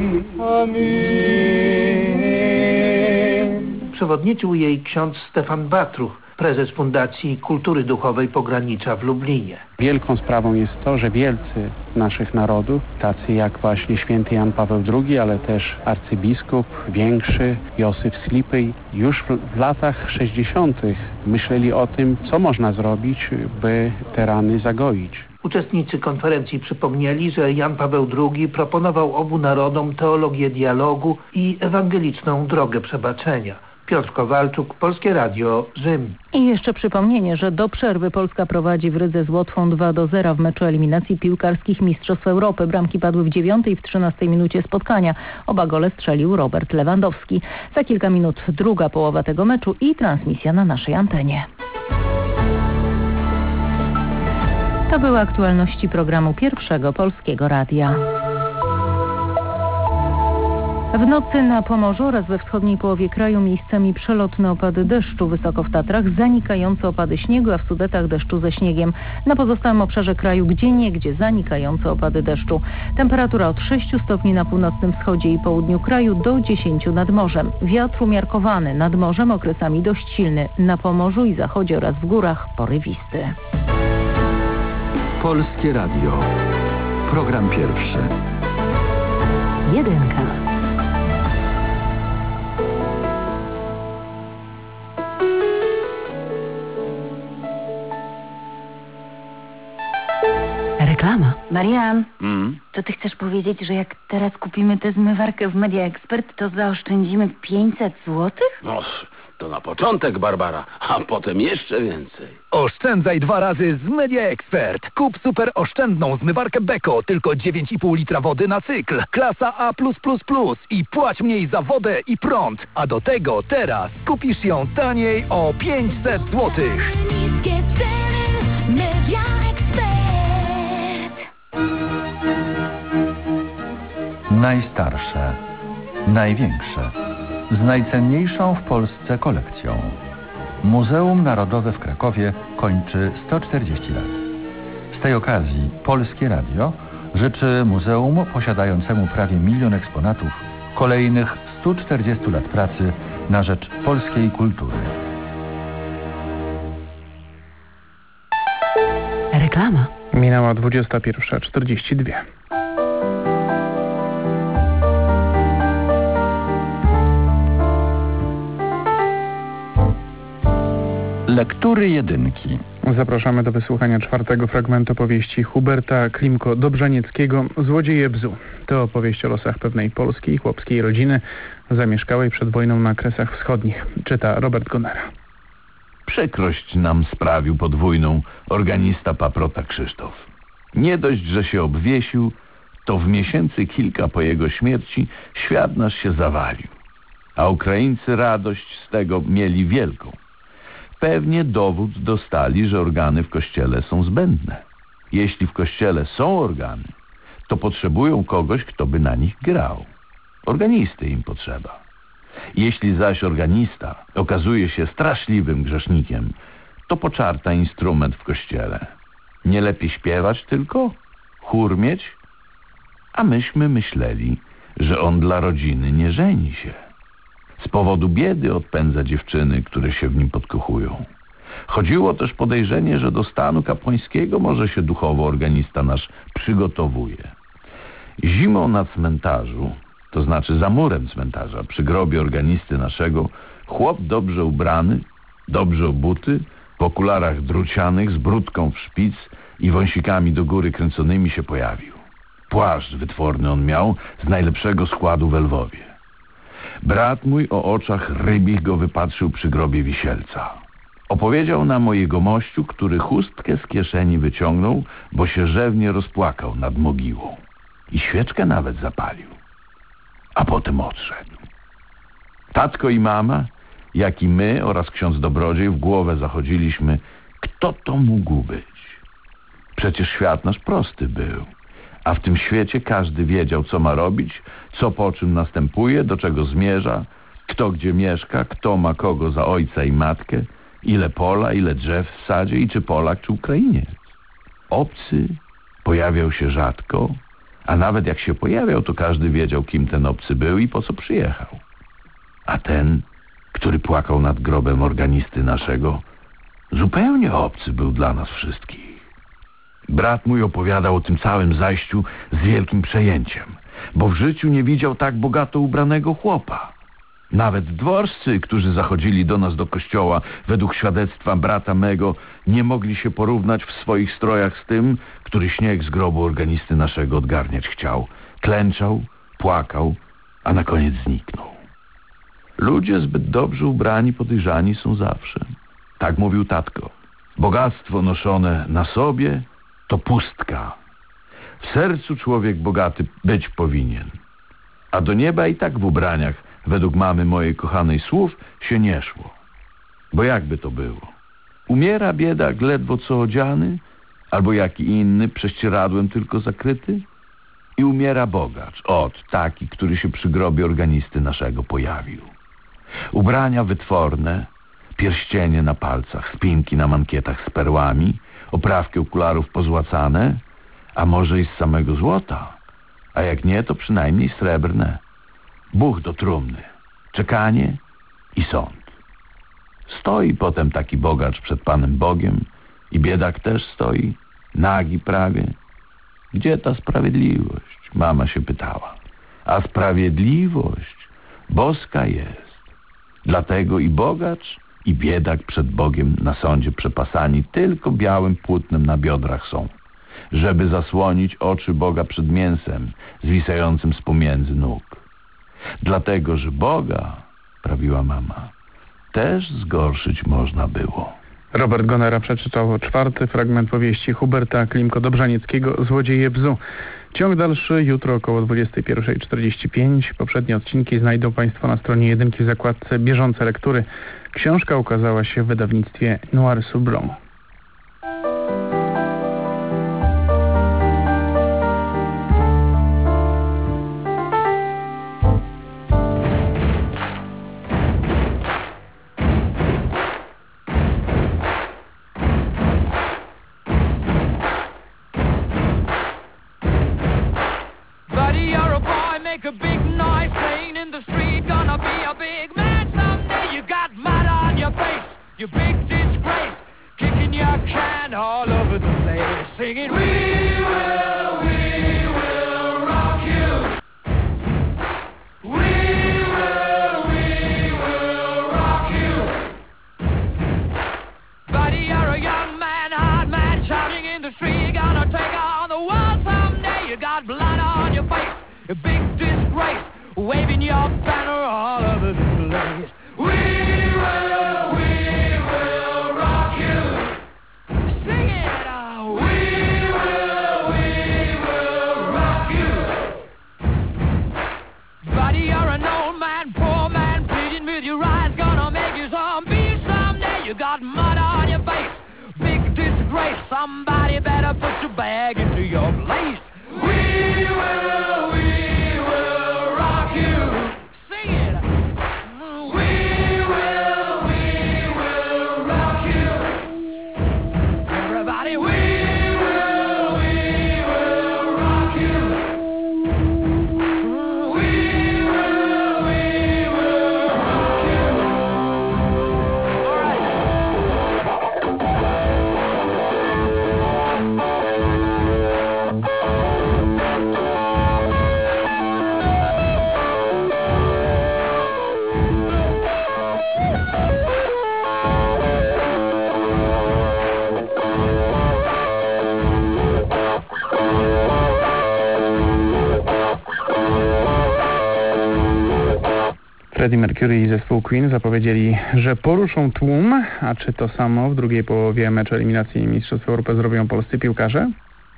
Amen. Przewodniczył jej ksiądz Stefan Batruch, prezes Fundacji Kultury Duchowej Pogranicza w Lublinie. Wielką sprawą jest to, że wielcy naszych narodów, tacy jak właśnie święty Jan Paweł drugi, ale też arcybiskup większy Józef Slipyj, już w, w latach sześćdziesiątych myśleli o tym, co można zrobić, by te rany zagoić. Uczestnicy konferencji przypomnieli, że Jan Paweł drugi proponował obu narodom teologię dialogu i ewangeliczną drogę przebaczenia. Piotr Kowalczuk, Polskie Radio, Rzym. I jeszcze przypomnienie, że do przerwy Polska prowadzi w Rydze z Łotwą dwa do zera w meczu eliminacji piłkarskich Mistrzostw Europy. Bramki padły w dziewiątej i w trzynastej minucie spotkania. Oba gole strzelił Robert Lewandowski. Za kilka minut druga połowa tego meczu i transmisja na naszej antenie. To były aktualności programu Pierwszego Polskiego Radia. W nocy na Pomorzu oraz we wschodniej połowie kraju miejscami przelotne opady deszczu, wysoko w Tatrach zanikające opady śniegu, a w Sudetach deszczu ze śniegiem. Na pozostałym obszarze kraju gdzieniegdzie zanikające opady deszczu. Temperatura od sześciu stopni na północnym wschodzie i południu kraju do dziesięciu nad morzem. Wiatr umiarkowany, nad morzem okresami dość silny, na Pomorzu i zachodzie oraz w górach porywisty. Polskie Radio. Program pierwszy. Jedynka. Reklama. Marian, Mm. to ty chcesz powiedzieć, że jak teraz kupimy tę zmywarkę w Media Expert, to zaoszczędzimy pięćset złotych? No, to na początek, Barbara, a potem jeszcze więcej. Oszczędzaj dwa razy z Media Expert. Kup super oszczędną zmywarkę Beko, tylko dziewięć i pół litra wody na cykl. Klasa A plus plus plus i płać mniej za wodę i prąd. A do tego teraz kupisz ją taniej o pięćset złotych. Niskie ceny, Media Expert. Najstarsze, największe, z najcenniejszą w Polsce kolekcją. Muzeum Narodowe w Krakowie kończy sto czterdzieści lat. Z tej okazji Polskie Radio życzy muzeum posiadającemu prawie milion eksponatów kolejnych stu czterdziestu lat pracy na rzecz polskiej kultury. Reklama. Minęła dwudziesta pierwsza czterdzieści dwa. Lektury jedynki. Zapraszamy do wysłuchania czwartego fragmentu powieści Huberta Klimko-Dobrzanieckiego Złodzieje bzu. To opowieść o losach pewnej polskiej, chłopskiej rodziny zamieszkałej przed wojną na Kresach Wschodnich. Czyta Robert Gonera. Przykrość nam sprawił podwójną organista Paprota Krzysztof. Nie dość, że się obwiesił, to w miesięcy kilka po jego śmierci świat nasz się zawalił. A Ukraińcy radość z tego mieli wielką. Pewnie dowód dostali, że organy w kościele są zbędne. Jeśli w kościele są organy, to potrzebują kogoś, kto by na nich grał. Organisty im potrzeba. Jeśli zaś organista okazuje się straszliwym grzesznikiem, to poczarta instrument w kościele. Nie lepiej śpiewać tylko? Chór mieć? A myśmy myśleli, że on dla rodziny nie żeni się. Z powodu biedy odpędza dziewczyny, które się w nim podkochują. Chodziło też podejrzenie, że do stanu kapłańskiego może się duchowo organista nasz przygotowuje. Zimą na cmentarzu, to znaczy za murem cmentarza, przy grobie organisty naszego, chłop dobrze ubrany, dobrze obuty, w okularach drucianych, z brudką w szpic i wąsikami do góry kręconymi się pojawił. Płaszcz wytworny on miał, z najlepszego składu w Lwowie. Brat mój o oczach rybich go wypatrzył przy grobie wisielca. Opowiedział nam o jego mościu, który chustkę z kieszeni wyciągnął, bo się rzewnie rozpłakał nad mogiłą. I świeczkę nawet zapalił. A potem odszedł. Tatko i mama, jak i my oraz ksiądz Dobrodziej w głowę zachodziliśmy, kto to mógł być. Przecież świat nasz prosty był. A w tym świecie każdy wiedział, co ma robić, co po czym następuje, do czego zmierza Kto gdzie mieszka, kto ma kogo za ojca i matkę, ile pola, ile drzew w sadzie i czy Polak, czy Ukrainiec. Obcy pojawiał się rzadko, a nawet jak się pojawiał, to każdy wiedział, kim ten obcy był i po co przyjechał. A ten, który płakał nad grobem organisty naszego, zupełnie obcy był dla nas wszystkich. Brat mój opowiadał o tym całym zajściu z wielkim przejęciem, bo w życiu nie widział tak bogato ubranego chłopa. Nawet dworscy, którzy zachodzili do nas do kościoła, według świadectwa brata mego, nie mogli się porównać w swoich strojach z tym, który śnieg z grobu organisty naszego odgarniać chciał. Klęczał, płakał, a na koniec zniknął. Ludzie zbyt dobrze ubrani, podejrzani są zawsze. Tak mówił tatko. Bogactwo noszone na sobie to pustka. W sercu człowiek bogaty być powinien. A do nieba i tak w ubraniach, według mamy mojej kochanej słów, się nie szło. Bo jakby to było? Umiera biedak ledwo co odziany, albo jaki inny, prześcieradłem tylko zakryty? I umiera bogacz, ot, taki, który się przy grobie organisty naszego pojawił. Ubrania wytworne, pierścienie na palcach, spinki na mankietach z perłami, oprawki okularów pozłacane, a może i z samego złota, a jak nie, to przynajmniej srebrne. Buch do trumny, czekanie i sąd. Stoi potem taki bogacz przed Panem Bogiem i biedak też stoi, nagi prawie. Gdzie ta sprawiedliwość? Mama się pytała. A sprawiedliwość boska jest. Dlatego i bogacz, i biedak przed Bogiem na sądzie przepasani tylko białym płótnem na biodrach są, żeby zasłonić oczy Boga przed mięsem zwisającym z pomiędzy nóg. Dlatego, że Boga, prawiła mama, też zgorszyć można było. Robert Gonera przeczytał czwarty fragment powieści Huberta Klimko-Dobrzanieckiego Złodzieje bzu. Ciąg dalszy jutro około dwudziestej pierwszej czterdzieści pięć. Poprzednie odcinki znajdą Państwo na stronie jedynki w zakładce Bieżące lektury. Książka ukazała się w wydawnictwie Noir sur Blanc. A big noise playing in the street, gonna be a big man someday. You got mud on your face, you big disgrace, kicking your can all over the place, singing, we will, we will rock you. We will, we will rock you. Buddy, you're a young man, hard man, shouting in the street, gonna take on the world someday. You got blood on your face, a big disgrace, waving your banner all over the place. We will, we will rock you. Sing it out. We will, we will rock you. Buddy, you're an old man, poor man, pleading with your eyes, gonna make you zombie someday. You got mud on your face, big disgrace. Somebody better put your bag into your place. We will, we Freddie Mercury i zespół Queen zapowiedzieli, że poruszą tłum, a czy to samo w drugiej połowie meczu eliminacji Mistrzostw Europy zrobią polscy piłkarze?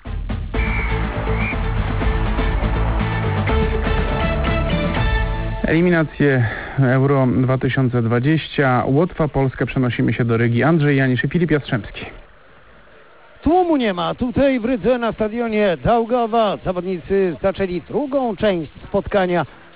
Eliminacje Euro dwa tysiące dwadzieścia. Łotwa, Polskę, przenosimy się do Rygi. Andrzej Janisz i Filip Jastrzębski. Tłumu nie ma. Tutaj w Rydze na stadionie Daugava zawodnicy zaczęli drugą część spotkania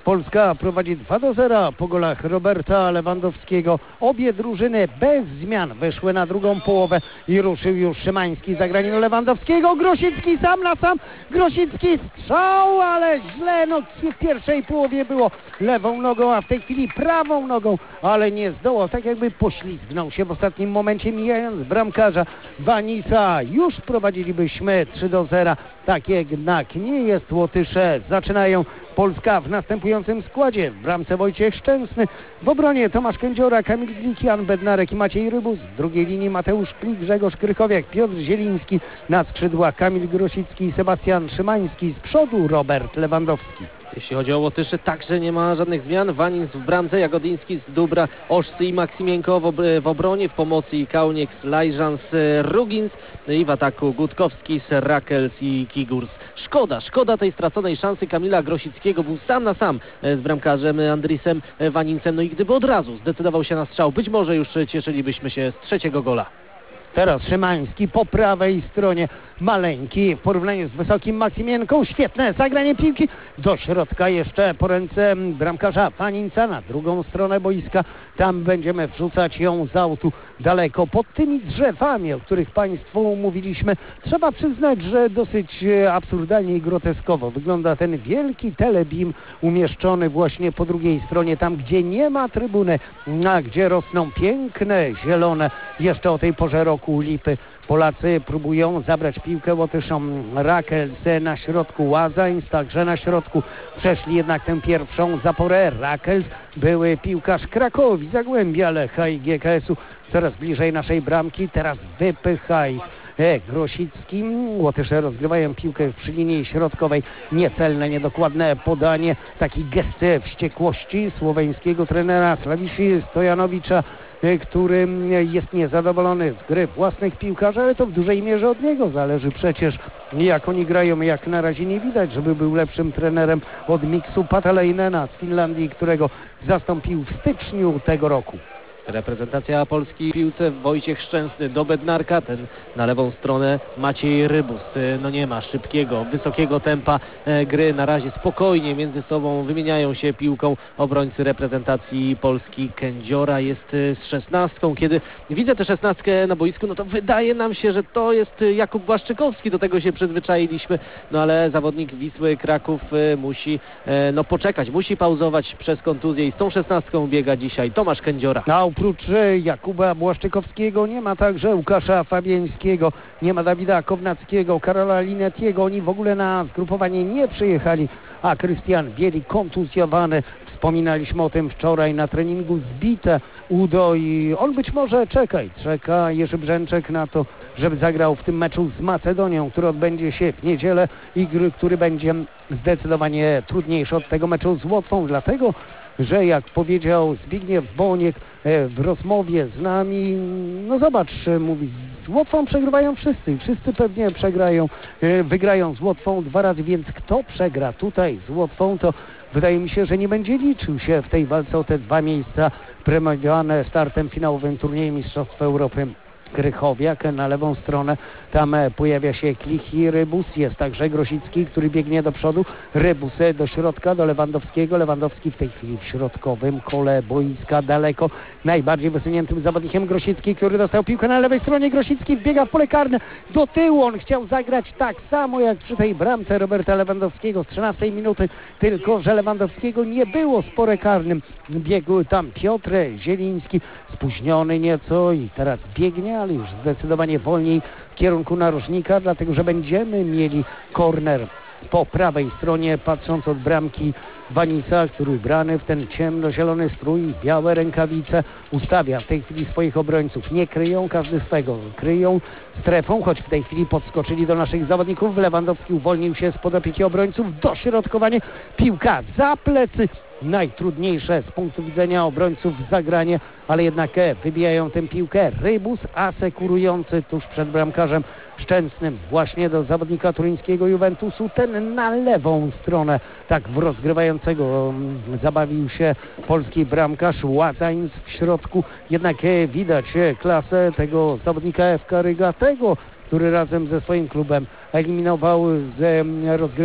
Polska prowadzi dwa do zera po golach Roberta Lewandowskiego. Obie drużyny bez zmian wyszły na drugą połowę i ruszył już Szymański za granicą Lewandowskiego. Grosicki sam na sam. Grosicki strzał, ale źle. No, w pierwszej połowie było lewą nogą, a w tej chwili prawą nogą, ale nie zdołał. Tak jakby poślizgnął się w ostatnim momencie, mijając bramkarza Vanisa. Już prowadzilibyśmy trzy do zera. Tak jednak nie jest. Łotysze zaczynają. Polska w następującym składzie. W bramce Wojciech Szczęsny, w obronie Tomasz Kędziora, Kamil Glik, Jan Bednarek i Maciej Rybus. W drugiej linii Mateusz Klik, Grzegorz Krychowiak, Piotr Zieliński. Na skrzydłach Kamil Grosicki i Sebastian Szymański. Z przodu Robert Lewandowski. Jeśli chodzi o Łotyszy, także nie ma żadnych zmian. Wanins w bramce, Jagodyński z Dubra, Oszcy i Maksimienko w, ob w obronie, w pomocy i Kaunieks, Lajżans, Rugins i w ataku Gutkowski, Rakels i Kigurs. Szkoda, szkoda tej straconej szansy Kamila Grosickiego. Był sam na sam z bramkarzem Andrisem Waninsem. No i gdyby od razu zdecydował się na strzał, być może już cieszylibyśmy się z trzeciego gola. Teraz Szymański po prawej stronie, maleńki w porównaniu z wysokim Maksimienką. Świetne zagranie piłki do środka jeszcze po ręce bramkarza Waninca na drugą stronę boiska. Tam będziemy wrzucać ją z autu daleko pod tymi drzewami, o których Państwu mówiliśmy. Trzeba przyznać, że dosyć absurdalnie i groteskowo wygląda ten wielki telebim umieszczony właśnie po drugiej stronie, tam gdzie nie ma trybuny, a gdzie rosną piękne, zielone jeszcze o tej porze roku lipy. Polacy próbują zabrać piłkę Łotyszom. Rakels na środku, Łazańs także na środku. Przeszli jednak tę pierwszą zaporę. Rakels, były piłkarz Krakowi, Zagłębia Lecha i G K S-u. Coraz bliżej naszej bramki, teraz wypycha ich E, Grosicki. Łotysze rozgrywają piłkę przy linii środkowej. Niecelne, niedokładne podanie. Taki gest wściekłości słoweńskiego trenera Slawiszy Stojanowicza, e, który jest niezadowolony z gry własnych piłkarzy, ale to w dużej mierze od niego zależy przecież, jak oni grają. Jak na razie nie widać, żeby był lepszym trenerem od Miksu Pataleinena z Finlandii, którego zastąpił w styczniu tego roku. Reprezentacja Polski w piłce, Wojciech Szczęsny do Bednarka, ten na lewą stronę Maciej Rybus. No nie ma szybkiego, wysokiego tempa gry, na razie spokojnie między sobą wymieniają się piłką obrońcy reprezentacji Polski. Kędziora jest z szesnastką. Kiedy widzę tę szesnastkę na boisku, no to wydaje nam się, że to jest Jakub Błaszczykowski, do tego się przyzwyczailiśmy, no ale zawodnik Wisły Kraków musi no poczekać, musi pauzować przez kontuzję i z tą szesnastką biega dzisiaj Tomasz Kędziora. No, oprócz Jakuba Błaszczykowskiego nie ma także Łukasza Fabiańskiego, nie ma Dawida Kownackiego, Karola Linetiego. Oni w ogóle na zgrupowanie nie przyjechali, a Krystian Bieli kontuzjowany. Wspominaliśmy o tym wczoraj na treningu, zbite udo i on być może czeka, czeka Jerzy Brzęczek na to, żeby zagrał w tym meczu z Macedonią, który odbędzie się w niedzielę i który będzie zdecydowanie trudniejszy od tego meczu z Łotwą, dlatego że jak powiedział Zbigniew Boniek w rozmowie z nami, no zobacz, mówi, z Łotwą przegrywają wszyscy, wszyscy pewnie przegrają, wygrają z Łotwą dwa razy, więc kto przegra tutaj z Łotwą, to wydaje mi się, że nie będzie liczył się w tej walce o te dwa miejsca premiowane startem finałowym turnieju Mistrzostw Europy. Krychowiak na lewą stronę, tam pojawia się Klich i Rybus, jest także Grosicki, który biegnie do przodu, Rybus do środka, do Lewandowskiego, Lewandowski w tej chwili w środkowym kole boiska, daleko, najbardziej wysuniętym zawodnikiem Grosicki, który dostał piłkę na lewej stronie. Grosicki wbiega w pole karne, do tyłu, on chciał zagrać tak samo jak przy tej bramce Roberta Lewandowskiego z trzynastej minuty, tylko że Lewandowskiego nie było z pole karnym, biegł tam Piotr Zieliński, spóźniony nieco i teraz biegnie, ale już zdecydowanie wolniej w kierunku narożnika, dlatego że będziemy mieli korner po prawej stronie, patrząc od bramki Vanisa, który ubrany w ten ciemnozielony strój, białe rękawice, ustawia w tej chwili swoich obrońców. Nie kryją każdy swego, kryją strefą, choć w tej chwili podskoczyli do naszych zawodników. Lewandowski uwolnił się spod opieki obrońców. Dośrodkowanie, piłka za plecy. Najtrudniejsze z punktu widzenia obrońców zagranie, ale jednak wybijają tę piłkę. Rybus asekurujący tuż przed bramkarzem Szczęsnym właśnie do zawodnika turyńskiego Juventusu. Ten na lewą stronę, tak w rozgrywającego zabawił się polski bramkarz. Łazańc w środku. Jednak widać klasę tego zawodnika F K Ryga, tego, który razem ze swoim klubem eliminował z rozgrywek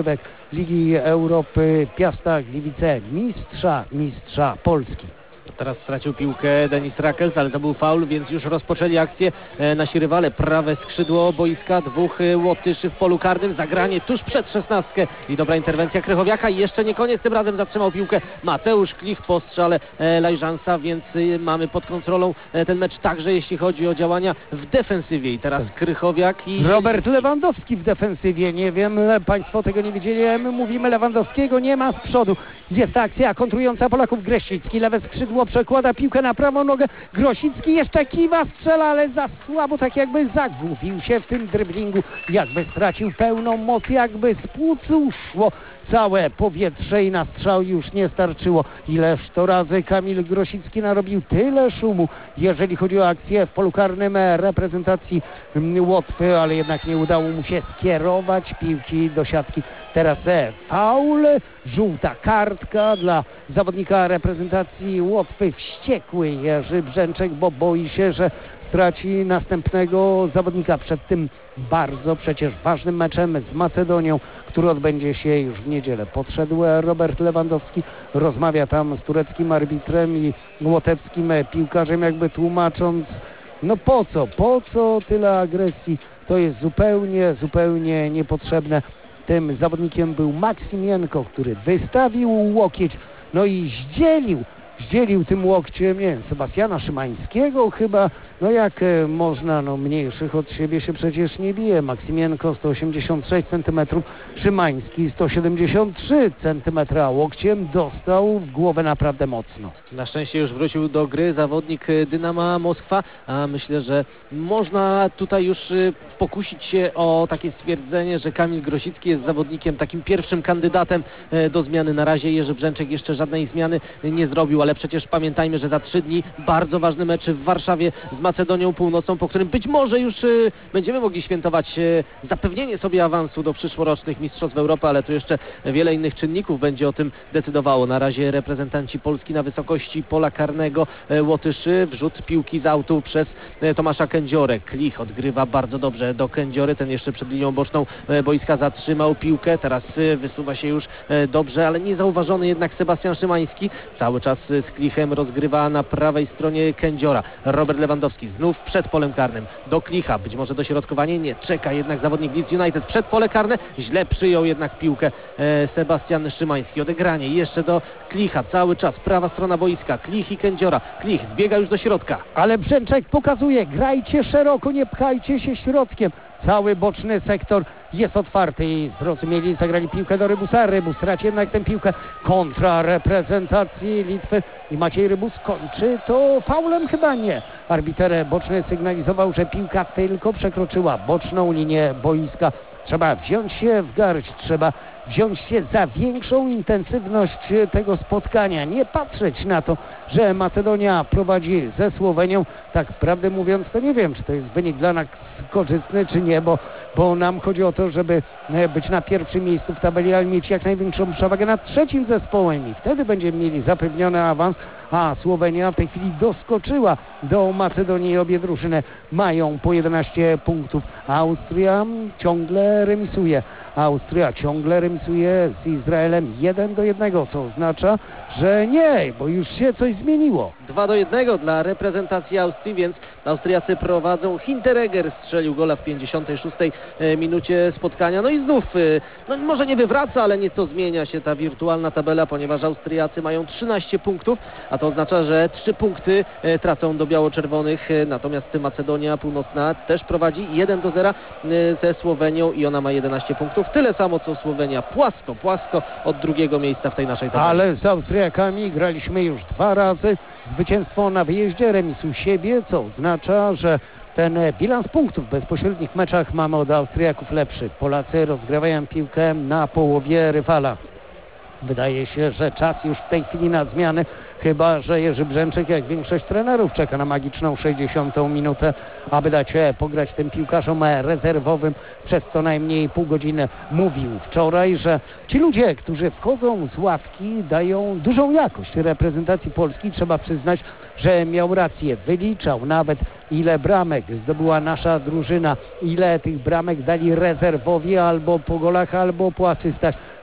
Ligi Europy Piasta Gliwice, mistrza, mistrza Polski. Teraz stracił piłkę Denis Rakels, ale to był faul, więc już rozpoczęli akcję e, nasi rywale. Prawe skrzydło boiska, dwóch e, Łotyszy w polu karnym, zagranie tuż przed szesnastkę i dobra interwencja Krychowiaka. I jeszcze nie koniec, tym razem zatrzymał piłkę Mateusz Klich po strzale e, Lajżansa, więc e, mamy pod kontrolą e, ten mecz także jeśli chodzi o działania w defensywie. I teraz Krychowiak i... Robert Lewandowski w defensywie, nie wiem, Państwo tego nie widzieli, my mówimy Lewandowskiego, nie ma z przodu. Jest akcja kontrująca Polaków, Greścicki, lewe skrzydło przekłada piłkę na prawą nogę, Grosicki jeszcze kiwa, strzela, ale za słabo, tak jakby zagubił się w tym dryblingu, jakby stracił pełną moc, jakby z płuc uszło całe powietrze i na strzał już nie starczyło. Ileż to razy Kamil Grosicki narobił tyle szumu, jeżeli chodzi o akcję w polu karnym reprezentacji Łotwy, ale jednak nie udało mu się skierować piłki do siatki. Teraz faul, żółta kartka dla zawodnika reprezentacji Łotwy. Wściekły Jerzy Brzęczek, bo boi się, że straci następnego zawodnika przed tym bardzo przecież ważnym meczem z Macedonią, który odbędzie się już w niedzielę. Podszedł Robert Lewandowski, rozmawia tam z tureckim arbitrem i łotewskim piłkarzem, jakby tłumacząc, no po co, po co tyle agresji, to jest zupełnie, zupełnie niepotrzebne. Tym zawodnikiem był Maksimienko, który wystawił łokieć, no i zdzielił, zdzielił tym łokciem, nie wiem, Sebastiana Szymańskiego chyba, no jak e, można, no mniejszych od siebie się przecież nie bije. Maksimienko sto osiemdziesiąt sześć centymetrów, Szymański sto siedemdziesiąt trzy centymetry, a łokciem dostał w głowę naprawdę mocno. Na szczęście już wrócił do gry zawodnik Dynama Moskwa, a myślę, że można tutaj już pokusić się o takie stwierdzenie, że Kamil Grosicki jest zawodnikiem, takim pierwszym kandydatem do zmiany. Na razie Jerzy Brzęczek jeszcze żadnej zmiany nie zrobił, ale przecież pamiętajmy, że za trzy dni bardzo ważny mecz w Warszawie z Macedonią Północną, po którym być może już y, będziemy mogli świętować y, zapewnienie sobie awansu do przyszłorocznych Mistrzostw Europy, ale tu jeszcze wiele innych czynników będzie o tym decydowało. Na razie reprezentanci Polski na wysokości pola karnego, y, Łotyszy, wrzut piłki z autu przez y, Tomasza Kędziorę. Klich odgrywa bardzo dobrze do Kędziory, ten jeszcze przed linią boczną y, boiska zatrzymał piłkę, teraz y, wysuwa się już y, dobrze, ale niezauważony jednak Sebastian Szymański, cały czas y, z Klichem rozgrywa na prawej stronie Kędziora. Robert Lewandowski znów przed polem karnym do Klicha, być może dośrodkowanie, nie, czeka jednak zawodnik Leeds United przed pole karne, źle przyjął jednak piłkę e, Sebastian Szymański. Odegranie jeszcze do Klicha, cały czas prawa strona boiska, Klich i Kędziora. Klich wbiega już do środka. Ale Brzęczek pokazuje, grajcie szeroko, nie pchajcie się środkiem. Cały boczny sektor jest otwarty i zrozumieli, zagrali piłkę do Rybusa. Rybus traci jednak tę piłkę. Kontra reprezentacji Litwy i Maciej Rybus kończy to faulem, chyba nie. Arbiter boczny sygnalizował, że piłka tylko przekroczyła boczną linię boiska. Trzeba wziąć się w garść, trzeba wziąć się za większą intensywność tego spotkania. Nie patrzeć na to, że Macedonia prowadzi ze Słowenią. Tak prawdę mówiąc, to nie wiem, czy to jest wynik dla nas korzystny, czy nie, bo, bo nam chodzi o to, żeby być na pierwszym miejscu w tabeli, ale mieć jak największą przewagę nad trzecim zespołem i wtedy będziemy mieli zapewniony awans, a Słowenia w tej chwili doskoczyła do Macedonii i obie drużyny mają po jedenaście punktów. Austria ciągle remisuje. Austria ciągle remisuje z Izraelem jeden do jednego, co oznacza, że nie, bo już się coś zmieniło. dwa do jednego dla reprezentacji Austrii, więc Austriacy prowadzą. Hinteregger strzelił gola w pięćdziesiątej szóstej minucie spotkania. No i znów, no może nie wywraca, ale nieco zmienia się ta wirtualna tabela, ponieważ Austriacy mają trzynaście punktów, a to oznacza, że trzy punkty tracą do biało-czerwonych, natomiast Macedonia Północna też prowadzi jeden do zera ze Słowenią i ona ma jedenaście punktów. Tyle samo co Słowenia, płasko, płasko od drugiego miejsca w tej naszej tabeli. Ale z Austriakami graliśmy już dwa razy. Zwycięstwo na wyjeździe, remis u siebie, co oznacza, że ten bilans punktów w bezpośrednich meczach mamy od Austriaków lepszy. Polacy rozgrywają piłkę na połowie rywala. Wydaje się, że czas już w tej chwili na zmiany, chyba że Jerzy Brzęczek, jak większość trenerów, czeka na magiczną sześćdziesiątą minutę, aby dać pograć tym piłkarzom rezerwowym przez co najmniej pół godziny. Mówił wczoraj, że ci ludzie, którzy wchodzą z ławki, dają dużą jakość reprezentacji Polski. Trzeba przyznać, że miał rację. Wyliczał nawet, ile bramek zdobyła nasza drużyna, ile tych bramek dali rezerwowi albo po golach, albo po asystach.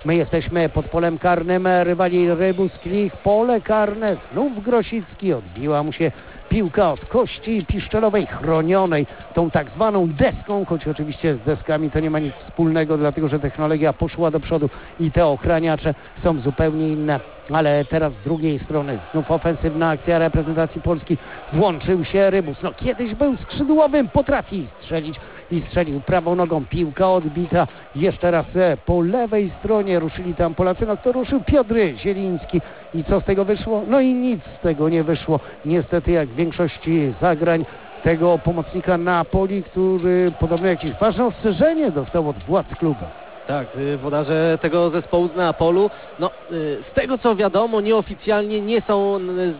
My jesteśmy pod polem karnym rywali Rybus, Klich, pole karne, znów Grosicki, odbiła mu się piłka od kości piszczelowej, chronionej tą tak zwaną deską, choć oczywiście z deskami to nie ma nic wspólnego, dlatego że technologia poszła do przodu i te ochraniacze są zupełnie inne. Ale teraz z drugiej strony znów ofensywna akcja reprezentacji Polski. Włączył się Rybus. No kiedyś był skrzydłowym, potrafi strzelić i strzelił prawą nogą. Piłka odbita. Jeszcze raz po lewej stronie ruszyli tam Polacy. No kto ruszył? Piotr Zieliński. I co z tego wyszło? No i nic z tego nie wyszło. Niestety jak w większości zagrań tego pomocnika Napoli, który podobno jakieś ważne ostrzeżenie dostał od władz klubu. Tak, włodarze tego zespołu z Neapolu, no z tego co wiadomo, nieoficjalnie nie są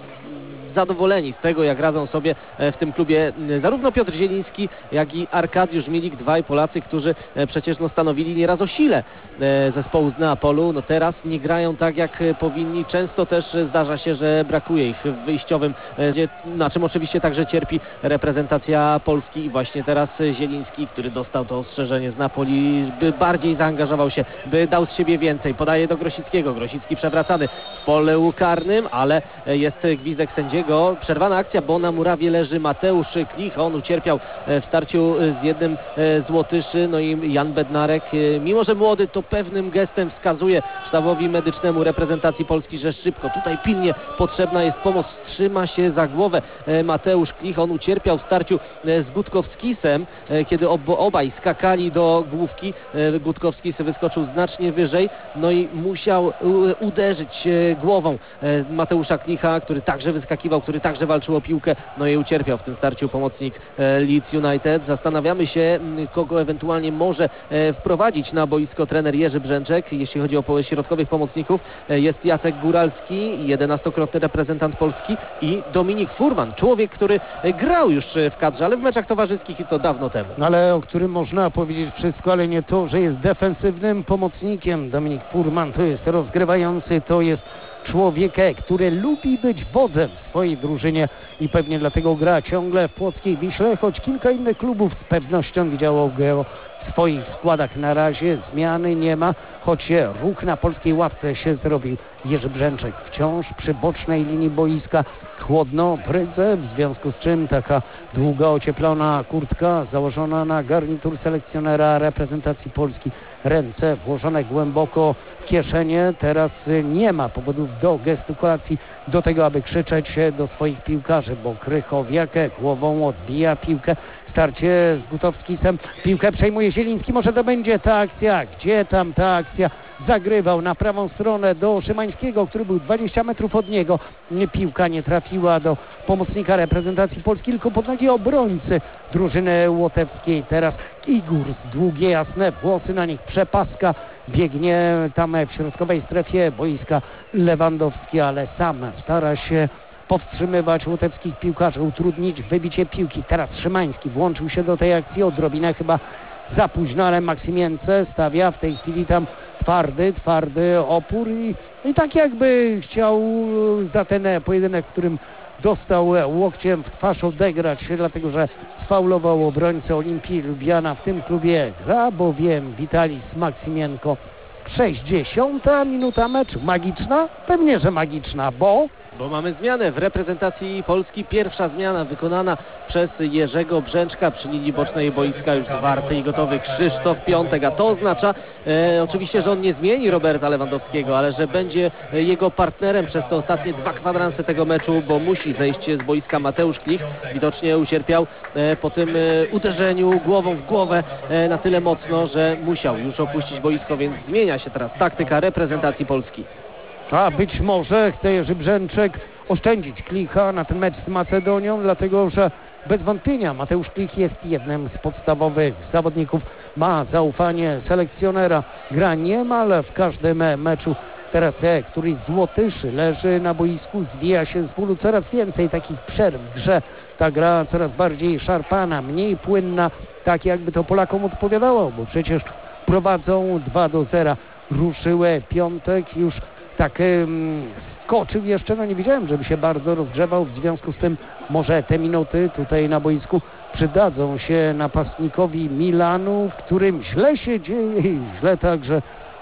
zadowoleni z tego, jak radzą sobie w tym klubie zarówno Piotr Zieliński, jak i Arkadiusz Milik, dwaj Polacy, którzy przecież no, stanowili nieraz o sile zespołu z Neapolu. No teraz nie grają tak, jak powinni. Często też zdarza się, że brakuje ich w wyjściowym, na czym oczywiście także cierpi reprezentacja Polski i właśnie teraz Zieliński, który dostał to ostrzeżenie z Napoli, by bardziej zaangażował się, by dał z siebie więcej. Podaje do Grosickiego. Grosicki przewracany w polu karnym, ale jest gwizdek sędziego. Przerwana akcja, bo na murawie leży Mateusz Klich. On ucierpiał w starciu z jednym z Łotyszy. No i Jan Bednarek, mimo że młody, to pewnym gestem wskazuje sztabowi medycznemu reprezentacji Polski, że szybko, tutaj pilnie potrzebna jest pomoc. Trzyma się za głowę Mateusz Klich. On ucierpiał w starciu z Gutkowskisem, kiedy ob obaj skakali do główki. Gutkowskis wyskoczył znacznie wyżej, no i musiał uderzyć głową Mateusza Klicha, który także wyskakiwał, który także walczył o piłkę, no i ucierpiał w tym starciu pomocnik Leeds United. Zastanawiamy się, kogo ewentualnie może wprowadzić na boisko trener Jerzy Brzęczek. Jeśli chodzi o środkowych pomocników, jest Jacek Góralski, jedenastokrotny reprezentant Polski, i Dominik Furman, człowiek, który grał już w kadrze, ale w meczach towarzyskich i to dawno temu. Ale o którym można powiedzieć wszystko, ale nie to, że jest defensywnym pomocnikiem. Dominik Furman to jest rozgrywający, to jest człowiek, który lubi być wodzem w swojej drużynie i pewnie dlatego gra ciągle w Płockiej Wiśle, choć kilka innych klubów z pewnością widziało go w swoich składach. Na razie zmiany nie ma, choć ruch na polskiej ławce się zrobił. Jerzy Brzęczek wciąż przy bocznej linii boiska, chłodno w rydze, w związku z czym taka długa ocieplona kurtka założona na garnitur selekcjonera reprezentacji Polski, ręce włożone głęboko w kieszenie. Teraz nie ma powodów do gestykulacji, do tego, aby krzyczeć do swoich piłkarzy, bo Krychowiak głową odbija piłkę. Starcie z Gutowskisem, piłkę przejmuje Zieliński, może to będzie ta akcja, gdzie tam ta akcja? Zagrywał na prawą stronę do Szymańskiego, który był dwadzieścia metrów od niego. Piłka nie trafiła do pomocnika reprezentacji Polski, tylko pod nogi obrońcy drużyny łotewskiej. Teraz Igurs, długie, jasne włosy, na nich przepaska, biegnie tam w środkowej strefie boiska Lewandowski, ale sam stara się powstrzymywać łotewskich piłkarzy, utrudnić wybicie piłki. Teraz Szymański włączył się do tej akcji, odrobinę chyba za późno, ale Maksimience stawia w tej chwili tam twardy, twardy opór i, i tak jakby chciał za ten pojedynek, w którym dostał łokciem w twarz, odegrać, dlatego że sfaulował obrońcę Olimpii Lubiana. W tym klubie gra bowiem Witalis Maksimienko. sześćdziesiąta minuta meczu. Magiczna? Pewnie, że magiczna, bo... Bo mamy zmianę w reprezentacji Polski. Pierwsza zmiana wykonana przez Jerzego Brzęczka. Przy linii bocznej boiska już zwarty i gotowy Krzysztof Piątek. A to oznacza e, oczywiście, że on nie zmieni Roberta Lewandowskiego, ale że będzie jego partnerem przez te ostatnie dwa kwadranse tego meczu, bo musi zejść z boiska Mateusz Klich. Widocznie ucierpiał e, po tym e, uderzeniu głową w głowę e, na tyle mocno, że musiał już opuścić boisko, więc zmienia się teraz taktyka reprezentacji Polski. A być może chce Jerzy Brzęczek oszczędzić Klicha na ten mecz z Macedonią, dlatego że bez wątpienia Mateusz Klich jest jednym z podstawowych zawodników. Ma zaufanie selekcjonera, gra niemal w każdym meczu. Teraz któryś z Łotyszy leży na boisku, zwija się z bólu. Coraz więcej takich przerw w grze. Ta gra coraz bardziej szarpana, mniej płynna, tak jakby to Polakom odpowiadało, bo przecież prowadzą dwa do zera. Ruszyły Piątek, już tak um, skoczył jeszcze, no nie widziałem, żeby się bardzo rozgrzewał, w związku z tym może te minuty tutaj na boisku przydadzą się napastnikowi Milanu, w którym źle się dzieje i źle także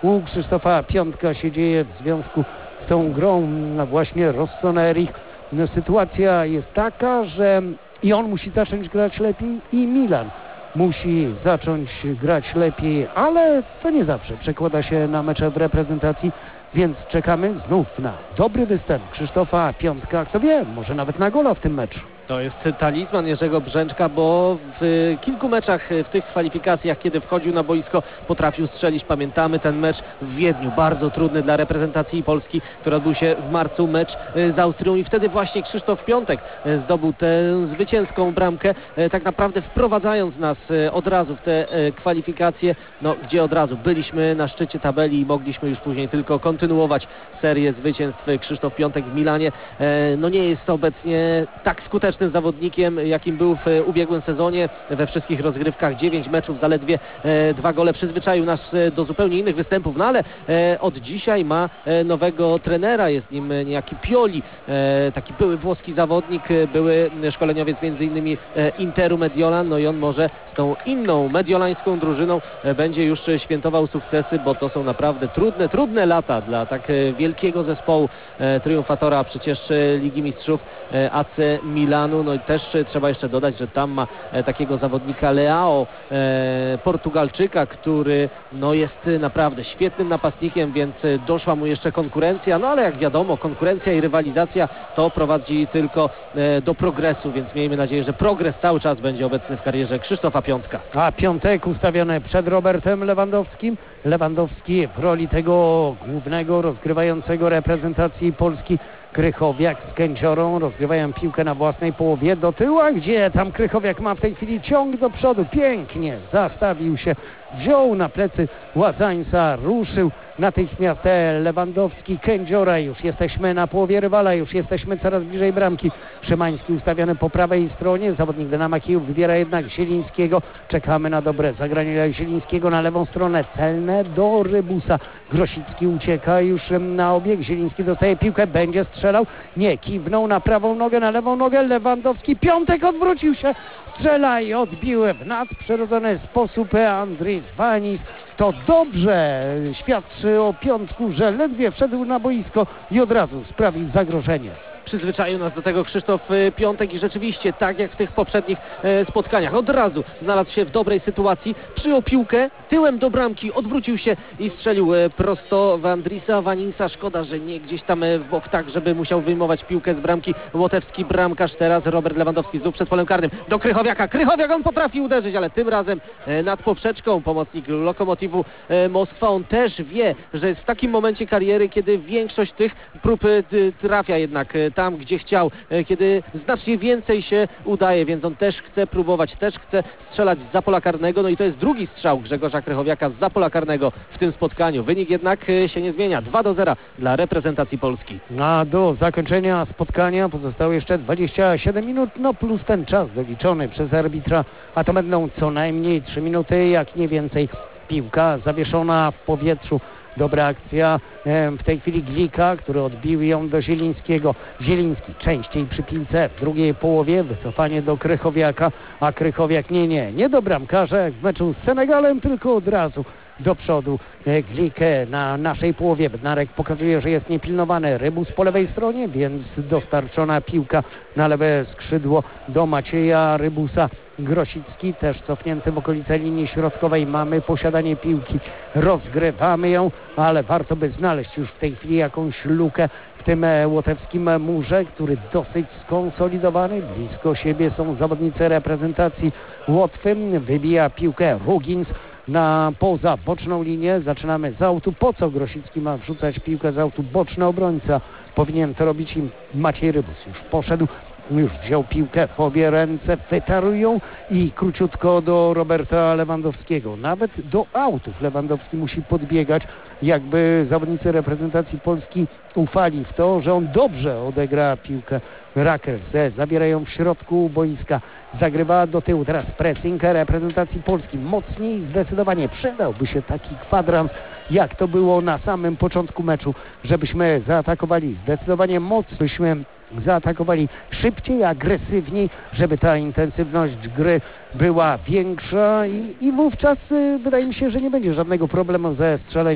u Krzysztofa Piątka się dzieje w związku z tą grą no właśnie Rossoneri. No, sytuacja jest taka, że i on musi zacząć grać lepiej i Milan musi zacząć grać lepiej, ale to nie zawsze przekłada się na mecze w reprezentacji, więc czekamy znów na dobry występ Krzysztofa Piątka. Kto wie, może nawet na gola w tym meczu. To jest talizman Jerzego Brzęczka, bo w kilku meczach w tych kwalifikacjach, kiedy wchodził na boisko, potrafił strzelić. Pamiętamy ten mecz w Wiedniu, bardzo trudny dla reprezentacji Polski, który odbył się w marcu, mecz z Austrią i wtedy właśnie Krzysztof Piątek zdobył tę zwycięską bramkę, tak naprawdę wprowadzając nas od razu w te kwalifikacje, no, gdzie od razu byliśmy na szczycie tabeli i mogliśmy już później tylko kontynuować serię zwycięstw. Krzysztof Piątek w Milanie no nie jest obecnie tak skuteczny zawodnikiem, jakim był w ubiegłym sezonie. We wszystkich rozgrywkach dziewięć meczów, zaledwie e, dwa gole. Przyzwyczaił nas e, do zupełnie innych występów, no ale e, od dzisiaj ma e, nowego trenera, jest nim e, niejaki Pioli, e, taki były włoski zawodnik, e, były szkoleniowiec między innymi e, Interu Mediolan, no i on może z tą inną mediolańską drużyną e, będzie już świętował sukcesy, bo to są naprawdę trudne, trudne lata dla tak e, wielkiego zespołu e, triumfatora, a przecież e, Ligi Mistrzów e, A C Milan. No i też trzeba jeszcze dodać, że tam ma e, takiego zawodnika Leao, e, Portugalczyka, który no jest naprawdę świetnym napastnikiem, więc doszła mu jeszcze konkurencja, no ale jak wiadomo, konkurencja i rywalizacja to prowadzi tylko e, do progresu, więc miejmy nadzieję, że progres cały czas będzie obecny w karierze Krzysztofa Piątka. A Piątek ustawiony przed Robertem Lewandowskim. Lewandowski w roli tego głównego rozgrywającego reprezentacji Polski. Krychowiak z Kędziorą rozgrywają piłkę na własnej połowie do tyłu, a gdzie tam Krychowiak ma w tej chwili ciąg do przodu, pięknie zastawił się, wziął na plecy Łazańca, ruszył natychmiast Lewandowski, Kędziora, już jesteśmy na połowie rywala, już jesteśmy coraz bliżej bramki. Szymański ustawiony po prawej stronie, zawodnik Dynama Kijów wybiera jednak Zielińskiego, czekamy na dobre zagranie Zielińskiego na lewą stronę, celne do Rybusa. Grosicki ucieka już na obieg, Zieliński dostaje piłkę, będzie strzelał, nie, kiwnął na prawą nogę, na lewą nogę, Lewandowski, Piątek odwrócił się, strzela i odbił w nadprzyrodzony sposób Andris Vanis. To dobrze świadczy o Piątku, że ledwie wszedł na boisko i od razu sprawił zagrożenie. Przyzwyczaił nas do tego Krzysztof Piątek i rzeczywiście tak jak w tych poprzednich spotkaniach od razu znalazł się w dobrej sytuacji, przyjął piłkę tyłem do bramki, odwrócił się i strzelił prosto w Andrisa Vanisa. Szkoda, że nie gdzieś tam w bok, tak żeby musiał wyjmować piłkę z bramki łotewski bramkarz. Teraz Robert Lewandowski znów przed polem karnym do Krychowiaka. Krychowiak, on potrafi uderzyć, ale tym razem nad poprzeczką. Pomocnik Lokomotivu Moskwa, on też wie, że jest w takim momencie kariery, kiedy większość tych prób trafia jednak tam, gdzie chciał, kiedy znacznie więcej się udaje, więc on też chce próbować, też chce strzelać zza pola karnego, no i to jest drugi strzał Grzegorza Krychowiaka zza pola karnego w tym spotkaniu. Wynik jednak się nie zmienia, dwa do zera dla reprezentacji Polski. A do zakończenia spotkania pozostało jeszcze dwadzieścia siedem minut, no plus ten czas doliczony przez arbitra, a to będą co najmniej trzy minuty, jak nie więcej. Piłka zawieszona w powietrzu. Dobra akcja w tej chwili Glika, który odbił ją do Zielińskiego. Zieliński częściej przy piłce w drugiej połowie. Wycofanie do Krychowiaka, a Krychowiak nie, nie, nie do bramkarza jak w meczu z Senegalem, tylko od razu do przodu. Glikę na naszej połowie. Bednarek pokazuje, że jest niepilnowany. Rybus po lewej stronie, więc dostarczona piłka na lewe skrzydło do Macieja Rybusa. Grosicki też cofnięty w okolice linii środkowej. Mamy posiadanie piłki. Rozgrywamy ją, ale warto by znaleźć już w tej chwili jakąś lukę w tym łotewskim murze, który dosyć skonsolidowany. Blisko siebie są zawodnicy reprezentacji Łotwy. Wybija piłkę Rugins na poza boczną linię. Zaczynamy z autu. Po co Grosicki ma wrzucać piłkę z autu? Boczny obrońca powinien to robić i Maciej Rybus już poszedł. Już wziął piłkę w obie ręce, wytarują i króciutko do Roberta Lewandowskiego. Nawet do autów Lewandowski musi podbiegać, jakby zawodnicy reprezentacji Polski ufali w to, że on dobrze odegra piłkę. Rakers zabierają w środku boiska, zagrywa do tyłu, teraz pressing reprezentacji Polski, mocniej zdecydowanie przydałby się taki kwadrans, jak to było na samym początku meczu, żebyśmy zaatakowali zdecydowanie mocniej, byśmy zaatakowali szybciej, agresywniej, żeby ta intensywność gry była większa i, i wówczas y, wydaje mi się, że nie będzie żadnego problemu ze strzeleniem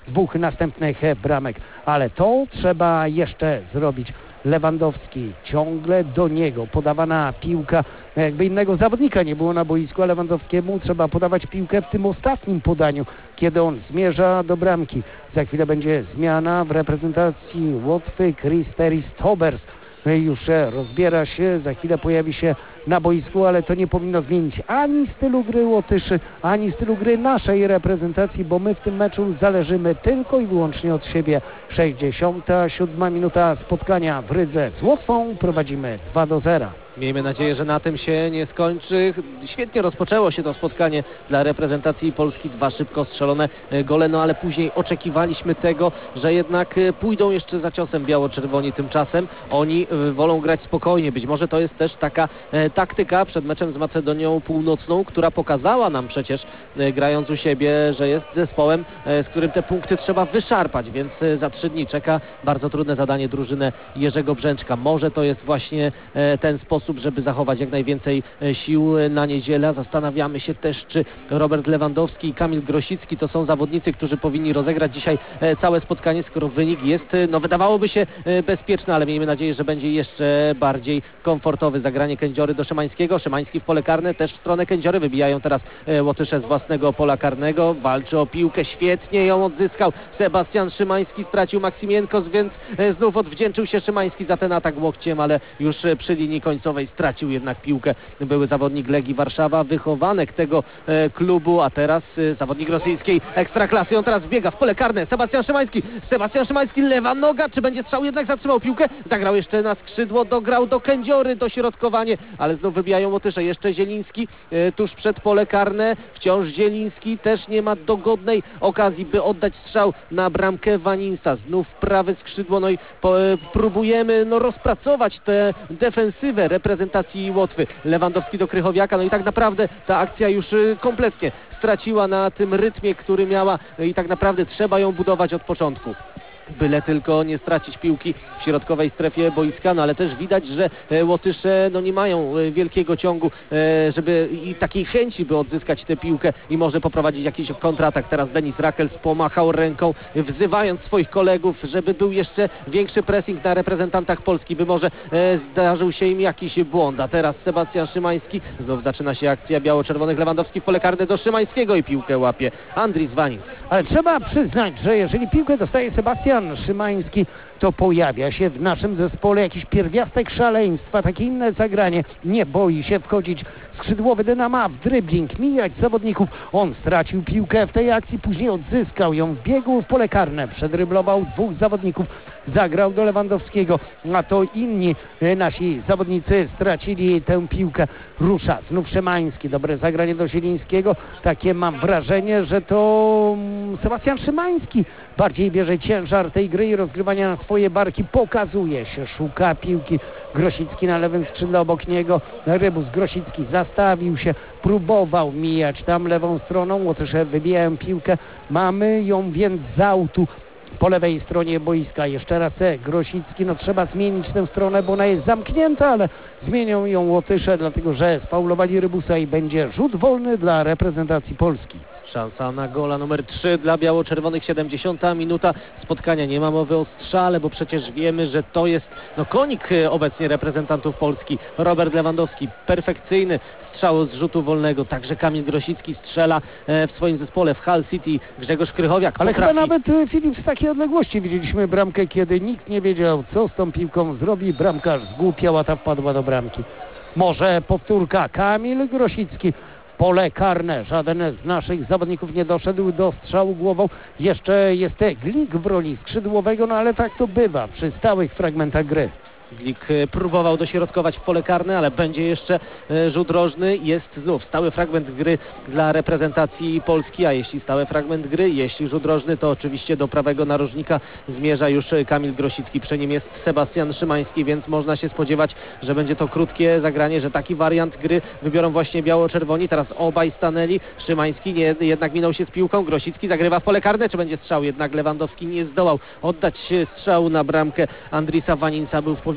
dwóch następnych bramek. Ale to trzeba jeszcze zrobić. Lewandowski, ciągle do niego podawana piłka, jakby innego zawodnika nie było na boisku, a Lewandowskiemu trzeba podawać piłkę w tym ostatnim podaniu, kiedy on zmierza do bramki. Za chwilę będzie zmiana w reprezentacji Łotwy. Christeris Tobers już rozbiera się, za chwilę pojawi się na boisku, ale to nie powinno zmienić ani stylu gry Łotyszy, ani stylu gry naszej reprezentacji, bo my w tym meczu zależymy tylko i wyłącznie od siebie. sześćdziesiąta siódma minuta spotkania w Rydze z Łotwą, prowadzimy dwa do zera. Miejmy nadzieję, że na tym się nie skończy. Świetnie rozpoczęło się to spotkanie dla reprezentacji Polski. Dwa szybko strzelone gole, no ale później oczekiwaliśmy tego, że jednak pójdą jeszcze za ciosem biało-czerwoni. Tymczasem oni wolą grać spokojnie. Być może to jest też taka e, taktyka przed meczem z Macedonią Północną, która pokazała nam przecież e, grając u siebie, że jest zespołem, e, z którym te punkty trzeba wyszarpać, więc e, za trzy dni czeka bardzo trudne zadanie drużynę Jerzego Brzęczka. Może to jest właśnie e, ten sposób, żeby zachować jak najwięcej sił na niedzielę. Zastanawiamy się też, czy Robert Lewandowski i Kamil Grosicki to są zawodnicy, którzy powinni rozegrać dzisiaj całe spotkanie, skoro wynik jest, no wydawałoby się bezpieczny, ale miejmy nadzieję, że będzie jeszcze bardziej komfortowy. Zagranie Kędziory do Szymańskiego. Szymański w pole karne, też w stronę Kędziory. Wybijają teraz Łotysze z własnego pola karnego. Walczy o piłkę, świetnie ją odzyskał Sebastian Szymański, stracił Maksimienko, więc znów odwdzięczył się Szymański za ten atak łokciem, ale już przy linii końcowej stracił jednak piłkę były zawodnik Legii Warszawa, wychowanek tego e, klubu, a teraz e, zawodnik rosyjskiej ekstraklasy. On teraz wbiega w pole karne. Sebastian Szymański. Sebastian Szymański, lewa noga. Czy będzie strzał? Jednak zatrzymał piłkę. Zagrał jeszcze na skrzydło, dograł do Kędziory, dośrodkowanie, ale znów wybijają Łotysze. Jeszcze Zieliński e, tuż przed pole karne. Wciąż Zieliński też nie ma dogodnej okazji, by oddać strzał na bramkę Waninsa. Znów prawe skrzydło. No i po, e, próbujemy no, rozpracować tę defensywę reprezentacji Łotwy. Lewandowski do Krychowiaka, no i tak naprawdę ta akcja już kompletnie straciła na tym rytmie, który miała i tak naprawdę trzeba ją budować od początku. Byle tylko nie stracić piłki w środkowej strefie boiska, no ale też widać, że Łotysze no nie mają wielkiego ciągu, żeby i takiej chęci, by odzyskać tę piłkę i może poprowadzić jakiś kontratak. Teraz Denis Rakels pomachał ręką, wzywając swoich kolegów, żeby był jeszcze większy pressing na reprezentantach Polski, by może zdarzył się im jakiś błąd. A teraz Sebastian Szymański, znów zaczyna się akcja biało-czerwonych. Lewandowski w pole karne do Szymańskiego i piłkę łapie Andris Wanins. Ale trzeba przyznać, że jeżeli piłkę dostaje Sebastian Szymański, to pojawia się w naszym zespole jakiś pierwiastek szaleństwa, takie inne zagranie. Nie boi się wchodzić skrzydłowy Dynama w dribbling, mijać zawodników. On stracił piłkę w tej akcji, później odzyskał ją, wbiegł w pole karne, przedryblował dwóch zawodników, zagrał do Lewandowskiego, a to inni nasi zawodnicy stracili tę piłkę. Rusza znów Szymański, dobre zagranie do Zielińskiego. Takie mam wrażenie, że to Sebastian Szymański bardziej bierze ciężar tej gry i rozgrywania na swoje barki. Pokazuje się, szuka piłki. Grosicki na lewym skrzydle, obok niego Rybus. Grosicki zastawił się, próbował mijać tam lewą stroną. Łotysze wybijają piłkę. Mamy ją więc z autu po lewej stronie boiska. Jeszcze raz Grosicki. No trzeba zmienić tę stronę, bo ona jest zamknięta, ale zmienią ją Łotysze, dlatego że sfaulowali Rybusa i będzie rzut wolny dla reprezentacji Polski. Szansa na gola numer trzy dla biało-czerwonych. siedemdziesiąta minuta spotkania. Nie ma mowy o strzale, bo przecież wiemy, że to jest no, konik obecnie reprezentantów Polski. Robert Lewandowski, perfekcyjny strzał z rzutu wolnego. Także Kamil Grosicki strzela w swoim zespole w Hull City. Grzegorz Krychowiak Ale potrafi... chyba nawet Filip z takiej odległości widzieliśmy bramkę, kiedy nikt nie wiedział, co z tą piłką zrobi. Bramkarz zgłupiał, a ta wpadła do bramki. Może powtórka. Kamil Grosicki w pole karne. Żaden z naszych zawodników nie doszedł do strzału głową. Jeszcze jest Glik w roli skrzydłowego, no ale tak to bywa przy stałych fragmentach gry. Glik próbował dośrodkować w pole karne, ale będzie jeszcze rzut rożny. Jest znów stały fragment gry dla reprezentacji Polski, a jeśli stały fragment gry, jeśli rzut rożny, to oczywiście do prawego narożnika zmierza już Kamil Grosicki. Przy nim jest Sebastian Szymański, więc można się spodziewać, że będzie to krótkie zagranie, że taki wariant gry wybiorą właśnie biało-czerwoni. Teraz obaj stanęli. Szymański nie, jednak minął się z piłką. Grosicki zagrywa w pole karne. Czy będzie strzał? Jednak Lewandowski nie zdołał oddać strzału na bramkę Andrisa Waninsa. Był w pobliżu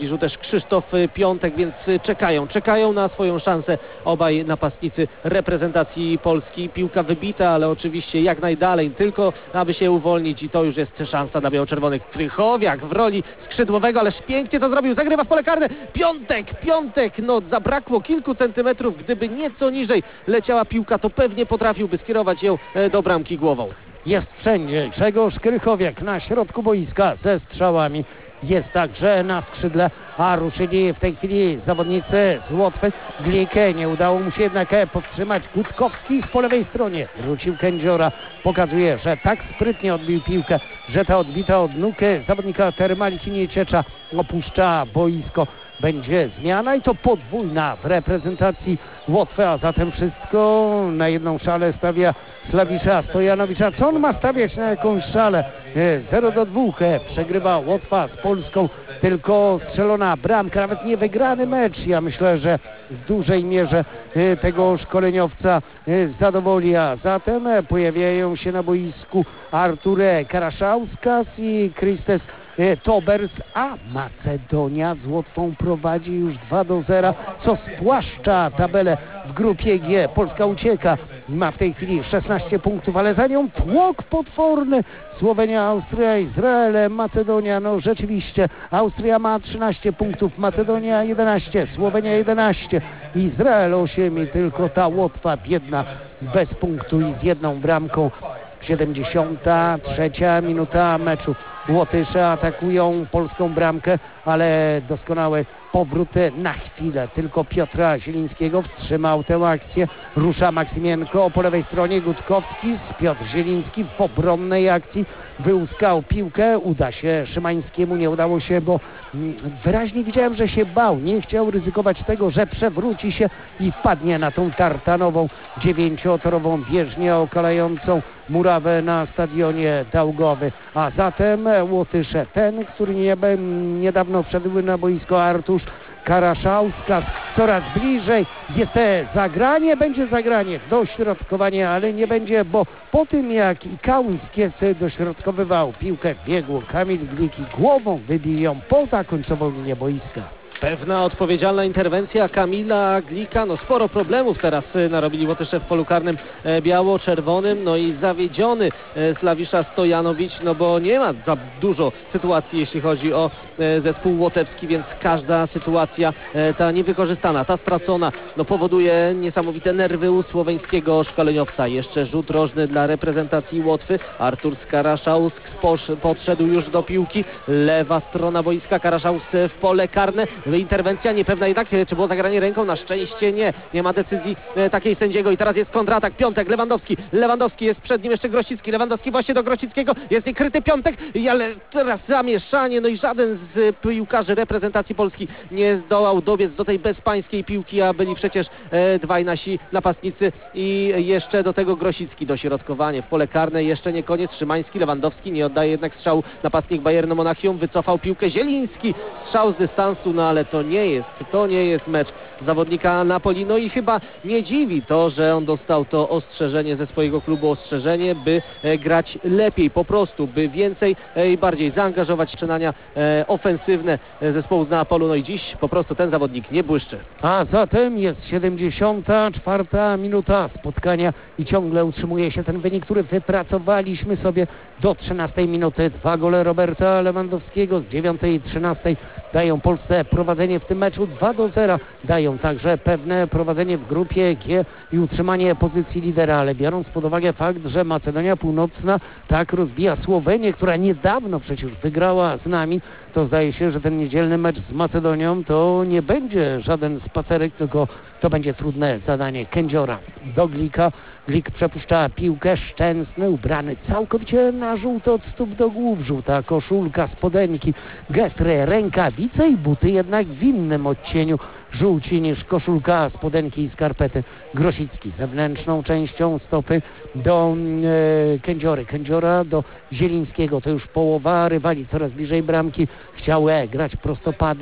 zbliżył też Krzysztof Piątek, więc czekają, czekają na swoją szansę obaj napastnicy reprezentacji Polski. Piłka wybita, ale oczywiście jak najdalej, tylko aby się uwolnić i to już jest szansa dla biało-czerwonych. Krychowiak w roli skrzydłowego, ależ pięknie to zrobił, zagrywa w pole karne. Piątek, Piątek, no zabrakło kilku centymetrów, gdyby nieco niżej leciała piłka, to pewnie potrafiłby skierować ją do bramki głową. Jest wszędzie Grzegorz Krychowiak na środku boiska ze strzałami. Jest także na skrzydle, a ruszyli w tej chwili zawodnicy z Łotwy. Glikę nie udało mu się jednak powstrzymać. Gutkowski po lewej stronie. Wrócił Kędziora. Pokazuje, że tak sprytnie odbił piłkę, że ta odbita od nóg zawodnika Termaliki Nieciecza opuszcza boisko. Będzie zmiana i to podwójna w reprezentacji Łotwy, a zatem wszystko na jedną szalę stawia Slawisza Stojanowicza. Co on ma stawiać na jakąś szalę? zero do dwóch przegrywa Łotwa z Polską, tylko strzelona bramka, nawet nie wygrany mecz. Ja myślę, że w dużej mierze tego szkoleniowca zadowoli, a zatem pojawiają się na boisku Artur Karaszauskas i Christes Tobers, a Macedonia z Łotwą prowadzi już dwa do zera, co spłaszcza tabelę w grupie G. Polska ucieka, ma w tej chwili szesnaście punktów, ale za nią tłok potworny. Słowenia, Austria, Izrael, Macedonia, no rzeczywiście Austria ma trzynaście punktów, Macedonia jedenaście, Słowenia jedenaście, Izrael osiem i tylko ta Łotwa biedna bez punktu i z jedną bramką. siedemdziesiąta trzecia minuta meczu. Łotysze atakują polską bramkę, ale doskonały powrót na chwilę. Tylko Piotra Zielińskiego wstrzymał tę akcję. Rusza Maksymienko po lewej stronie. Gutkowski, Piotr Zieliński w obronnej akcji wyłuskał piłkę. Uda się Szymańskiemu, nie udało się, bo wyraźnie widziałem, że się bał. Nie chciał ryzykować tego, że przewróci się i wpadnie na tą tartanową dziewięciotorową bieżnię okalającą murawę na stadionie Daugavy. A zatem Łotysze, ten, który nie, niedawno wszedł na boisko, Artusz Karaszauskas, coraz bliżej. Jest zagranie, będzie zagranie, dośrodkowanie, ale nie będzie, bo po tym jak i Kauńskiec dośrodkowywał piłkę, biegło Kamil Glik i głową wybił ją poza końcową linię boiska. Pewna odpowiedzialna interwencja Kamila Glika. No sporo problemów teraz narobili Łotysze w polu karnym biało-czerwonym. No i zawiedziony Slawisza Stojanowicz, no bo nie ma za dużo sytuacji, jeśli chodzi o zespół łotewski, więc każda sytuacja ta niewykorzystana, ta stracona, no powoduje niesamowite nerwy u słoweńskiego szkoleniowca. Jeszcze rzut rożny dla reprezentacji Łotwy. Artur Karaszauskas podszedł już do piłki. Lewa strona boiska, Karaszauskas w pole karne. Interwencja niepewna jednak, czy było zagranie ręką? Na szczęście nie. Nie ma decyzji e, takiej sędziego i teraz jest kontratak. Piątek, Lewandowski. Lewandowski jest przed nim jeszcze Grosicki. Lewandowski właśnie do Grosickiego. Jest niekryty Piątek, i, ale teraz zamieszanie. No i żaden z piłkarzy reprezentacji Polski nie zdołał dobiec do tej bezpańskiej piłki, a byli przecież e, dwaj nasi napastnicy i jeszcze do tego Grosicki. Dośrodkowanie w pole karne. Jeszcze nie koniec. Szymański, Lewandowski nie oddaje jednak strzału. Napastnik Bayernu Monachium wycofał piłkę. Zieliński. Strzał z dystansu, no ale to nie jest, to nie jest mecz zawodnika Napoli. No i chyba nie dziwi to, że on dostał to ostrzeżenie ze swojego klubu, ostrzeżenie, by e, grać lepiej, po prostu, by więcej e, i bardziej zaangażować czynania e, ofensywne e, zespołu z Neapolu. No i dziś po prostu ten zawodnik nie błyszczy. A zatem jest siedemdziesiąta czwarta minuta spotkania i ciągle utrzymuje się ten wynik, który wypracowaliśmy sobie do trzynastej minuty. Dwa gole Roberta Lewandowskiego z dziewiątej i trzynastej dają Polsce prowadzenie w tym meczu dwa do zera. Dają także pewne prowadzenie w grupie G i utrzymanie pozycji lidera, ale biorąc pod uwagę fakt, że Macedonia Północna tak rozbija Słowenię, która niedawno przecież wygrała z nami, to zdaje się, że ten niedzielny mecz z Macedonią to nie będzie żaden spacerek, tylko to będzie trudne zadanie. Kędziora do Glika. Glik przepuszcza piłkę. Szczęsny, ubrany całkowicie na żółto od stóp do głów. Żółta koszulka, spodenki, getry, rękawice i buty jednak w innym odcieniu żółci niż koszulka, spodenki i skarpety. Grosicki zewnętrzną częścią stopy do e, Kędziory. Kędziora do Zielińskiego. To już połowa, rywali coraz bliżej bramki. Chciał e, grać prostopadle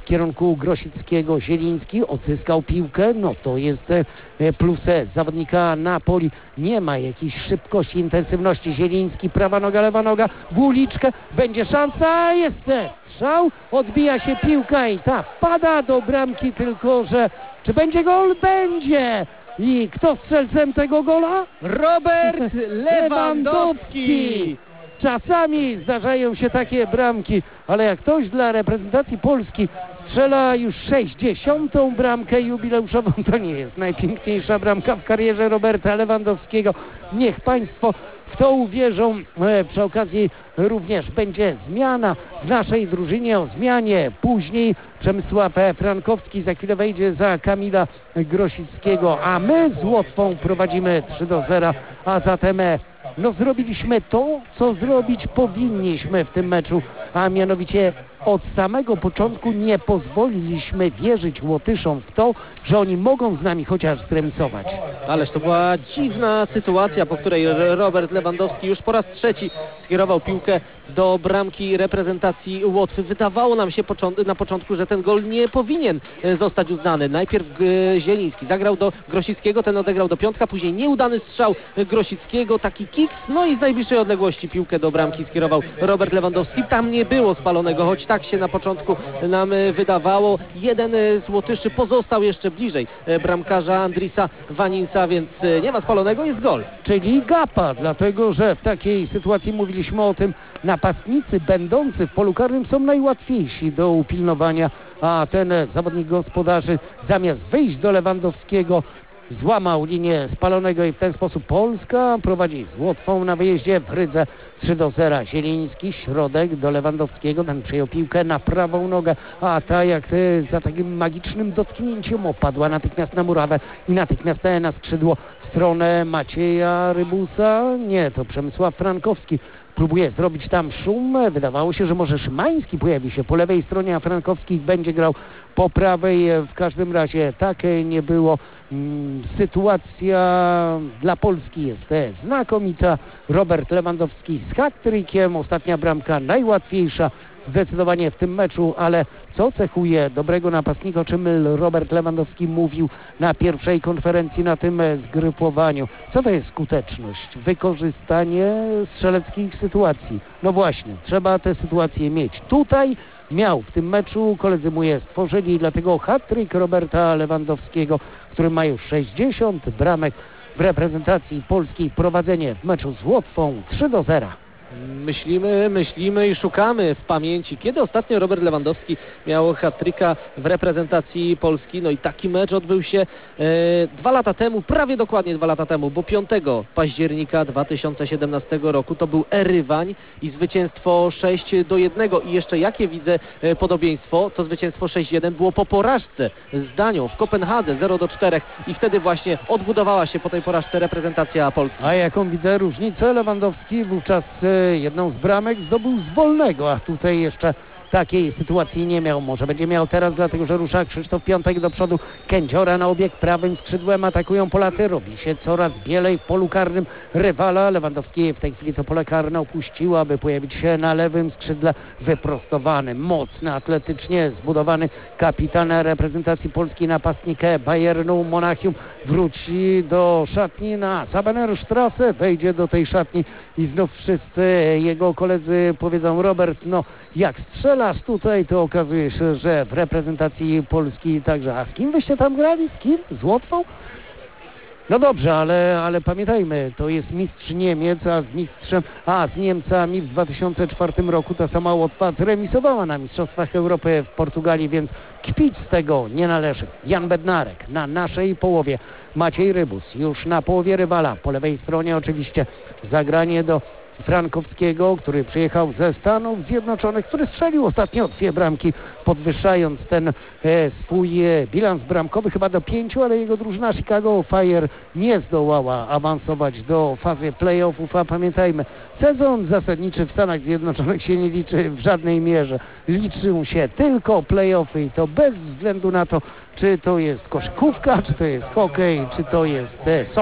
w kierunku Grosickiego. Zieliński odzyskał piłkę, no to jest e, plus zawodnika Napoli. Nie ma jakiejś szybkości, intensywności. Zieliński, prawa noga, lewa noga, w uliczkę, będzie szansa, jest strzał, odbija się piłka i ta wpada do bramki, tylko że czy będzie gol? Będzie! I kto strzelcem tego gola? Robert Lewandowski! Czasami zdarzają się takie bramki, ale jak ktoś dla reprezentacji Polski strzela już sześćdziesiątą bramkę jubileuszową, to nie jest najpiękniejsza bramka w karierze Roberta Lewandowskiego. Niech Państwo w to uwierzą. E, przy okazji również będzie zmiana w naszej drużynie. O zmianie później Przemysław Frankowski za chwilę wejdzie za Kamila Grosickiego, a my z Łotwą prowadzimy trzy do zera, a zatem no zrobiliśmy to, co zrobić powinniśmy w tym meczu, a mianowicie od samego początku nie pozwoliliśmy wierzyć Łotyszom w to, że oni mogą z nami chociaż zremisować. Ależ to była dziwna sytuacja, po której Robert Lewandowski już po raz trzeci skierował piłkę do bramki reprezentacji Łotwy. Wydawało nam się na początku, że ten gol nie powinien zostać uznany. Najpierw Zieliński zagrał do Grosickiego, ten odegrał do piątka, później nieudany strzał Grosickiego, taki kiks, no i z najbliższej odległości piłkę do bramki skierował Robert Lewandowski. Tam nie było spalonego, choć tak się na początku nam wydawało. Jeden z Łotyszy pozostał jeszcze bliżej bramkarza Andrisa Waninsa, więc nie ma spalonego, jest gol. Czyli gapa, dlatego że w takiej sytuacji mówiliśmy o tym, napastnicy będący w polu karnym są najłatwiejsi do upilnowania, a ten zawodnik gospodarzy zamiast wyjść do Lewandowskiego złamał linię spalonego i w ten sposób Polska prowadzi z Łotwą na wyjeździe w Rydze trzy do zera. Zieliński, środek do Lewandowskiego, ten przyjął piłkę na prawą nogę, a ta jak za takim magicznym dotknięciem opadła natychmiast na murawę i natychmiast na skrzydło w stronę Macieja Rybusa. Nie, to Przemysław Frankowski próbuje zrobić tam szum. Wydawało się, że może Szymański pojawi się po lewej stronie, a Frankowski będzie grał po prawej. W każdym razie tak nie było. Sytuacja dla Polski jest znakomita. Robert Lewandowski z hat-trickiem. Ostatnia bramka najłatwiejsza zdecydowanie w tym meczu, ale co cechuje dobrego napastnika, o czym Robert Lewandowski mówił na pierwszej konferencji na tym zgrupowaniu. Co to jest skuteczność? Wykorzystanie strzeleckich sytuacji. No właśnie, trzeba te sytuacje mieć. Tutaj miał w tym meczu, koledzy mu je stworzyli, dlatego hat-trick Roberta Lewandowskiego, który ma już sześćdziesiąt bramek w reprezentacji polskiej. Prowadzenie w meczu z Łotwą trzy do zera. Myślimy, myślimy i szukamy w pamięci, kiedy ostatnio Robert Lewandowski miał hat-tricka w reprezentacji Polski. No i taki mecz odbył się e, dwa lata temu, prawie dokładnie dwa lata temu, bo piątego października dwa tysiące siedemnastego roku to był Erywań i zwycięstwo sześć do jednego. I jeszcze jakie widzę e, podobieństwo, to zwycięstwo sześć jeden było po porażce z Danią w Kopenhadze zero do czterech i wtedy właśnie odbudowała się po tej porażce reprezentacja Polski. A jaką widzę różnicę? Lewandowski wówczas e, jedną z bramek zdobył z wolnego, a tutaj jeszcze takiej sytuacji nie miał. Może będzie miał teraz, dlatego że rusza Krzysztof Piątek do przodu. Kędziora na obieg prawym skrzydłem, atakują Polacy. Robi się coraz bielej w polu karnym rywala. Lewandowski w tej chwili to pole karne opuścił, aby pojawić się na lewym skrzydle. Wyprostowany, mocny, atletycznie zbudowany kapitan reprezentacji Polski, napastnik Bayernu Monachium wróci do szatni na Sabenerstrasse, wejdzie do tej szatni i znów wszyscy jego koledzy powiedzą: Robert, no jak strzelasz tutaj, to okazuje się, że w reprezentacji Polski także. A z kim wyście tam grali? Z kim? Z Łotwą? No dobrze, ale, ale pamiętajmy, to jest mistrz Niemiec, a z mistrzem, a z Niemcami w dwa tysiące czwartym roku ta sama Łotwa zremisowała na Mistrzostwach Europy w Portugalii, więc kpić z tego nie należy. Jan Bednarek na naszej połowie, Maciej Rybus już na połowie rywala, po lewej stronie oczywiście zagranie do Frankowskiego, który przyjechał ze Stanów Zjednoczonych, który strzelił ostatnio dwie bramki, podwyższając ten e, swój e, bilans bramkowy chyba do pięciu, ale jego drużyna Chicago Fire nie zdołała awansować do fazy playoffów, a pamiętajmy, sezon zasadniczy w Stanach Zjednoczonych się nie liczy w żadnej mierze. Liczą się tylko playoffy i to bez względu na to, czy to jest koszykówka, czy to jest hokej, czy to jest e, soccer.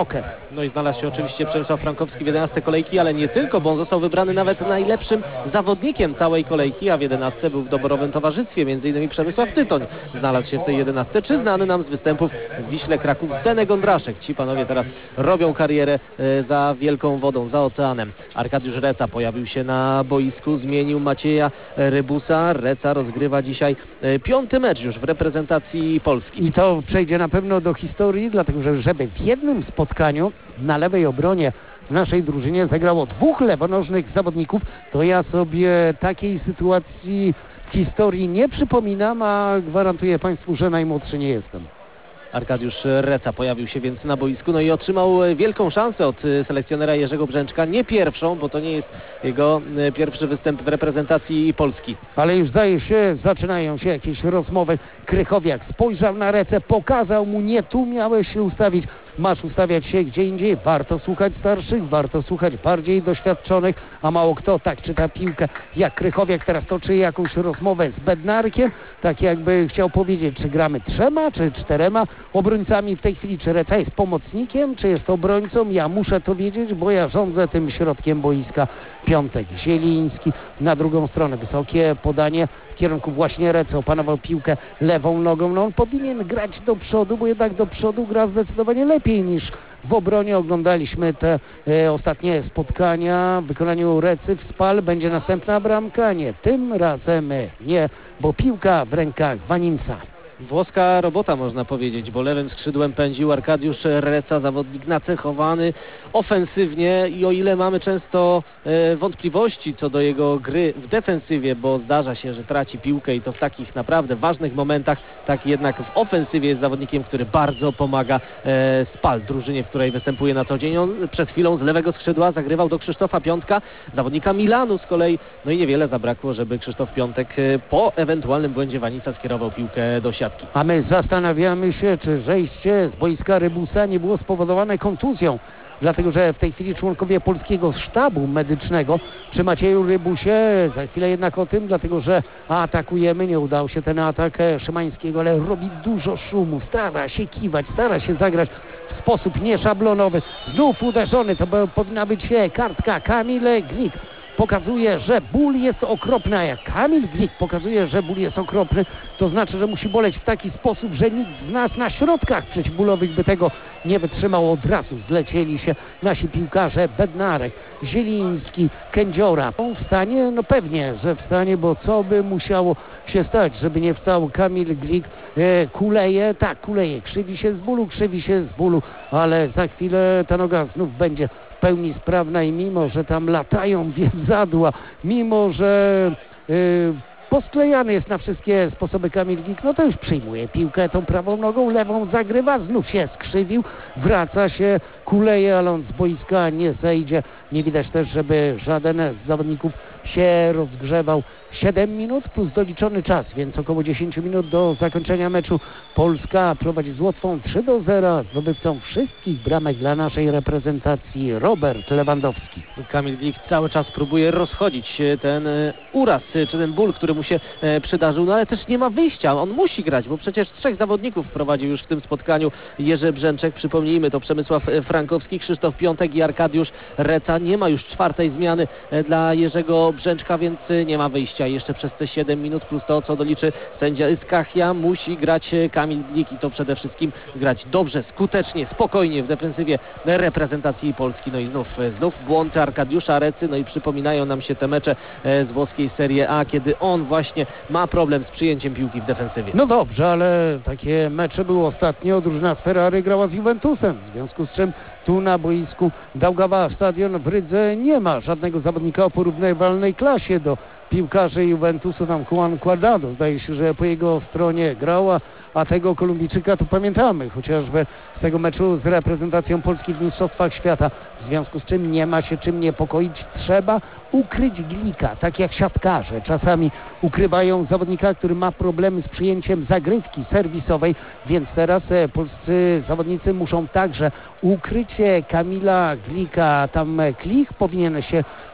No i znalazł się oczywiście Przemysław Frankowski w jedenastce kolejki, ale nie tylko, bo on został wybrany nawet najlepszym zawodnikiem całej kolejki, a w jedenastce był w doborowym towarzystwie, między innymi Przemysław Tytoń znalazł się w tej jedenastce, czy znany nam z występów w Wiśle Kraków Zdenek Gondraszek. Ci panowie teraz robią karierę e, za wielką wodą, za oceanem. Arkadiusz Reca pojawił się na boisku, zmienił Macieja Rybusa. Reca rozgrywa dzisiaj e, piąty mecz już w reprezentacji Polski. I to przejdzie na pewno do historii, dlatego że żeby w jednym spotkaniu na lewej obronie w naszej drużynie zagrało dwóch lewonożnych zawodników, to ja sobie takiej sytuacji w historii nie przypominam, a gwarantuję Państwu, że najmłodszy nie jestem. Arkadiusz Reca pojawił się więc na boisku, no i otrzymał wielką szansę od selekcjonera Jerzego Brzęczka. Nie pierwszą, bo to nie jest jego pierwszy występ w reprezentacji Polski. Ale już zdaje się, zaczynają się jakieś rozmowy. Krychowiak spojrzał na Recę, pokazał mu: nie tu miałeś się ustawić, masz ustawiać się gdzie indziej. Warto słuchać starszych, warto słuchać bardziej doświadczonych, a mało kto tak czyta piłkę jak Krychowiak. Teraz toczy jakąś rozmowę z Bednarkiem, tak jakby chciał powiedzieć, czy gramy trzema, czy czterema obrońcami w tej chwili, czy Reca jest pomocnikiem, czy jest obrońcą. Ja muszę to wiedzieć, bo ja rządzę tym środkiem boiska. Piątek, Zieliński na drugą stronę, wysokie podanie w kierunku właśnie Recy, opanował piłkę lewą nogą. No on powinien grać do przodu, bo jednak do przodu gra zdecydowanie lepiej niż w obronie. Oglądaliśmy te e, ostatnie spotkania w wykonaniu Recy w Spal. Będzie następna bramka? Nie, tym razem nie, bo piłka w rękach Wanimsa. Włoska robota, można powiedzieć, bo lewym skrzydłem pędził Arkadiusz Reca, zawodnik nacechowany ofensywnie i o ile mamy często e, wątpliwości co do jego gry w defensywie, bo zdarza się, że traci piłkę i to w takich naprawdę ważnych momentach, tak jednak w ofensywie jest zawodnikiem, który bardzo pomaga e, Spal, drużynie, w której występuje na co dzień. On przed chwilą z lewego skrzydła zagrywał do Krzysztofa Piątka, zawodnika Milanu z kolei, no i niewiele zabrakło, żeby Krzysztof Piątek e, po ewentualnym błędzie Wanisa skierował piłkę do siatki. A my zastanawiamy się, czy zejście z boiska Rybusa nie było spowodowane kontuzją. Dlatego, że w tej chwili członkowie polskiego sztabu medycznego przy Macieju Rybusie, za chwilę jednak o tym, dlatego że atakujemy, nie udał się ten atak Szymańskiego, ale robi dużo szumu, stara się kiwać, stara się zagrać w sposób nieszablonowy. Znów uderzony, to powinna być kartka. Kamil Glik pokazuje, że ból jest okropny, a jak Kamil Glik pokazuje, że ból jest okropny, to znaczy, że musi boleć w taki sposób, że nikt z nas na środkach przeciwbólowych by tego nie wytrzymał. Od razu zlecieli się nasi piłkarze Bednarek, Zieliński, Kędziora. On wstanie? No pewnie, że wstanie, bo co by musiało się stać, żeby nie wstał Kamil Glik? E, kuleje, tak, kuleje, krzywi się z bólu, krzywi się z bólu, ale za chwilę ta noga znów będzie w pełni sprawna i mimo, że tam latają więzadła, mimo, że yy, posklejany jest na wszystkie sposoby Kamil Glik, no to już przyjmuje piłkę tą prawą nogą, lewą zagrywa, znów się skrzywił, wraca się, kuleje, ale on z boiska nie zejdzie. Nie widać też, żeby żaden z zawodników się rozgrzewał. siedem minut plus doliczony czas, więc około dziesięć minut do zakończenia meczu. Polska prowadzi z Łotwą trzy do zera. Zdobywcą wszystkich bramek dla naszej reprezentacji Robert Lewandowski. Kamil Glik cały czas próbuje rozchodzić ten uraz, czy ten ból, który mu się przydarzył, no ale też nie ma wyjścia. On musi grać, bo przecież trzech zawodników wprowadził już w tym spotkaniu Jerzy Brzęczek. Przypomnijmy, to Przemysław Frankowski, Krzysztof Piątek i Arkadiusz Reca. Nie ma już czwartej zmiany dla Jerzego Brzęczka, więc nie ma wyjścia. Jeszcze przez te siedem minut plus to, co doliczy sędzia Skachia, musi grać Kamil Glik i to przede wszystkim grać dobrze, skutecznie, spokojnie w defensywie reprezentacji Polski. No i znów, znów błąd Arkadiusza Recy, no i przypominają nam się te mecze z włoskiej Serie A, kiedy on właśnie ma problem z przyjęciem piłki w defensywie. No dobrze, ale takie mecze były ostatnio. Drużyna z Ferrari grała z Juventusem, w związku z czym tu na boisku Daugava Stadion w Rydze nie ma żadnego zawodnika o porównywalnej klasie do piłkarzy Juventusu. Tam Juan Cuadrado, zdaje się, że po jego stronie grała, a tego Kolumbijczyka to pamiętamy, chociażby z tego meczu z reprezentacją Polski w Mistrzostwach Świata. W związku z czym nie ma się czym niepokoić. Trzeba ukryć Glika, tak jak siatkarze czasami ukrywają zawodnika, który ma problemy z przyjęciem zagrywki serwisowej, więc teraz e, polscy zawodnicy muszą także ukryć Kamila Glika. Tam Klich powinien się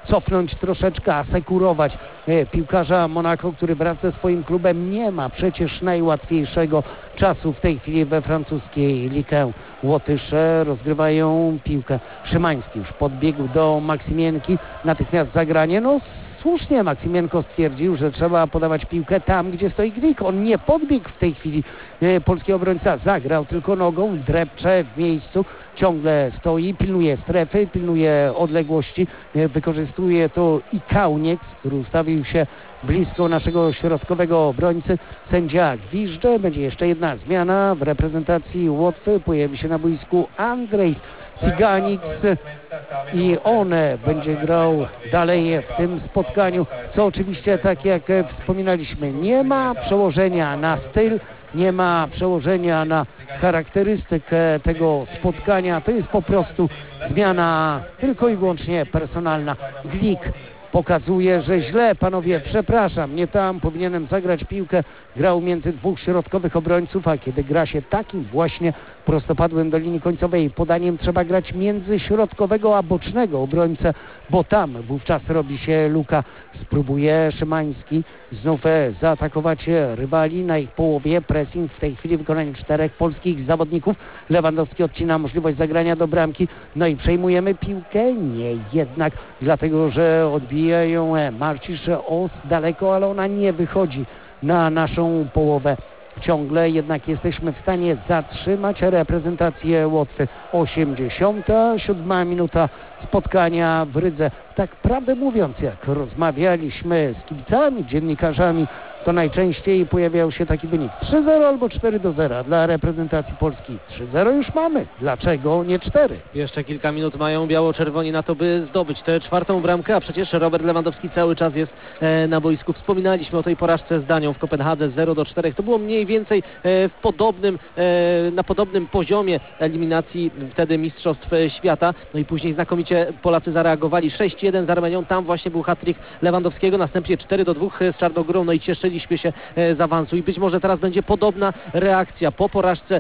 cofnąć troszeczkę, asekurować e, piłkarza Monako, który wraz ze swoim klubem nie ma przecież najłatwiejszego czasu w tej chwili we francuskiej Ligue. Łotysze rozgrywają piłkę. Szymański już podbiegł do Maksymienki, natychmiast zagranie. No słusznie Maksymienko stwierdził, że trzeba podawać piłkę tam, gdzie stoi Glik. On nie podbiegł w tej chwili. E, polski obrońca zagrał tylko nogą, drepcze w miejscu, ciągle stoi, pilnuje strefy, pilnuje odległości, e, wykorzystuje to i Kauniec, który ustawił się blisko naszego środkowego obrońcy. Sędzia gwizdże, będzie jeszcze jedna zmiana w reprezentacji Łotwy. Pojawi się na boisku Andrzejs Ciganiks i on będzie grał dalej w tym spotkaniu, co oczywiście, tak jak wspominaliśmy, nie ma przełożenia na styl, nie ma przełożenia na charakterystykę tego spotkania. To jest po prostu zmiana tylko i wyłącznie personalna. Glik pokazuje, że źle, panowie, przepraszam, nie tam, powinienem zagrać piłkę. Grał między dwóch środkowych obrońców, a kiedy gra się takim właśnie prostopadłym do linii końcowej podaniem, trzeba grać między środkowego a bocznego obrońcę, bo tam wówczas robi się luka. Spróbuje Szymański znów zaatakować rywali na ich połowie. Pressing w tej chwili w wykonaniu czterech polskich zawodników. Lewandowski odcina możliwość zagrania do bramki. No i przejmujemy piłkę? Nie jednak, dlatego że odbijają Marcisz Os daleko, ale ona nie wychodzi na naszą połowę. Ciągle jednak jesteśmy w stanie zatrzymać reprezentację Łotwy. osiemdziesiąta siódma minuta spotkania w Rydze. Tak prawdę mówiąc, jak rozmawialiśmy z kibicami, dziennikarzami, to najczęściej pojawiał się taki wynik trzy zero albo cztery do zera dla reprezentacji Polski. trzy zero już mamy. Dlaczego nie cztery? Jeszcze kilka minut mają biało-czerwoni na to, by zdobyć tę czwartą bramkę, a przecież Robert Lewandowski cały czas jest e, na boisku. Wspominaliśmy o tej porażce z Danią w Kopenhadze zero do czterech. To było mniej więcej e, w podobnym, e, na podobnym poziomie eliminacji wtedy Mistrzostw Świata. No i później znakomicie Polacy zareagowali. sześć jeden z Armenią. Tam właśnie był hat-trick Lewandowskiego. Następnie cztery do dwóch z Czarnogórą. No i cieszyliśmy się z awansu. I być może teraz będzie podobna reakcja po porażce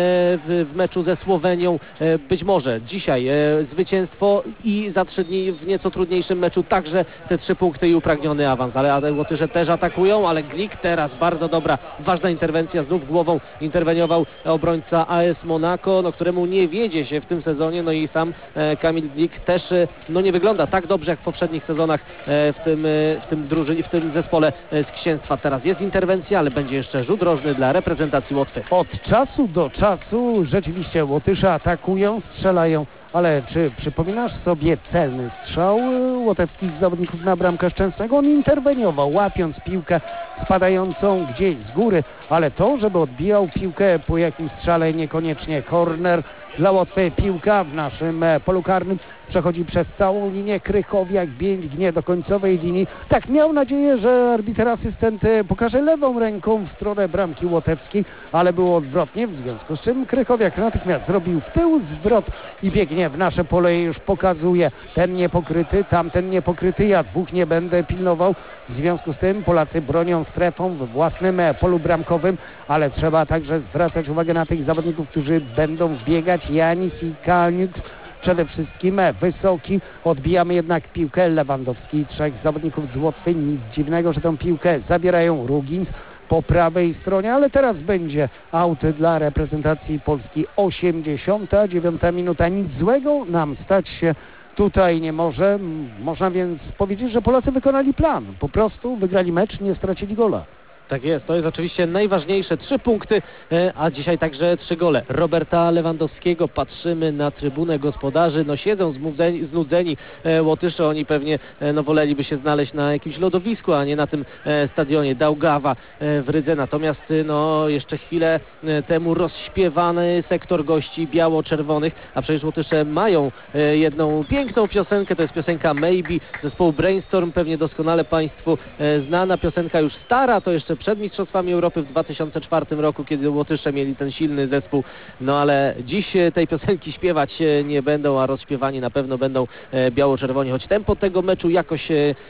w, w meczu ze Słowenią. Być może dzisiaj zwycięstwo i za trzy dni w nieco trudniejszym meczu także te trzy punkty i upragniony awans. Ale Łotysze też atakują, ale Glik teraz bardzo dobra, ważna interwencja. Znów głową interweniował obrońca A S Monaco, no, któremu nie wiedzie się w tym sezonie. No i sam Kamil Glik też no, nie wygląda tak dobrze jak w poprzednich sezonach w tym, w tym drużynie, w tym zespole z Księstwa. Teraz jest interwencja, ale będzie jeszcze rzut rożny dla reprezentacji Łotwy. Od czasu do czasu rzeczywiście Łotysze atakują, strzelają, ale czy przypominasz sobie celny strzał łotewskich zawodników na bramkę Szczęsnego? On interweniował, łapiąc piłkę spadającą gdzieś z góry, ale to, żeby odbijał piłkę po jakimś strzale, niekoniecznie. Korner dla Łotwy, piłka w naszym polu karnym przechodzi przez całą linię. Krychowiak biegnie do końcowej linii. Tak, miał nadzieję, że arbiter asystent pokaże lewą ręką w stronę bramki łotewskiej, ale było odwrotnie, w związku z czym Krychowiak natychmiast zrobił w tył zwrot i biegnie w nasze pole i już pokazuje ten niepokryty, tamten niepokryty, ja dwóch nie będę pilnował. W związku z tym Polacy bronią strefą w własnym polu bramkowym, ale trzeba także zwracać uwagę na tych zawodników, którzy będą biegać. Janis i Kalniks przede wszystkim wysoki. Odbijamy jednak piłkę. Lewandowski, trzech zawodników z Łotwy. Nic dziwnego, że tę piłkę zabierają. Rugins po prawej stronie, ale teraz będzie aut dla reprezentacji Polski. osiemdziesiąta dziewiąta minuta. Nic złego nam stać się tutaj nie może. Można więc powiedzieć, że Polacy wykonali plan. Po prostu wygrali mecz, nie stracili gola. Tak jest, to jest oczywiście najważniejsze. Trzy punkty, a dzisiaj także trzy gole Roberta Lewandowskiego. Patrzymy na trybunę gospodarzy. No siedzą znudzeni, znudzeni Łotysze. Oni pewnie no, woleliby się znaleźć na jakimś lodowisku, a nie na tym stadionie Daugava w Rydze. Natomiast no, jeszcze chwilę temu rozśpiewany sektor gości biało-czerwonych, a przecież Łotysze mają jedną piękną piosenkę. To jest piosenka Maybe zespołu Brainstorm. Pewnie doskonale Państwu znana piosenka, już stara, to jeszcze przed Mistrzostwami Europy w dwa tysiące czwartym roku, kiedy Łotysze mieli ten silny zespół. No ale dziś tej piosenki śpiewać nie będą, a rozśpiewani na pewno będą biało-czerwoni, choć tempo tego meczu jakoś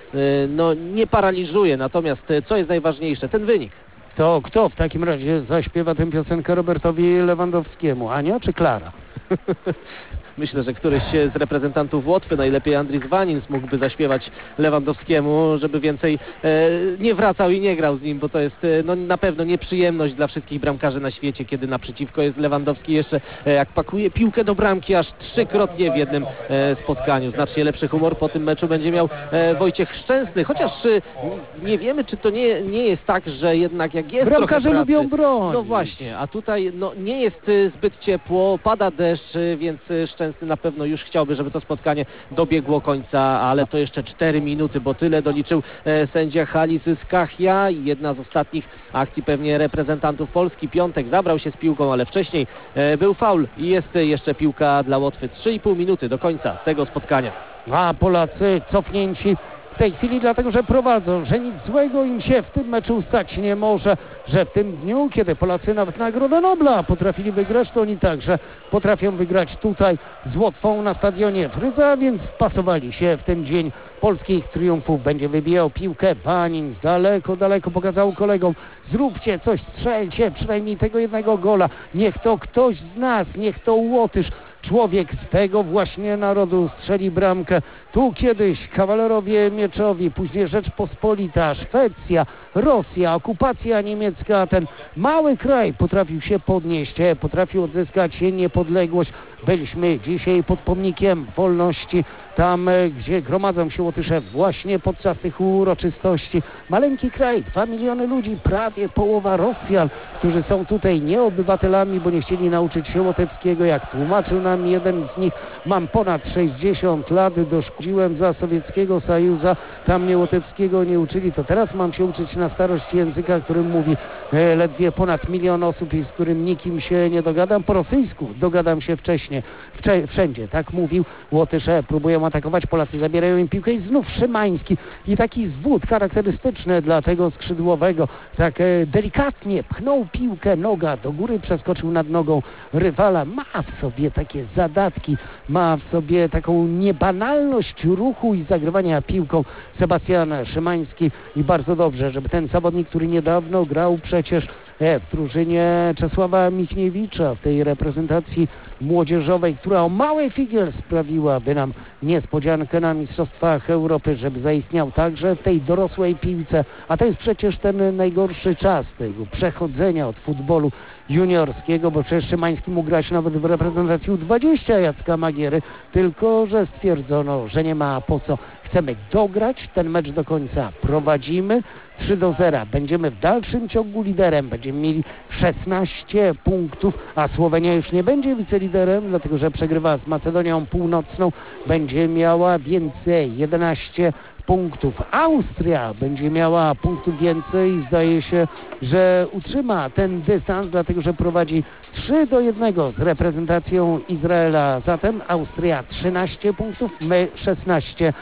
no, nie paraliżuje. Natomiast co jest najważniejsze? Ten wynik. To kto w takim razie zaśpiewa tę piosenkę Robertowi Lewandowskiemu? Ania czy Klara? Myślę, że któryś z reprezentantów Łotwy, najlepiej Andris Vanins, mógłby zaśpiewać Lewandowskiemu, żeby więcej e, nie wracał i nie grał z nim, bo to jest e, no, na pewno nieprzyjemność dla wszystkich bramkarzy na świecie, kiedy naprzeciwko jest Lewandowski jeszcze e, jak pakuje piłkę do bramki aż trzykrotnie w jednym e, spotkaniu. Znacznie lepszy humor po tym meczu będzie miał e, Wojciech Szczęsny, chociaż e, nie wiemy, czy to nie, nie jest tak, że jednak jak jest bramkarze trochę pracy, lubią broń. no właśnie, a tutaj no, nie jest e, zbyt ciepło, pada deszcz, e, więc e, Szczęsny na pewno już chciałby, żeby to spotkanie dobiegło końca, ale to jeszcze cztery minuty, bo tyle doliczył e, sędzia Halis Skachia i jedna z ostatnich akcji pewnie reprezentantów Polski. Piątek zabrał się z piłką, ale wcześniej e, był faul i jest e, jeszcze piłka dla Łotwy. trzy i pół minuty do końca tego spotkania. A Polacy cofnięci w tej chwili, dlatego że prowadzą, że nic złego im się w tym meczu stać nie może, że w tym dniu, kiedy Polacy nawet Nagrodę Nobla potrafili wygrać, to oni także potrafią wygrać tutaj z Łotwą na stadionie w Rydze, a więc wpasowali się w ten dzień polskich triumfów. Będzie wybijał piłkę Vanins, daleko, daleko pokazał kolegom, zróbcie coś, strzelcie przynajmniej tego jednego gola, niech to ktoś z nas, niech to Łotysz, człowiek z tego właśnie narodu strzeli bramkę. Tu kiedyś kawalerowie mieczowi, później Rzeczpospolita, Szwecja, Rosja, okupacja niemiecka. Ten mały kraj potrafił się podnieść, potrafił odzyskać niepodległość. Byliśmy dzisiaj pod pomnikiem wolności, tam gdzie gromadzą się Łotysze właśnie podczas tych uroczystości. Maleńki kraj, dwa miliony ludzi, prawie połowa Rosjan, którzy są tutaj nieobywatelami, bo nie chcieli nauczyć się łotewskiego, jak tłumaczył nam jeden z nich. Mam ponad sześćdziesiąt lat, doszkodziłem za Sowieckiego Sojuza, tam mnie łotewskiego nie uczyli, to teraz mam się uczyć na starość języka, którym mówi e, ledwie ponad milion osób i z którym nikim się nie dogadam. Po rosyjsku dogadam się wcześniej, wcze, wszędzie, tak mówił. Łotysze próbują atakować, Polacy zabierają im piłkę i znów Szymański i taki zwód charakterystyczny dla tego skrzydłowego, tak e, delikatnie pchnął piłkę, noga do góry, przeskoczył nad nogą rywala, ma w sobie takie zadatki, ma w sobie taką niebanalność ruchu i zagrywania piłką Sebastian Szymański i bardzo dobrze, żeby ten zawodnik, który niedawno grał przecież w drużynie Czesława Michniewicza w tej reprezentacji młodzieżowej, która o mały figiel sprawiłaby nam niespodziankę na Mistrzostwach Europy, żeby zaistniał także w tej dorosłej piłce, a to jest przecież ten najgorszy czas tego przechodzenia od futbolu juniorskiego, bo przecież Szymański mógł grać nawet w reprezentacji U dwadzieścia Jacka Magiery, tylko że stwierdzono, że nie ma po co. Chcemy dograć ten mecz do końca. Prowadzimy trzy do zera. Będziemy w dalszym ciągu liderem. Będziemy mieli szesnaście punktów, a Słowenia już nie będzie wiceliderem, dlatego że przegrywa z Macedonią Północną. Będzie miała więcej, jedenaście punktów. Austria będzie miała punktów więcej i zdaje się, że utrzyma ten dystans, dlatego że prowadzi trzy do jednego z reprezentacją Izraela. Zatem Austria trzynaście punktów, my szesnaście.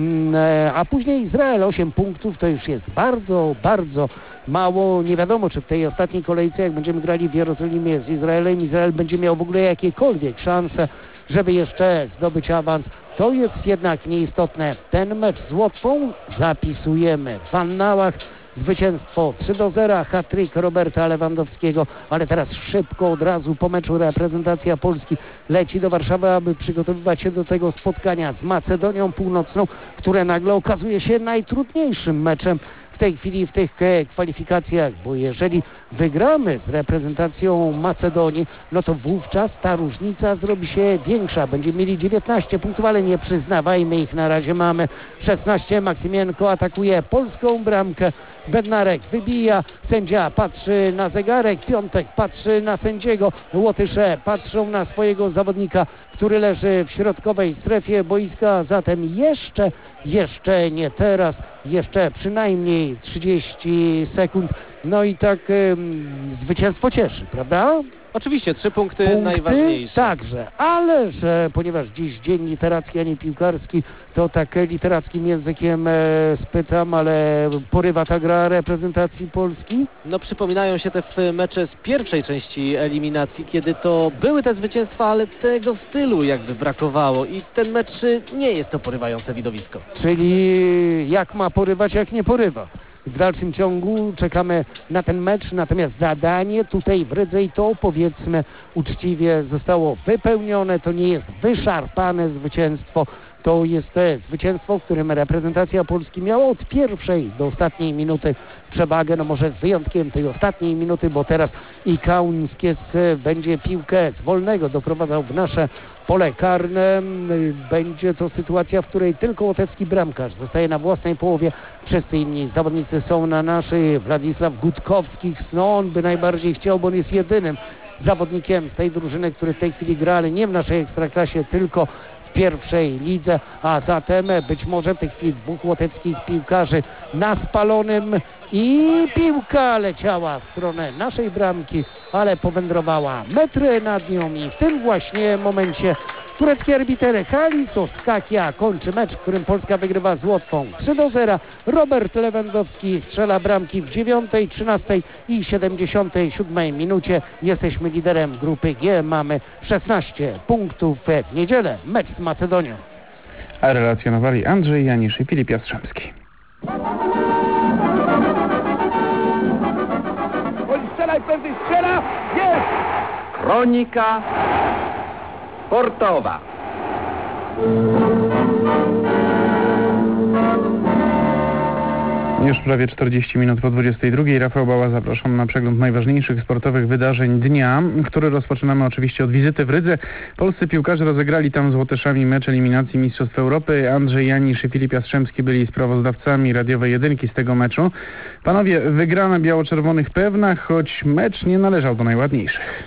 A później Izrael osiem punktów, to już jest bardzo, bardzo mało. Nie wiadomo, czy w tej ostatniej kolejce, jak będziemy grali w Jerozolimie z Izraelem, Izrael będzie miał w ogóle jakiekolwiek szanse, żeby jeszcze zdobyć awans. To jest jednak nieistotne. Ten mecz z Łotwą zapisujemy w annałach. Zwycięstwo trzy do zera, hat-trick Roberta Lewandowskiego, ale teraz szybko, od razu po meczu reprezentacja Polski leci do Warszawy, aby przygotowywać się do tego spotkania z Macedonią Północną, które nagle okazuje się najtrudniejszym meczem w tej chwili w tych kwalifikacjach, bo jeżeli wygramy z reprezentacją Macedonii, no to wówczas ta różnica zrobi się większa. Będziemy mieli dziewiętnaście punktów, ale nie przyznawajmy ich, na razie mamy szesnaście. Maksymienko atakuje polską bramkę, Bednarek wybija, sędzia patrzy na zegarek, Piątek patrzy na sędziego, Łotysze patrzą na swojego zawodnika, który leży w środkowej strefie boiska, zatem jeszcze, jeszcze nie teraz, jeszcze przynajmniej trzydzieści sekund. No i tak ym, zwycięstwo cieszy, prawda? Oczywiście, trzy punkty, punkty najważniejsze. Także, ale że ponieważ dziś dzień literacki, a nie piłkarski, to tak literackim językiem e, spytam, ale porywa ta gra reprezentacji Polski? No przypominają się te mecze z pierwszej części eliminacji, kiedy to były te zwycięstwa, ale tego stylu jakby brakowało i ten mecz nie jest to porywające widowisko. Czyli jak ma porywać, jak nie porywa? W dalszym ciągu czekamy na ten mecz, natomiast zadanie tutaj w Rydze, i to powiedzmy uczciwie, zostało wypełnione. To nie jest wyszarpane zwycięstwo. To jest zwycięstwo, w którym reprezentacja Polski miała od pierwszej do ostatniej minuty przewagę, no może z wyjątkiem tej ostatniej minuty, bo teraz i Kauniskies będzie piłkę z wolnego doprowadzał w nasze pole karne. Będzie to sytuacja, w której tylko łotewski bramkarz zostaje na własnej połowie. Wszyscy inni zawodnicy są na naszej. Władysław Gutkowski, no on by najbardziej chciał, bo on jest jedynym zawodnikiem z tej drużyny, który w tej chwili gra, ale nie w naszej ekstraklasie, tylko w pierwszej lidze, a zatem być może w tej chwili dwóch łotewskich piłkarzy na spalonym i piłka leciała w stronę naszej bramki, ale powędrowała metry nad nią i w tym właśnie momencie turecki arbiter Halis Oskakia kończy mecz, w którym Polska wygrywa z Łotwą trzy do zera. Robert Lewandowski strzela bramki w dziewiątej, trzynastej i siedemdziesiątej siódmej minucie. Jesteśmy liderem grupy G, mamy szesnaście punktów. W niedzielę mecz z Macedonią. A relacjonowali Andrzej Janisz i Filip Jastrzębski. Strzelaj, prędzej strzela! Jest! Kronika sportowa. Już prawie czterdzieści minut po dwudziestej drugiej. Rafał Bała, zapraszam na przegląd najważniejszych sportowych wydarzeń dnia, który rozpoczynamy oczywiście od wizyty w Rydze. Polscy piłkarze rozegrali tam z Łotyszami mecz eliminacji Mistrzostw Europy. Andrzej Janisz i Filip Jastrzębski byli sprawozdawcami radiowej jedynki z tego meczu. Panowie, wygrana biało-czerwonych pewna, choć mecz nie należał do najładniejszych.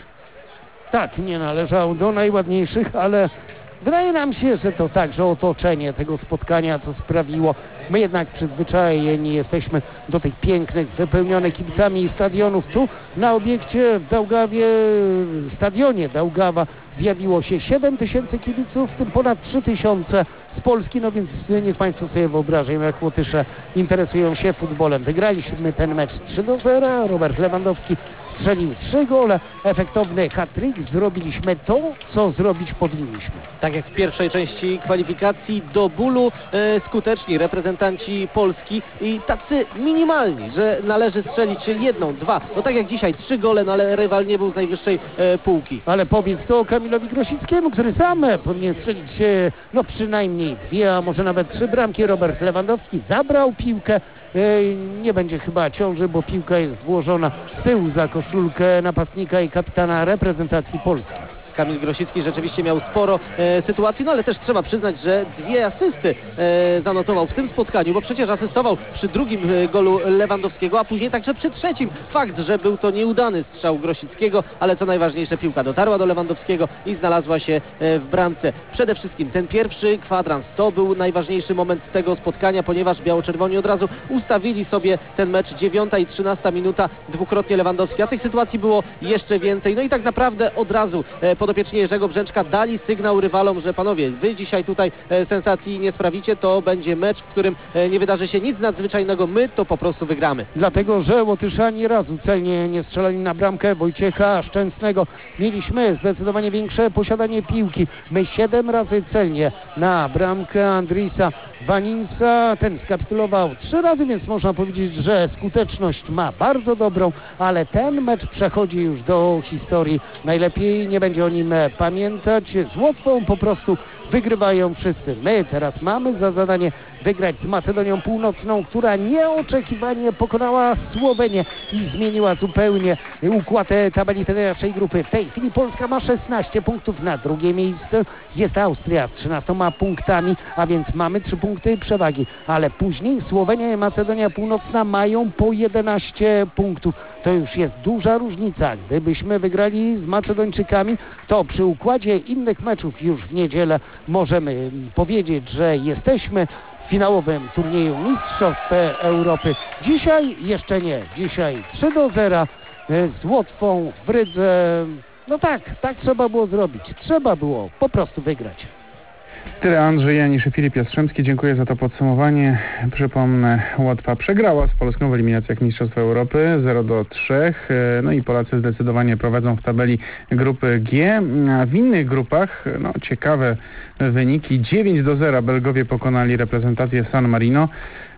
Tak, nie należał do najładniejszych, ale wydaje nam się, że to także otoczenie tego spotkania, co sprawiło. My jednak przyzwyczajeni jesteśmy do tych pięknych, wypełnionych kibicami stadionów. Tu na obiekcie w Daugavie, stadionie Daugava zjawiło się siedem tysięcy kibiców, w tym ponad trzy tysiące z Polski. No więc niech Państwo sobie wyobrażają, jak Łotysze interesują się futbolem. Wygraliśmy ten mecz trzy do zera. Robert Lewandowski strzelił trzy gole. Efektowny hat-trick. Zrobiliśmy to, co zrobić powinniśmy. Tak jak w pierwszej części kwalifikacji, do bólu e, skuteczni reprezentanci Polski i tacy minimalni, że należy strzelić jedną, dwa. No tak jak dzisiaj, trzy gole, no ale rywal nie był z najwyższej e, półki. Ale powiedz to Kamilowi Grosickiemu, który sam powinien strzelić e, no przynajmniej dwie, a może nawet trzy bramki. Robert Lewandowski zabrał piłkę. E, nie będzie chyba ciąży, bo piłka jest włożona z tyłu za koszulkę napastnika i kapitana reprezentacji Polski. Kamil Grosicki rzeczywiście miał sporo e, sytuacji, no ale też trzeba przyznać, że dwie asysty e, zanotował w tym spotkaniu, bo przecież asystował przy drugim e, golu Lewandowskiego, a później także przy trzecim. Fakt, że był to nieudany strzał Grosickiego, ale co najważniejsze, piłka dotarła do Lewandowskiego i znalazła się e, w bramce. Przede wszystkim ten pierwszy kwadrans to był najważniejszy moment tego spotkania, ponieważ biało-czerwoni od razu ustawili sobie ten mecz. Dziewiąta i trzynasta minuta, dwukrotnie Lewandowski, a tych sytuacji było jeszcze więcej. No i tak naprawdę od razu e, podopieczni Jerzego Brzęczka dali sygnał rywalom, że panowie, wy dzisiaj tutaj e, sensacji nie sprawicie, to będzie mecz, w którym e, nie wydarzy się nic nadzwyczajnego, my to po prostu wygramy. Dlatego, że Łotysze ani razu celnie nie strzelali na bramkę Wojciecha Szczęsnego. Mieliśmy zdecydowanie większe posiadanie piłki. My siedem razy celnie na bramkę Andrisa Vaninsa. Ten skapitulował trzy razy, więc można powiedzieć, że skuteczność ma bardzo dobrą, ale ten mecz przechodzi już do historii. Najlepiej nie będzie o nim pamiętać. Z Łotwą po prostu wygrywają wszyscy. My teraz mamy za zadanie wygrać z Macedonią Północną, która nieoczekiwanie pokonała Słowenię i zmieniła zupełnie układ tabeli tej naszej grupy. W tej chwili Polska ma szesnaście punktów, na drugie miejsce jest Austria z trzynastoma punktami, a więc mamy trzy punkty przewagi, ale później Słowenia i Macedonia Północna mają po jedenaście punktów. To już jest duża różnica. Gdybyśmy wygrali z Macedończykami, to przy układzie innych meczów już w niedzielę możemy powiedzieć, że jesteśmy w finałowym turnieju Mistrzostw Europy. Dzisiaj jeszcze nie. Dzisiaj trzy do zera z Łotwą w Rydze. No tak, tak trzeba było zrobić. Trzeba było po prostu wygrać. Tyle Andrzej Janisz i Filip Jastrzębski. Dziękuję za to podsumowanie. Przypomnę, Łotwa przegrała z Polską w eliminacjach Mistrzostw Europy zero do trzech. No i Polacy zdecydowanie prowadzą w tabeli grupy G. A w innych grupach, no ciekawe wyniki. dziewięć do zera Belgowie pokonali reprezentację San Marino.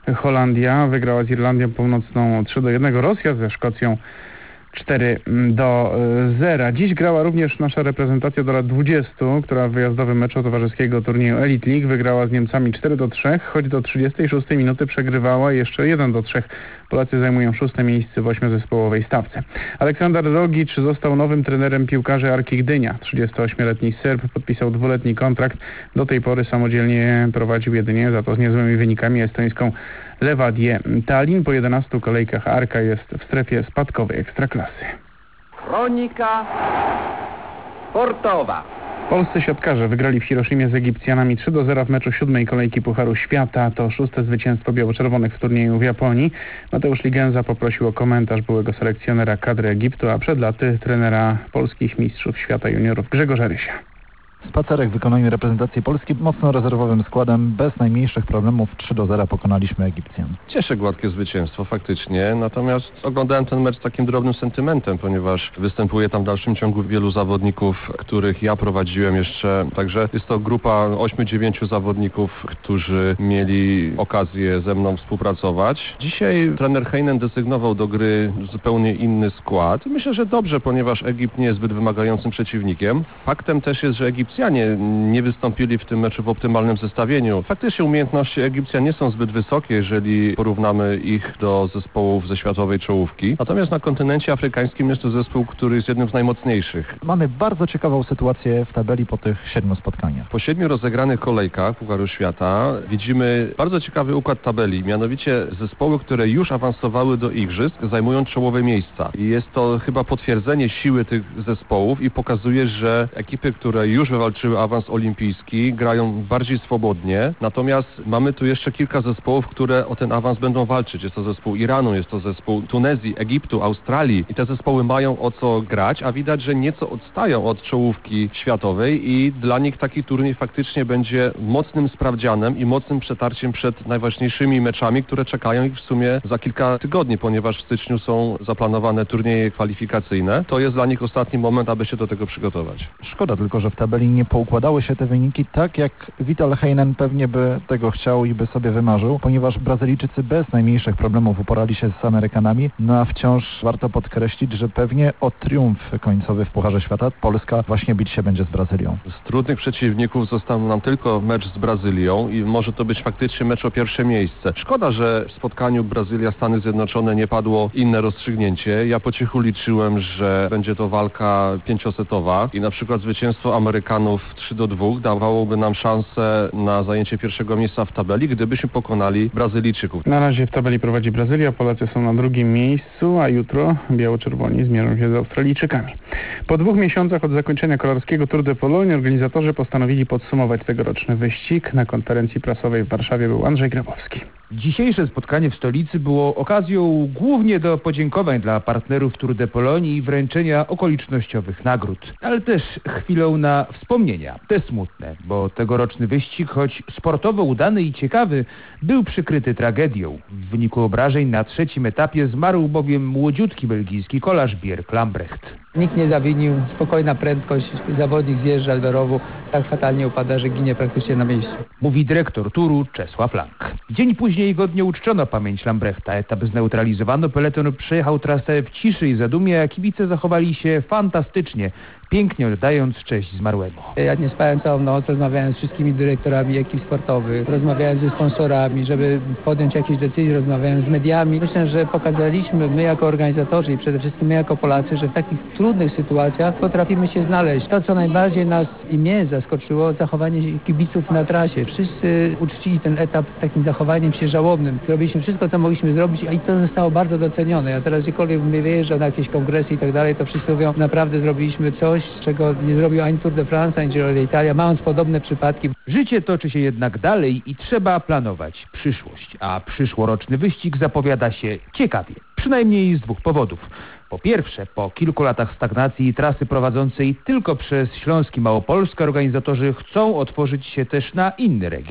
Holandia wygrała z Irlandią Północną trzy do jednego. Rosja ze Szkocją cztery do zera. Dziś grała również nasza reprezentacja do lat dwudziestu, która w wyjazdowym meczu towarzyskiego turnieju Elite League wygrała z Niemcami cztery do trzech, choć do trzydziestej szóstej minuty przegrywała jeszcze jeden do trzech. Polacy zajmują szóste miejsce w ośmiozespołowej stawce. Aleksander Rogicz został nowym trenerem piłkarzy Arki Gdynia. trzydziestoośmioletni Serb podpisał dwuletni kontrakt. Do tej pory samodzielnie prowadził jedynie, za to z niezłymi wynikami, estońską Levadię Tallinn. Po jedenastu kolejkach Arka jest w strefie spadkowej Ekstraklasy. Kronika sportowa. Polscy siatkarze wygrali w Hiroshimie z Egipcjanami trzy do zera w meczu siódmej kolejki Pucharu Świata. To szóste zwycięstwo biało-czerwonych w turnieju w Japonii. Mateusz Ligenza poprosił o komentarz byłego selekcjonera kadry Egiptu, a przed laty trenera polskich mistrzów świata juniorów Grzegorza Rysia. Spacerek w wykonaniu reprezentacji Polski mocno rezerwowym składem, bez najmniejszych problemów trzy do zera pokonaliśmy Egipcjan. Cieszę gładkie zwycięstwo faktycznie, natomiast oglądałem ten mecz z takim drobnym sentymentem, ponieważ występuje tam w dalszym ciągu wielu zawodników, których ja prowadziłem jeszcze, także jest to grupa ośmiu dziewięciu zawodników, którzy mieli okazję ze mną współpracować. Dzisiaj trener Heinen desygnował do gry zupełnie inny skład. Myślę, że dobrze, ponieważ Egipt nie jest zbyt wymagającym przeciwnikiem. Faktem też jest, że Egipt Egipcjanie nie wystąpili w tym meczu w optymalnym zestawieniu. Faktycznie umiejętności Egipcjan nie są zbyt wysokie, jeżeli porównamy ich do zespołów ze światowej czołówki. Natomiast na kontynencie afrykańskim jest to zespół, który jest jednym z najmocniejszych. Mamy bardzo ciekawą sytuację w tabeli po tych siedmiu spotkaniach. Po siedmiu rozegranych kolejkach Pucharu Świata widzimy bardzo ciekawy układ tabeli. Mianowicie zespoły, które już awansowały do igrzysk, zajmują czołowe miejsca. I jest to chyba potwierdzenie siły tych zespołów i pokazuje, że ekipy, które już wywalczyły awans olimpijski, grają bardziej swobodnie. Natomiast mamy tu jeszcze kilka zespołów, które o ten awans będą walczyć. Jest to zespół Iranu, jest to zespół Tunezji, Egiptu, Australii i te zespoły mają o co grać, a widać, że nieco odstają od czołówki światowej i dla nich taki turniej faktycznie będzie mocnym sprawdzianem i mocnym przetarciem przed najważniejszymi meczami, które czekają ich w sumie za kilka tygodni, ponieważ w styczniu są zaplanowane turnieje kwalifikacyjne. To jest dla nich ostatni moment, aby się do tego przygotować. Szkoda tylko, że w tabeli nie poukładały się te wyniki tak, jak Vital Heinen pewnie by tego chciał i by sobie wymarzył, ponieważ Brazylijczycy bez najmniejszych problemów uporali się z Amerykanami, no a wciąż warto podkreślić, że pewnie o triumf końcowy w Pucharze Świata Polska właśnie bić się będzie z Brazylią. Z trudnych przeciwników został nam tylko mecz z Brazylią i może to być faktycznie mecz o pierwsze miejsce. Szkoda, że w spotkaniu Brazylia-Stany Zjednoczone nie padło inne rozstrzygnięcie. Ja po cichu liczyłem, że będzie to walka pięciosetowa i na przykład zwycięstwo Amerykanów trzy do dwóch dawałoby nam szansę na zajęcie pierwszego miejsca w tabeli, gdybyśmy pokonali Brazylijczyków. Na razie w tabeli prowadzi Brazylia, Polacy są na drugim miejscu, a jutro biało-czerwoni zmierzą się z Australijczykami. Po dwóch miesiącach od zakończenia kolarskiego Tour de Pologne organizatorzy postanowili podsumować tegoroczny wyścig. Na konferencji prasowej w Warszawie był Andrzej Grabowski. Dzisiejsze spotkanie w stolicy było okazją głównie do podziękowań dla partnerów Tour de Pologne i wręczenia okolicznościowych nagród, ale też chwilą na wspomnienia, te smutne, bo tegoroczny wyścig, choć sportowo udany i ciekawy, był przykryty tragedią. W wyniku obrażeń na trzecim etapie zmarł bowiem młodziutki belgijski kolarz Bjerg Lambrecht. Nikt nie zawinił, spokojna prędkość, zawodnik zjeżdża do rowu, tak fatalnie upada, że ginie praktycznie na miejscu. Mówi dyrektor turu Czesław Lang. Dzień później godnie uczczono pamięć Lambrechta. Etap zneutralizowano, peleton przejechał trasę w ciszy i zadumie, a kibice zachowali się fantastycznie, pięknie oddając cześć zmarłemu. Ja nie spałem całą noc, rozmawiałem z wszystkimi dyrektorami ekip sportowych, rozmawiałem ze sponsorami, żeby podjąć jakieś decyzje, rozmawiałem z mediami. Myślę, że pokazaliśmy my jako organizatorzy i przede wszystkim my jako Polacy, że w takich trudnych sytuacjach potrafimy się znaleźć. To, co najbardziej nas i mnie zaskoczyło, zachowanie kibiców na trasie. Wszyscy uczcili ten etap takim zachowaniem się żałobnym. Zrobiliśmy wszystko, co mogliśmy zrobić, i to zostało bardzo docenione. Ja teraz gdziekolwiek bym wyjeżdżał na jakieś kongresy i tak dalej, to wszyscy mówią, naprawdę zrobiliśmy coś, czego nie zrobił ani Tour de France, ani Giro d'Italia, mając podobne przypadki. Życie toczy się jednak dalej i trzeba planować przyszłość, a przyszłoroczny wyścig zapowiada się ciekawie, przynajmniej z dwóch powodów. Po pierwsze, po kilku latach stagnacji trasy prowadzącej tylko przez Śląsk i Małopolskę organizatorzy chcą otworzyć się też na inny region.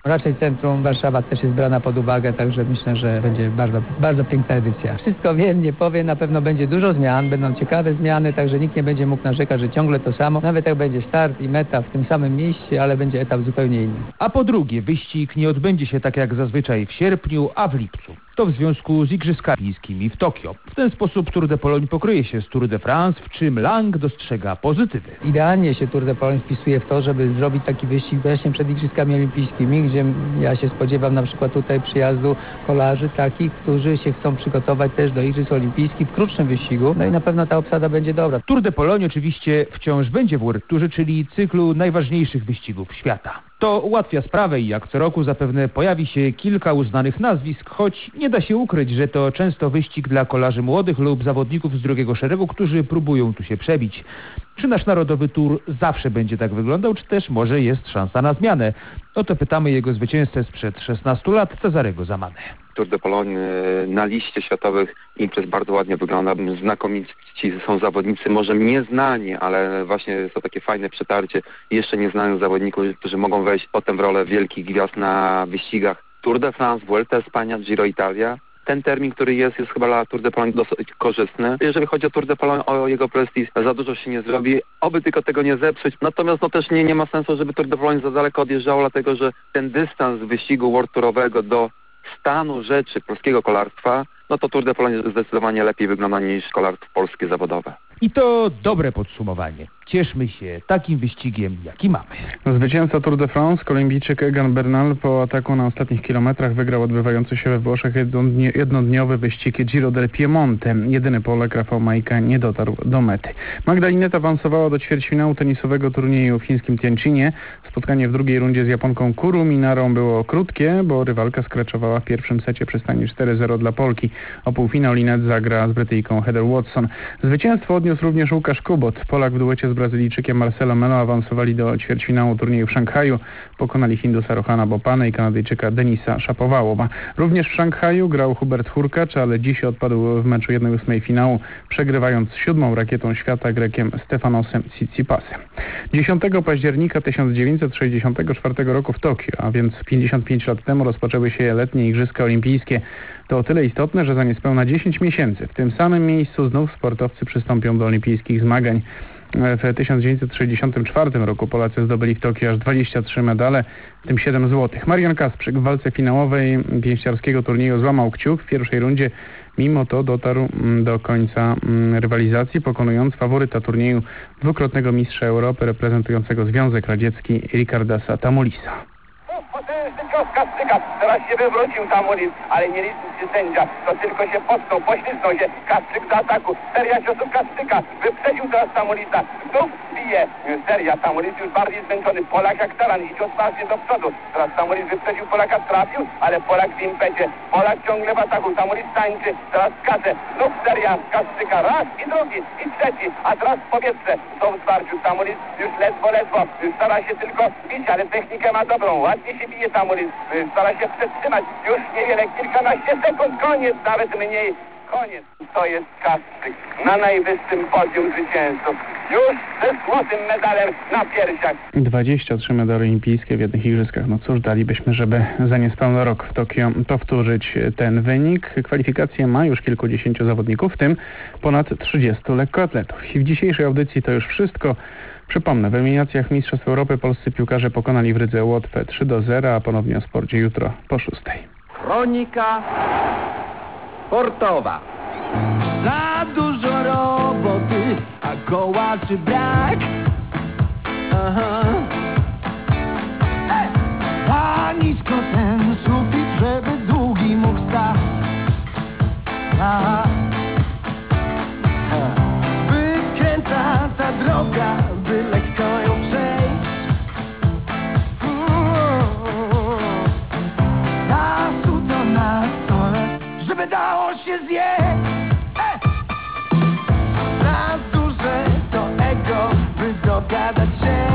Raczej centrum Warszawa też jest brana pod uwagę, także myślę, że będzie bardzo, bardzo piękna edycja. Wszystko wiem, nie powiem, na pewno będzie dużo zmian, będą ciekawe zmiany, także nikt nie będzie mógł narzekać, że ciągle to samo. Nawet jak będzie start i meta w tym samym mieście, ale będzie etap zupełnie inny. A po drugie, wyścig nie odbędzie się tak jak zazwyczaj w sierpniu, a w lipcu. To w związku z Igrzyskami Olimpijskimi w Tokio. W ten sposób Tour de Pologne pokryje się z Tour de France, w czym Lang dostrzega pozytywy. Idealnie się Tour de Pologne wpisuje w to, żeby zrobić taki wyścig właśnie przed Igrzyskami Olimpijskimi, gdzie ja się spodziewam na przykład tutaj przyjazdu kolarzy takich, którzy się chcą przygotować też do Igrzysk Olimpijskich w krótszym wyścigu. No i na pewno ta obsada będzie dobra. Tour de Pologne oczywiście wciąż będzie w World Tourze, czyli cyklu najważniejszych wyścigów świata. To ułatwia sprawę i jak co roku zapewne pojawi się kilka uznanych nazwisk, choć nie da się ukryć, że to często wyścig dla kolarzy młodych lub zawodników z drugiego szeregu, którzy próbują tu się przebić. Czy nasz narodowy Tour zawsze będzie tak wyglądał, czy też może jest szansa na zmianę? O to pytamy jego zwycięzcę sprzed szesnastu lat, Cezarego Zamanę. Tour de Pologne na liście światowych imprez bardzo ładnie wygląda. Znakomici są zawodnicy, może nieznani, ale właśnie jest to takie fajne przetarcie jeszcze nieznanych zawodników, którzy mogą wejść potem w rolę wielkich gwiazd na wyścigach. Tour de France, Vuelta Espania, Giro Italia. Ten termin, który jest, jest chyba dla Tour de Pologne dosyć korzystny. Jeżeli chodzi o Tour de Pologne, o jego prestiż, za dużo się nie zrobi, oby tylko tego nie zepsuć. Natomiast no też nie, nie ma sensu, żeby Tour de Pologne za daleko odjeżdżało, dlatego że ten dystans wyścigu World Tourowego do stanu rzeczy polskiego kolarstwa, no to Tour de Pologne zdecydowanie lepiej wygląda niż kolarstwo polskie zawodowe. I to dobre podsumowanie. Cieszmy się takim wyścigiem, jaki mamy. Zwycięzca Tour de France, kolumbijczyk Egan Bernal, po ataku na ostatnich kilometrach wygrał odbywający się we Włoszech jednodniowy wyścig Giro del Piemonte. Jedyny Polak, Rafał Majka, nie dotarł do mety. Magda Linnet awansowała do ćwierćfinału tenisowego turnieju w chińskim Tianjinie. Spotkanie w drugiej rundzie z Japonką Kuru Minarą było krótkie, bo rywalka skraczowała w pierwszym secie przy stanie cztery zero dla Polki. O półfinał Linnet zagra z Brytyjką Heather Watson. Zwycięstwo odniósł również Łukasz Kubot. Polak w duecie z Brazylijczykiem Marcelo Melo awansowali do ćwierćfinału turnieju w Szanghaju. Pokonali Hindusa Rohana Bopana i Kanadyjczyka Denisa Szapowałowa. Również w Szanghaju grał Hubert Hurkacz, ale dziś odpadł w meczu jednej ósmej finału, przegrywając siódmą rakietą świata Grekiem Stefanosem Tsitsipasem. dziesiątego października tysiąc dziewięćset sześćdziesiątego czwartego roku w Tokio, a więc pięćdziesiąt pięć lat temu, rozpoczęły się letnie Igrzyska Olimpijskie. To o tyle istotne, że za niespełna dziesięć miesięcy w tym samym miejscu znów sportowcy przystąpią do olimpijskich zmagań. W tysiąc dziewięćset sześćdziesiątym czwartym roku Polacy zdobyli w Tokio aż dwadzieścia trzy medale, w tym siedem złotych. Marian Kasprzyk w walce finałowej pięściarskiego turnieju złamał kciuk w pierwszej rundzie. Mimo to dotarł do końca rywalizacji, pokonując faworyta turnieju, dwukrotnego mistrza Europy reprezentującego Związek Radziecki Ricardasa Tamulisa. Potężny cios Kasprzyka, teraz się wywrócił Tamulis, ale nie liczył się sędzia, to tylko się potknął, poślizgnął się, Kasprzyk do ataku, seria ciosów Kasprzyka, wyprzedził teraz Tamulisa, znów bije, seria, Tamulis już bardziej zmęczony, Polak jak taran, i cios bardziej do przodu, teraz Tamulis wyprzedził Polaka, trafił, ale Polak w impecie, Polak ciągle w ataku, Tamulis tańczy, teraz skacze, znów seria Kasprzyka, raz i drugi, i trzeci, a teraz w powietrze, są w zwarciu, Tamulis już ledwo, ledwo, stara się tylko bić, ale technikę ma dobrą, ładnie się bije Tamulis, stara się przetrzymać, już niewiele, kilkanaście sekund, koniec, nawet mniej, koniec. To jest Kasprzyk na najwyższym podium zwycięzców, już ze złotym medalem na piersiach. dwadzieścia trzy medale olimpijskie w jednych igrzyskach. No cóż, dalibyśmy, żeby za niespełna rok w Tokio powtórzyć ten wynik. Kwalifikacje ma już kilkudziesięciu zawodników, w tym ponad trzydziestu lekkoatletów. I w dzisiejszej audycji to już wszystko. Przypomnę, w eliminacjach Mistrzostw Europy polscy piłkarze pokonali w Rydze Łotwę trzy do zera, a ponownie o sporcie jutro po szóstej. Kronika sportowa. Za dużo roboty, a kołaczy brak. Aha. Ej! Za nisko ten sufit, żeby długi mógł stać. Aha. Wykręta ta droga, by lekko ją przejść. Zasuto na stole, żeby dało się zjeść. Za duże to ego, by dogadać się.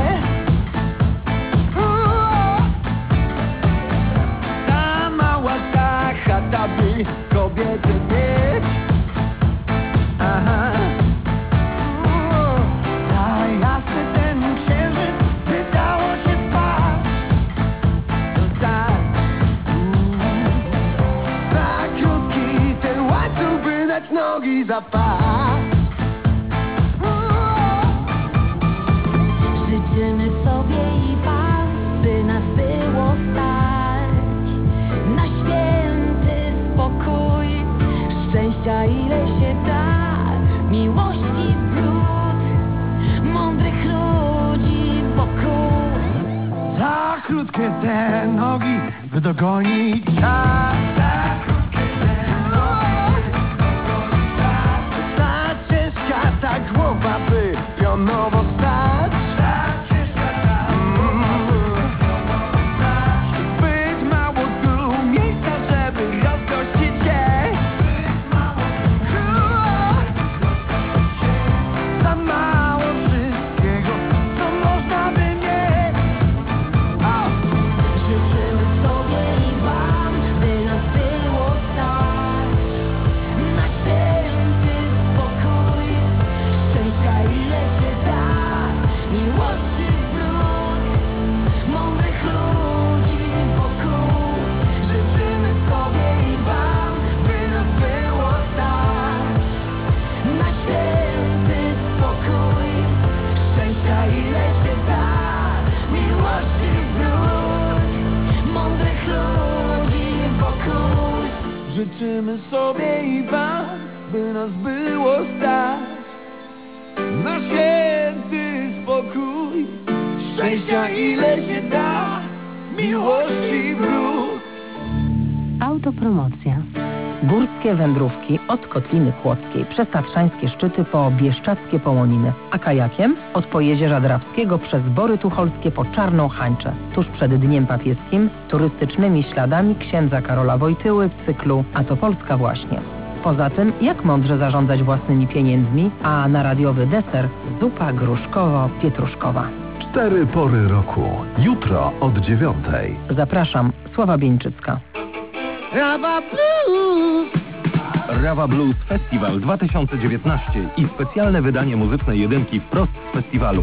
Za mała ta chata, by kobietę mieć. Aha. Za jasny ten księżyc. paz. Życzymy sobie i wam, by nas było stać na święty spokój, szczęścia ile się da, miłości brud, mądrych ludzi wokół. Za krótkie te nogi, by dogonić czas. Za krótkie te nogi, by dogonić czas. Za ciężka ta głowa, by pionowo stać. Za ciężka ta głowa, by pionowo stać. Zbyt mało tu miejsca, żeby rozgościć się. Zbyt mało tu rozgościć się. Za mało wszystkiego, co można by mieć. O! Życzymy sobie i wam, by nas było stać na święty spokój, szczęścia ile się da, miłości brud, mądrych ludzi wokół. Życzymy sobie i wam, by nas było stać na święty spokój, szczęścia ile się da, miłości brud, mądrych ludzi wokół. Życzymy sobie i wam, by nas było stać na święty spokój, szczęścia ile się da, miłości brud. Autopromocja. Górskie wędrówki od Kotliny Kłodzkiej przez tatrzańskie szczyty po bieszczackie Połoniny, a kajakiem od Pojezierza Drawskiego przez Bory Tucholskie po Czarną Hańczę, tuż przed Dniem Papieskim, turystycznymi śladami księdza Karola Wojtyły w cyklu A to Polska właśnie. Poza tym, jak mądrze zarządzać własnymi pieniędzmi, a na radiowy deser zupa gruszkowo-pietruszkowa. Cztery pory roku. Jutro od dziewiątej. Zapraszam, Sława Bieńczycka. Rawa Blues! Rawa Blues Festival dwa tysiące dziewiętnaście i specjalne wydanie muzycznej jedynki wprost z festiwalu.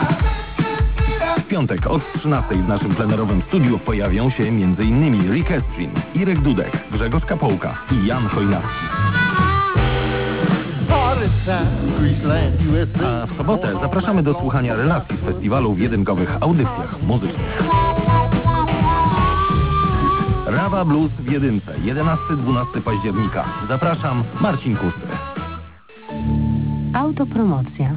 W piątek od trzynastej w naszym plenerowym studiu pojawią się m.in. Rick Estrin, Irek Dudek, Grzegorz Kapołka i Jan Chojnacki. A w sobotę zapraszamy do słuchania relacji z festiwalu w jedynkowych audycjach muzycznych. Rawa Blues w jedynce, jedenastego do dwunastego października. Zapraszam, Marcin Kusty. Autopromocja.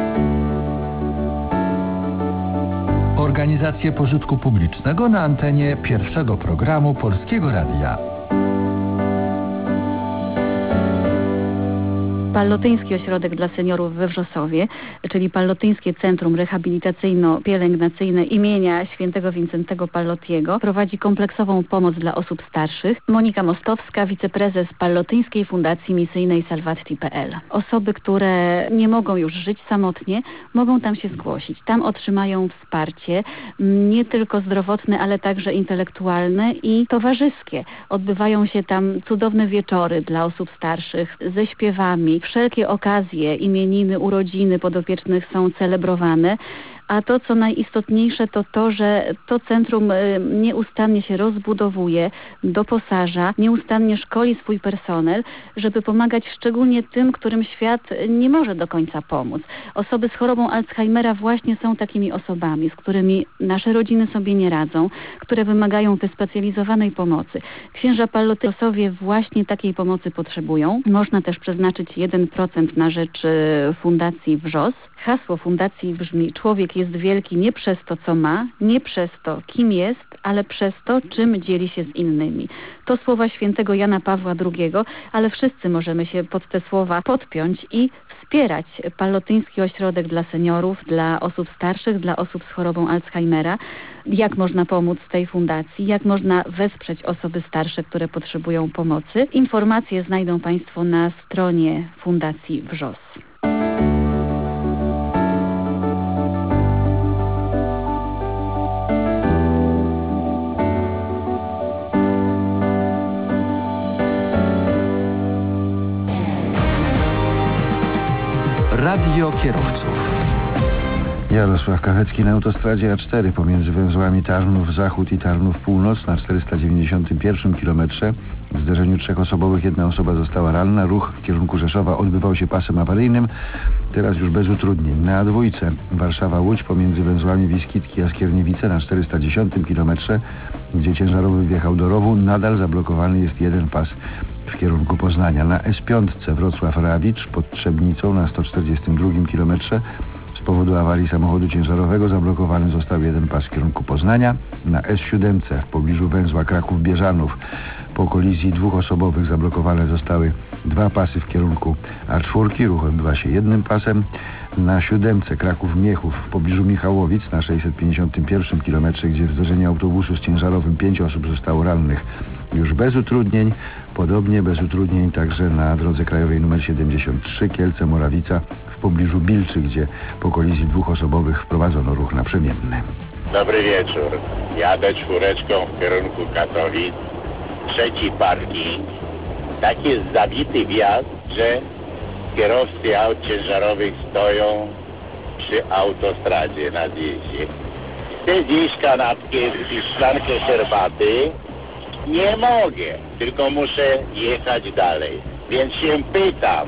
Organizacje pożytku publicznego na antenie pierwszego programu Polskiego Radia. Pallotyński Ośrodek dla Seniorów we Wrzosowie, czyli Pallotyńskie Centrum Rehabilitacyjno-Pielęgnacyjne imienia świętego Wincentego Pallotiego prowadzi kompleksową pomoc dla osób starszych. Monika Mostowska, wiceprezes Pallotyńskiej Fundacji Misyjnej Salvati kropka p l. Osoby, które nie mogą już żyć samotnie, mogą tam się zgłosić. Tam otrzymają wsparcie nie tylko zdrowotne, ale także intelektualne i towarzyskie. Odbywają się tam cudowne wieczory dla osób starszych ze śpiewami. Wszelkie okazje, imieniny, urodziny podopiecznych są celebrowane. A to, co najistotniejsze, to to, że to centrum nieustannie się rozbudowuje, doposaża, nieustannie szkoli swój personel, żeby pomagać szczególnie tym, którym świat nie może do końca pomóc. Osoby z chorobą Alzheimera właśnie są takimi osobami, z którymi nasze rodziny sobie nie radzą, które wymagają wyspecjalizowanej pomocy. Księża Pallotyńscy właśnie takiej pomocy potrzebują. Można też przeznaczyć jeden procent na rzecz Fundacji Wrzos. Hasło fundacji brzmi: człowiek jest wielki nie przez to, co ma, nie przez to, kim jest, ale przez to, czym dzieli się z innymi. To słowa świętego Jana Pawła drugiego, ale wszyscy możemy się pod te słowa podpiąć i wspierać Pallotyński Ośrodek dla Seniorów, dla osób starszych, dla osób z chorobą Alzheimera. Jak można pomóc tej fundacji, jak można wesprzeć osoby starsze, które potrzebują pomocy. Informacje znajdą Państwo na stronie Fundacji Wrzos. Radio Kierowców. Jarosław Kachecki na autostradzie A cztery pomiędzy węzłami Tarnów Zachód i Tarnów Północ na czterysta dziewięćdziesiątym pierwszym kilometrze. W zderzeniu trzech osobowych jedna osoba została ranna. Ruch w kierunku Rzeszowa odbywał się pasem awaryjnym. Teraz już bez utrudnień. Na dwójce Warszawa-Łódź pomiędzy węzłami Wiskitki a Skierniewice na czterysta dziesiątym kilometrze, gdzie ciężarowy wjechał do rowu, nadal zablokowany jest jeden pas w kierunku Poznania. Na S pięć Wrocław-Rawicz pod Trzebnicą na sto czterdziestym drugim kilometrze z powodu awarii samochodu ciężarowego zablokowany został jeden pas w kierunku Poznania. Na S siedem w pobliżu węzła Kraków-Bieżanów po kolizji dwóch osobowych zablokowane zostały dwa pasy w kierunku A cztery. Ruch odbywa się jednym pasem. Na siódemce Kraków-Miechów w pobliżu Michałowic na sześćset pięćdziesiątym pierwszym kilometrze, gdzie w zdarzeniu autobusu z ciężarowym pięć osób zostało rannych, już bez utrudnień. Podobnie bez utrudnień także na drodze krajowej nr siedemdziesiąt trzy Kielce-Morawica w pobliżu Bilczy, gdzie po kolizji dwóch osobowych wprowadzono ruch naprzemienny. Dobry wieczór. Jadę czwóreczką w kierunku Katowic. Trzeci parking. Tak jest zabity wjazd, że kierowcy aut ciężarowych stoją przy autostradzie na zjeździe. Chcę zjeść kanapkę i szklankę herbaty. Nie mogę, tylko muszę jechać dalej. Więc się pytam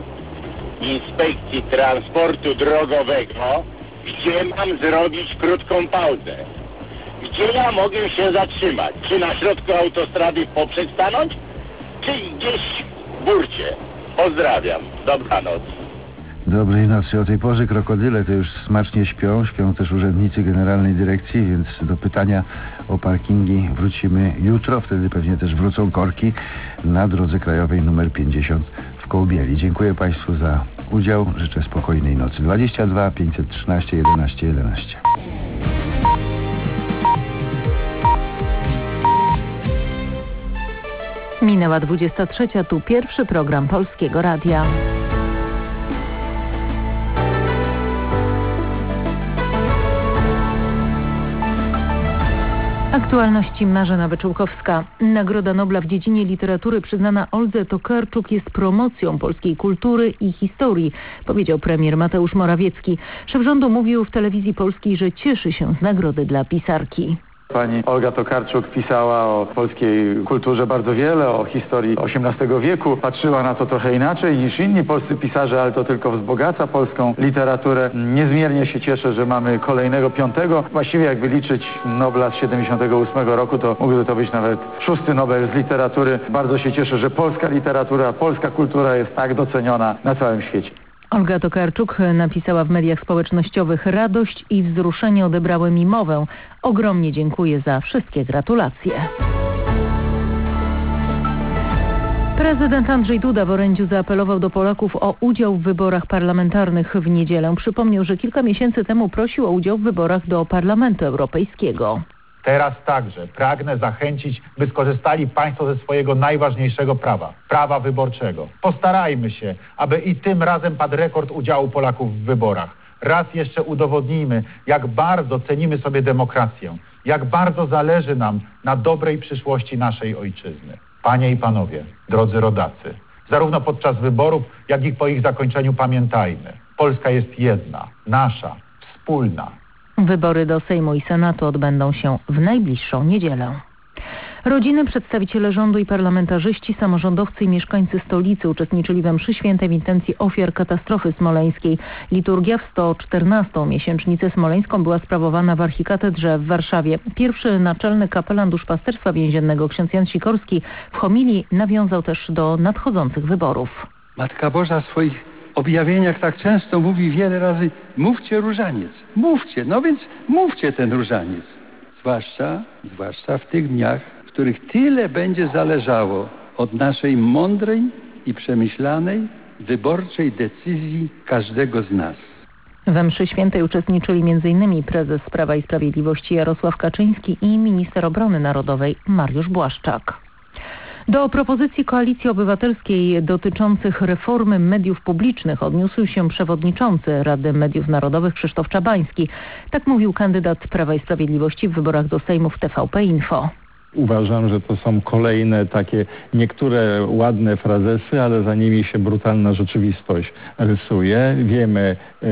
Inspekcji Transportu Drogowego, gdzie mam zrobić krótką pauzę. Gdzie ja mogę się zatrzymać? Czy na środku autostrady poprzek stanąć? Czy gdzieś w burcie? Pozdrawiam. Dobranoc. Dobrej nocy. O tej porze krokodyle to już smacznie śpią. Śpią też urzędnicy Generalnej Dyrekcji, więc do pytania o parkingi wrócimy jutro. Wtedy pewnie też wrócą korki na drodze krajowej nr pięćdziesiąt w Kołbieli. Dziękuję Państwu za udział. Życzę spokojnej nocy. dwadzieścia dwa pięćset trzynaście jedenaście jedenaście. Minęła dwudziesta trzecia. Tu pierwszy program Polskiego Radia. Aktualności Marzena Wyczółkowska. Nagroda Nobla w dziedzinie literatury przyznana Oldze Tokarczuk jest promocją polskiej kultury i historii, powiedział premier Mateusz Morawiecki. Szef rządu mówił w telewizji polskiej, że cieszy się z nagrody dla pisarki. Pani Olga Tokarczuk pisała o polskiej kulturze bardzo wiele, o historii osiemnastego wieku. Patrzyła na to trochę inaczej niż inni polscy pisarze, ale to tylko wzbogaca polską literaturę. Niezmiernie się cieszę, że mamy kolejnego piątego. Właściwie jakby liczyć Nobla z siedemdziesiątego ósmego roku, to mógłby to być nawet szósty Nobel z literatury. Bardzo się cieszę, że polska literatura, polska kultura jest tak doceniona na całym świecie. Olga Tokarczuk napisała w mediach społecznościowych: radość i wzruszenie odebrały mi mowę. Ogromnie dziękuję za wszystkie gratulacje. Prezydent Andrzej Duda w orędziu zaapelował do Polaków o udział w wyborach parlamentarnych w niedzielę. Przypomniał, że kilka miesięcy temu prosił o udział w wyborach do Parlamentu Europejskiego. Teraz także pragnę zachęcić, by skorzystali Państwo ze swojego najważniejszego prawa, prawa wyborczego. Postarajmy się, aby i tym razem padł rekord udziału Polaków w wyborach. Raz jeszcze udowodnijmy, jak bardzo cenimy sobie demokrację, jak bardzo zależy nam na dobrej przyszłości naszej ojczyzny. Panie i panowie, drodzy rodacy, zarówno podczas wyborów, jak i po ich zakończeniu pamiętajmy. Polska jest jedna, nasza, wspólna. Wybory do Sejmu i Senatu odbędą się w najbliższą niedzielę. Rodziny, przedstawiciele rządu i parlamentarzyści, samorządowcy i mieszkańcy stolicy uczestniczyli we mszy świętej w intencji ofiar katastrofy smoleńskiej. Liturgia w sto czternastą miesięcznicę smoleńską była sprawowana w archikatedrze w Warszawie. Pierwszy naczelny kapelan duszpasterstwa więziennego, ksiądz Jan Sikorski, w homilii nawiązał też do nadchodzących wyborów. Matka Boża w swoich objawieniach tak często mówi wiele razy: mówcie różaniec, mówcie, no więc mówcie ten różaniec. Zwłaszcza, zwłaszcza w tych dniach, w których tyle będzie zależało od naszej mądrej i przemyślanej, wyborczej decyzji każdego z nas. We mszy świętej uczestniczyli między innymi prezes Prawa i Sprawiedliwości Jarosław Kaczyński i minister obrony narodowej Mariusz Błaszczak. Do propozycji Koalicji Obywatelskiej dotyczących reformy mediów publicznych odniósł się przewodniczący Rady Mediów Narodowych Krzysztof Czabański. Tak mówił kandydat Prawa i Sprawiedliwości w wyborach do Sejmu w T V P Info. Uważam, że to są kolejne takie niektóre ładne frazesy, ale za nimi się brutalna rzeczywistość rysuje. Wiemy,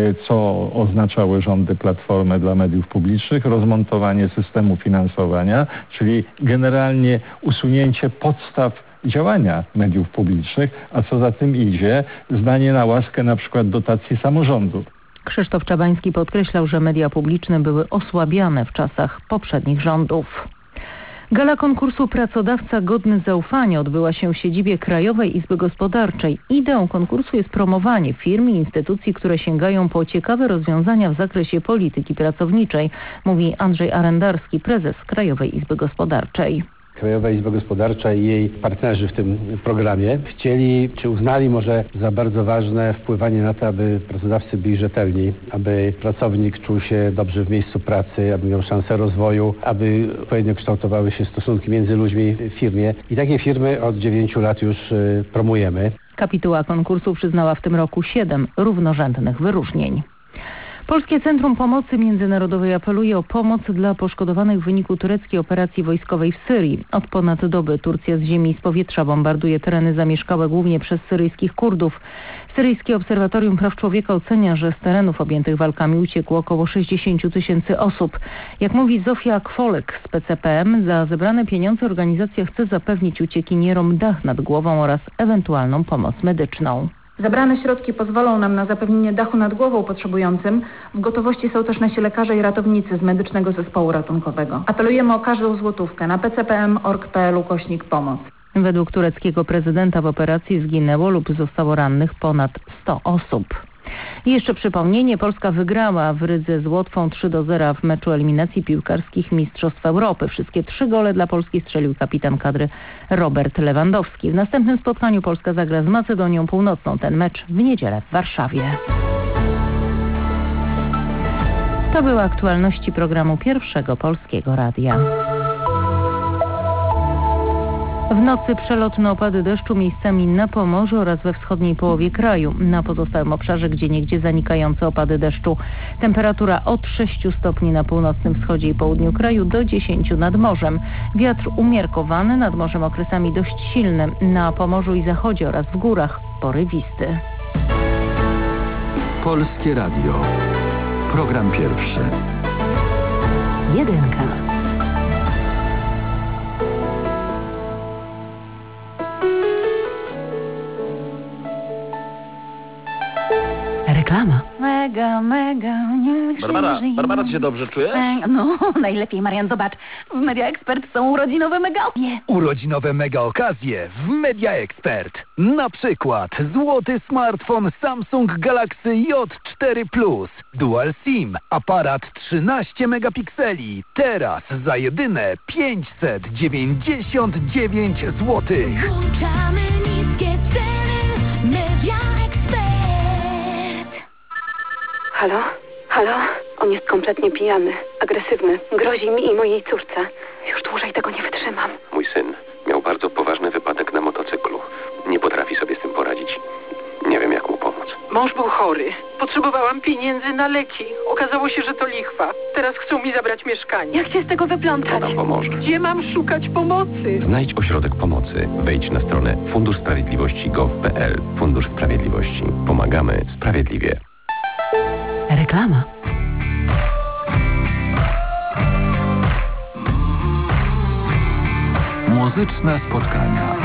co oznaczały rządy Platformy dla mediów publicznych, rozmontowanie systemu finansowania, czyli generalnie usunięcie podstaw działania mediów publicznych, a co za tym idzie, zdanie na łaskę na przykład dotacji samorządów. Krzysztof Czabański podkreślał, że media publiczne były osłabiane w czasach poprzednich rządów. Gala konkursu Pracodawca godny zaufania odbyła się w siedzibie Krajowej Izby Gospodarczej. Ideą konkursu jest promowanie firm i instytucji, które sięgają po ciekawe rozwiązania w zakresie polityki pracowniczej, mówi Andrzej Arendarski, prezes Krajowej Izby Gospodarczej. Krajowa Izba Gospodarcza i jej partnerzy w tym programie chcieli, czy uznali może za bardzo ważne wpływanie na to, aby pracodawcy byli rzetelni, aby pracownik czuł się dobrze w miejscu pracy, aby miał szansę rozwoju, aby odpowiednio kształtowały się stosunki między ludźmi w firmie. I takie firmy od dziewięciu lat już y, promujemy. Kapituła konkursu przyznała w tym roku siedem równorzędnych wyróżnień. Polskie Centrum Pomocy Międzynarodowej apeluje o pomoc dla poszkodowanych w wyniku tureckiej operacji wojskowej w Syrii. Od ponad doby Turcja z ziemi i z powietrza bombarduje tereny zamieszkałe głównie przez syryjskich Kurdów. Syryjskie Obserwatorium Praw Człowieka ocenia, że z terenów objętych walkami uciekło około sześćdziesiąt tysięcy osób. Jak mówi Zofia Kwolek z P C P M, za zebrane pieniądze organizacja chce zapewnić uciekinierom dach nad głową oraz ewentualną pomoc medyczną. Zebrane środki pozwolą nam na zapewnienie dachu nad głową potrzebującym. W gotowości są też nasi lekarze i ratownicy z medycznego zespołu ratunkowego. Apelujemy o każdą złotówkę na p c p m kropka org kropka p l ukośnik pomoc. Według tureckiego prezydenta w operacji zginęło lub zostało rannych ponad sto osób. I jeszcze przypomnienie, Polska wygrała w Rydze z Łotwą trzy do zera w meczu eliminacji piłkarskich Mistrzostw Europy. Wszystkie trzy gole dla Polski strzelił kapitan kadry Robert Lewandowski. W następnym spotkaniu Polska zagra z Macedonią Północną. Ten mecz w niedzielę w Warszawie. To były aktualności programu Pierwszego Polskiego Radia. W nocy przelotne opady deszczu miejscami na Pomorzu oraz we wschodniej połowie kraju. Na pozostałym obszarze gdzieniegdzie zanikające opady deszczu. Temperatura od sześciu stopni na północnym wschodzie i południu kraju do dziesięciu nad morzem. Wiatr umiarkowany, nad morzem okresami dość silny. Na Pomorzu i zachodzie oraz w górach porywisty. Polskie Radio. Program pierwszy. Jedynka. Reklama. Mega, mega. Niech się Barbara, żyje. Barbara, ty się dobrze czujesz? Mega. No, najlepiej, Marian, zobacz. W Media Expert są urodzinowe mega okazje. Urodzinowe mega okazje w Media Expert. Na przykład złoty smartfon Samsung Galaxy J cztery plus, Dual SIM, aparat trzynaście megapikseli. Teraz za jedyne pięćset dziewięćdziesiąt dziewięć złotych. Włączamy niskie ceny. Media Expert. Halo? Halo? On jest kompletnie pijany, agresywny, grozi mi i mojej córce. Już dłużej tego nie wytrzymam. Mój syn miał bardzo poważny wypadek na motocyklu. Nie potrafi sobie z tym poradzić. Nie wiem, jak mu pomóc. Mąż był chory. Potrzebowałam pieniędzy na leki. Okazało się, że to lichwa. Teraz chcą mi zabrać mieszkanie. Jak się z tego wyplątać? Kto nam pomoże? Gdzie mam szukać pomocy? Znajdź ośrodek pomocy. Wejdź na stronę fundusz sprawiedliwości kropka gov kropka p l. Fundusz Sprawiedliwości. Pomagamy sprawiedliwie. Reklama. Muzyczne spotkania.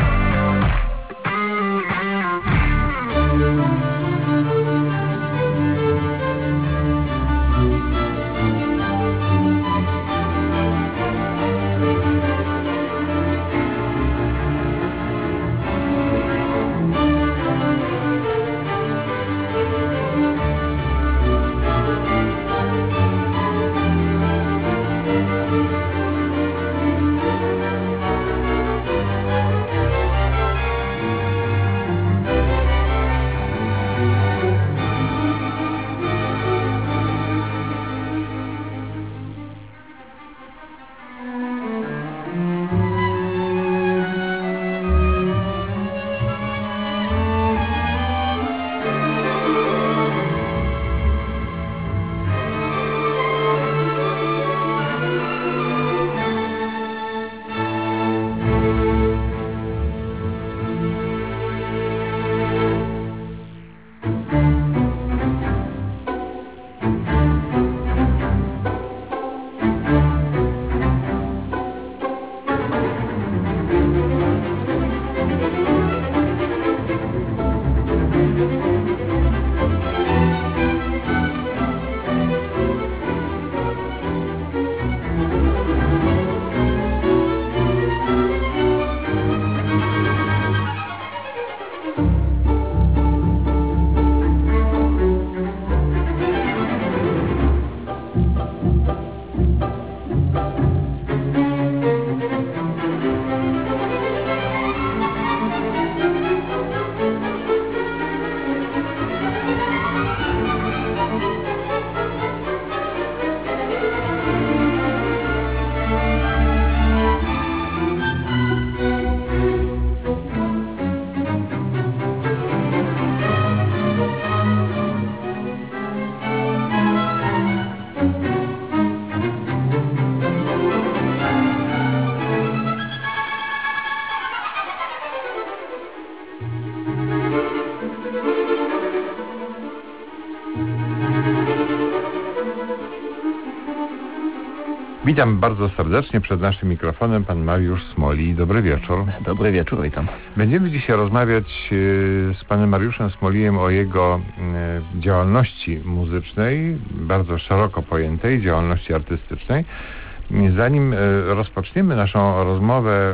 Witam bardzo serdecznie przed naszym mikrofonem pan Mariusz Smoli. Dobry wieczór. Dobry wieczór, witam. Będziemy dzisiaj rozmawiać y, z panem Mariuszem Smolijem o jego y, działalności muzycznej, bardzo szeroko pojętej, działalności artystycznej. Zanim y, rozpoczniemy naszą rozmowę y,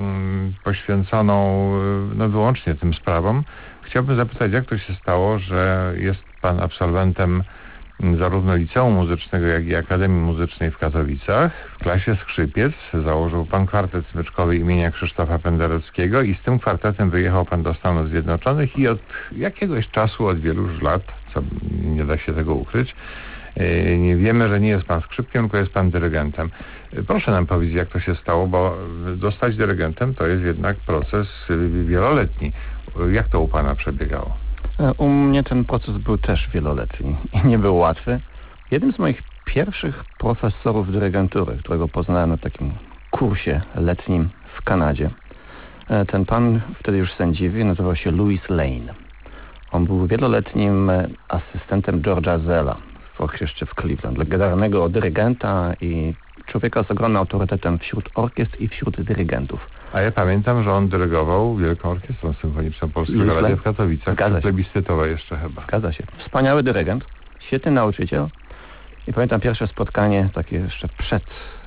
poświęconą y, no, wyłącznie tym sprawom, chciałbym zapytać, jak to się stało, że jest pan absolwentem zarówno Liceum Muzycznego, jak i Akademii Muzycznej w Katowicach. W klasie skrzypiec założył pan kwartet smyczkowy imienia Krzysztofa Pendereckiego i z tym kwartetem wyjechał pan do Stanów Zjednoczonych i od jakiegoś czasu, od wielu już lat, co nie da się tego ukryć, nie wiemy, że nie jest pan skrzypkiem, tylko jest pan dyrygentem. Proszę nam powiedzieć, jak to się stało, bo zostać dyrygentem to jest jednak proces wieloletni. Jak to u pana przebiegało? U mnie ten proces był też wieloletni i nie był łatwy. Jednym z moich pierwszych profesorów dyrygentury, którego poznałem na takim kursie letnim w Kanadzie, ten pan, wtedy już sędziwy, nazywał się Louis Lane. On był wieloletnim asystentem George'a Zella w orkiestrze w Cleveland, legendarnego dyrygenta i człowieka z ogromnym autorytetem wśród orkiestr i wśród dyrygentów. A ja pamiętam, że on dyrygował Wielką Orkiestrą Symfoniczną Polskiego Radia w Katowicach. Zgadza się. Plebiscytowe jeszcze chyba. Zgadza się. Wspaniały dyrygent, świetny nauczyciel. I pamiętam pierwsze spotkanie, takie jeszcze przed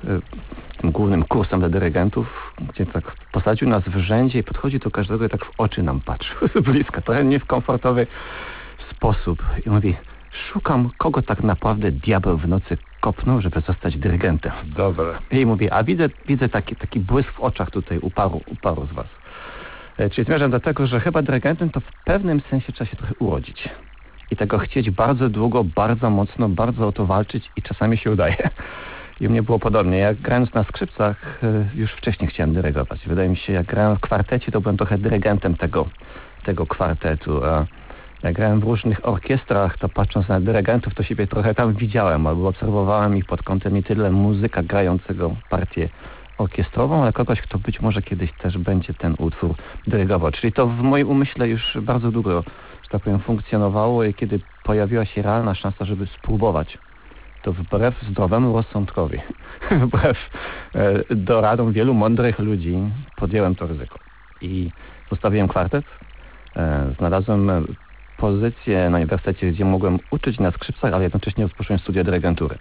y, tym głównym kursem dla dyrygentów, gdzie tak posadził nas w rzędzie i podchodzi do każdego i tak w oczy nam patrzył z bliska, trochę nie w komfortowy sposób. I mówi, szukam, kogo tak naprawdę diabeł w nocy kopnął, żeby zostać dyrygentem. Dobra. I mówi, a widzę, widzę taki, taki błysk w oczach tutaj u paru, u paru z was. E, czyli zmierzam do tego, że chyba dyrygentem to w pewnym sensie trzeba się trochę urodzić. I tego chcieć bardzo długo, bardzo mocno, bardzo o to walczyć i czasami się udaje. I u mnie było podobnie. Jak grając na skrzypcach, e, już wcześniej chciałem dyrygować. Wydaje mi się, jak grałem w kwartecie, to byłem trochę dyrygentem tego, tego kwartetu. A jak grałem w różnych orkiestrach, to patrząc na dyrygentów, to siebie trochę tam widziałem, albo obserwowałem ich pod kątem nie tyle muzyka grającego partię orkiestrową, ale kogoś, kto być może kiedyś też będzie ten utwór dyrygował. Czyli to w moim umyśle już bardzo długo, że tak powiem, funkcjonowało i kiedy pojawiła się realna szansa, żeby spróbować, to wbrew zdrowemu rozsądkowi, wbrew e, doradom wielu mądrych ludzi, podjąłem to ryzyko. I zostawiłem kwartet, e, znalazłem pozycję na uniwersytecie, gdzie mogłem uczyć na skrzypcach, ale jednocześnie rozpocząłem studia dyrygentury.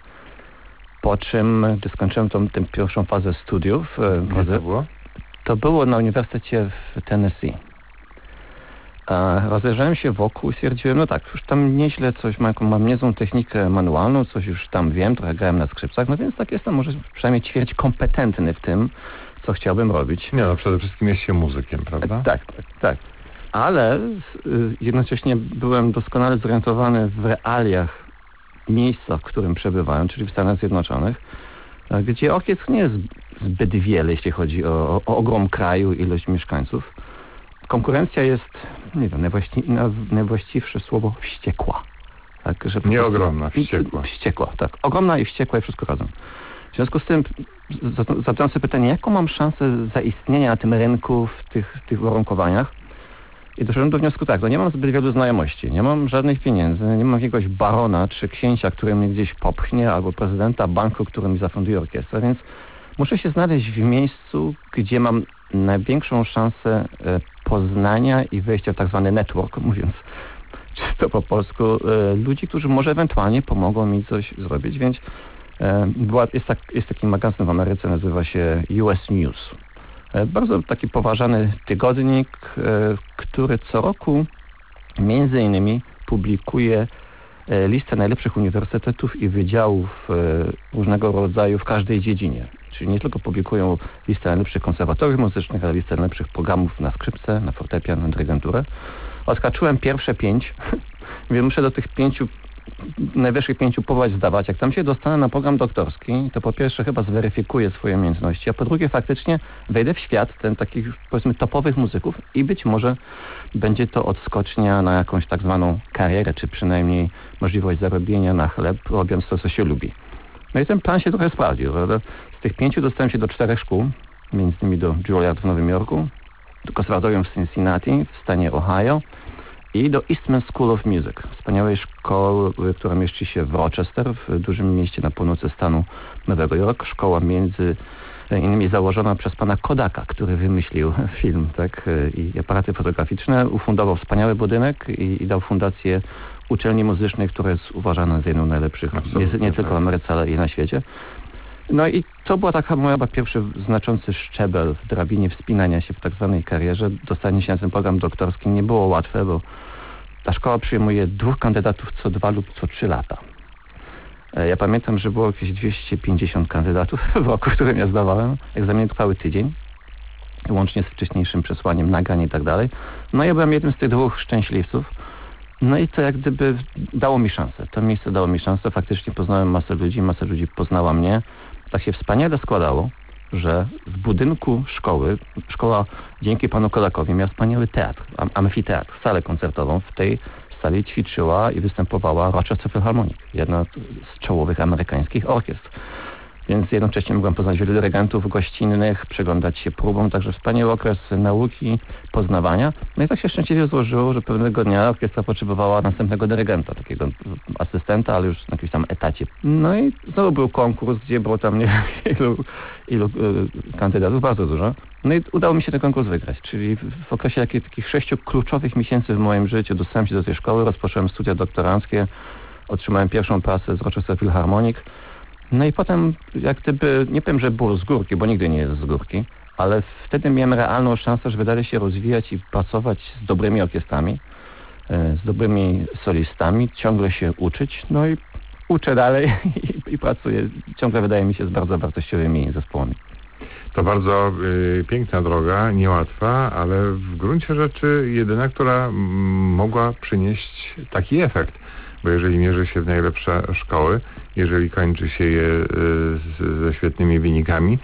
Po czym, gdy skończyłem tą, tę pierwszą fazę studiów... Gdzie to było? To było na uniwersytecie w Tennessee. A rozejrzałem się wokół i stwierdziłem, no tak, już tam nieźle coś, mam, mam niezłą technikę manualną, coś już tam wiem, trochę grałem na skrzypcach, no więc tak jestem może przynajmniej ćwierć kompetentny w tym, co chciałbym robić. Nie no, przede wszystkim jest się muzykiem, prawda? Tak, tak, tak. Ale y, jednocześnie byłem doskonale zorientowany w realiach miejsca, w którym przebywałem, czyli w Stanach Zjednoczonych, gdzie orkiestr nie jest zbyt wiele, jeśli chodzi o, o, o ogrom kraju, ilość mieszkańców. Konkurencja jest, nie wiem, najwłaści, najwłaściwsze słowo, wściekła. Tak, że nie prostu, ogromna, wściekła. Wściekła, tak. Ogromna i wściekła i wszystko razem. W związku z tym zadałem sobie pytanie, jaką mam szansę zaistnienia na tym rynku w tych, tych uwarunkowaniach? I doszedłem do wniosku tak, no nie mam zbyt wielu znajomości, nie mam żadnych pieniędzy, nie mam jakiegoś barona czy księcia, który mnie gdzieś popchnie, albo prezydenta banku, który mi zafunduje orkiestrę, więc muszę się znaleźć w miejscu, gdzie mam największą szansę poznania i wejścia w tak zwany network, mówiąc czysto po polsku, ludzi, którzy może ewentualnie pomogą mi coś zrobić, więc była, jest, tak, jest taki magazyn w Ameryce, nazywa się U S News. Bardzo taki poważany tygodnik, który co roku między innymi publikuje listę najlepszych uniwersytetów i wydziałów różnego rodzaju w każdej dziedzinie. Czyli nie tylko publikują listę najlepszych konserwatoriów muzycznych, ale listę najlepszych programów na skrzypce, na fortepian, na dyrygenturę. Odhaczyłem pierwsze pięć, więc muszę do tych pięciu najwyższych pięciu próbować zdawać. Jak tam się dostanę na program doktorski, to po pierwsze chyba zweryfikuję swoje umiejętności, a po drugie faktycznie wejdę w świat ten takich, powiedzmy, topowych muzyków i być może będzie to odskocznia na jakąś tak zwaną karierę, czy przynajmniej możliwość zarobienia na chleb, robiąc to, co się lubi. No i ten plan się trochę sprawdził, prawda? Z tych pięciu dostałem się do czterech szkół, między innymi do Juilliard w Nowym Jorku, do konserwatorium w Cincinnati w stanie Ohio i do Eastman School of Music, wspaniałej szkoły, która mieści się w Rochester, w dużym mieście na północy stanu Nowego Jorku. Szkoła między innymi założona przez pana Kodaka, który wymyślił film, tak, i aparaty fotograficzne. Ufundował wspaniały budynek i, i dał fundację uczelni muzycznej, która jest uważana za jedną z najlepszych, nie, nie tylko w Ameryce, ale i na świecie. No i to była taka moja chyba pierwszy znaczący szczebel w drabinie wspinania się w tak zwanej karierze. Dostanie się na ten program doktorski nie było łatwe, bo ta szkoła przyjmuje dwóch kandydatów co dwa lub co trzy lata. Ja pamiętam, że było jakieś dwieście pięćdziesiąt kandydatów w roku, w którym ja zdawałem. Egzaminy trwały tydzień, łącznie z wcześniejszym przesłaniem nagrań i tak dalej. No i ja byłem jednym z tych dwóch szczęśliwców. No i to jak gdyby dało mi szansę. To miejsce dało mi szansę. Faktycznie poznałem masę ludzi, masę ludzi poznała mnie. Tak się wspaniale składało, że w budynku szkoły, szkoła dzięki panu Kodakowi miała wspaniały teatr, am amfiteatr, salę koncertową. W tej sali ćwiczyła i występowała Rochester Philharmonic, jedna z czołowych amerykańskich orkiestr. Więc jednocześnie mogłem poznać wielu dyrygentów gościnnych, przyglądać się próbom, także wspaniały okres nauki, poznawania. No i tak się szczęśliwie złożyło, że pewnego dnia orkiestra potrzebowała następnego dyrygenta, takiego asystenta, ale już na jakimś tam etacie. No i znowu był konkurs, gdzie było tam nie wiem ilu, ilu y, kandydatów, bardzo dużo. No i udało mi się ten konkurs wygrać, czyli w, w okresie takich, takich sześciu kluczowych miesięcy w moim życiu dostałem się do tej szkoły, rozpocząłem studia doktoranckie, otrzymałem pierwszą pracę z Rochester Philharmonic. No i potem jak gdyby, nie powiem, że było z górki, bo nigdy nie jest z górki, ale wtedy miałem realną szansę, żeby dalej się rozwijać i pracować z dobrymi orkiestrami, z dobrymi solistami, ciągle się uczyć, no i uczę dalej i, i pracuję, ciągle wydaje mi się z bardzo wartościowymi zespołami. To bardzo y, piękna droga, niełatwa, ale w gruncie rzeczy jedyna, która m, mogła przynieść taki efekt. Bo jeżeli mierzy się w najlepsze szkoły, jeżeli kończy się je y, z, ze świetnymi wynikami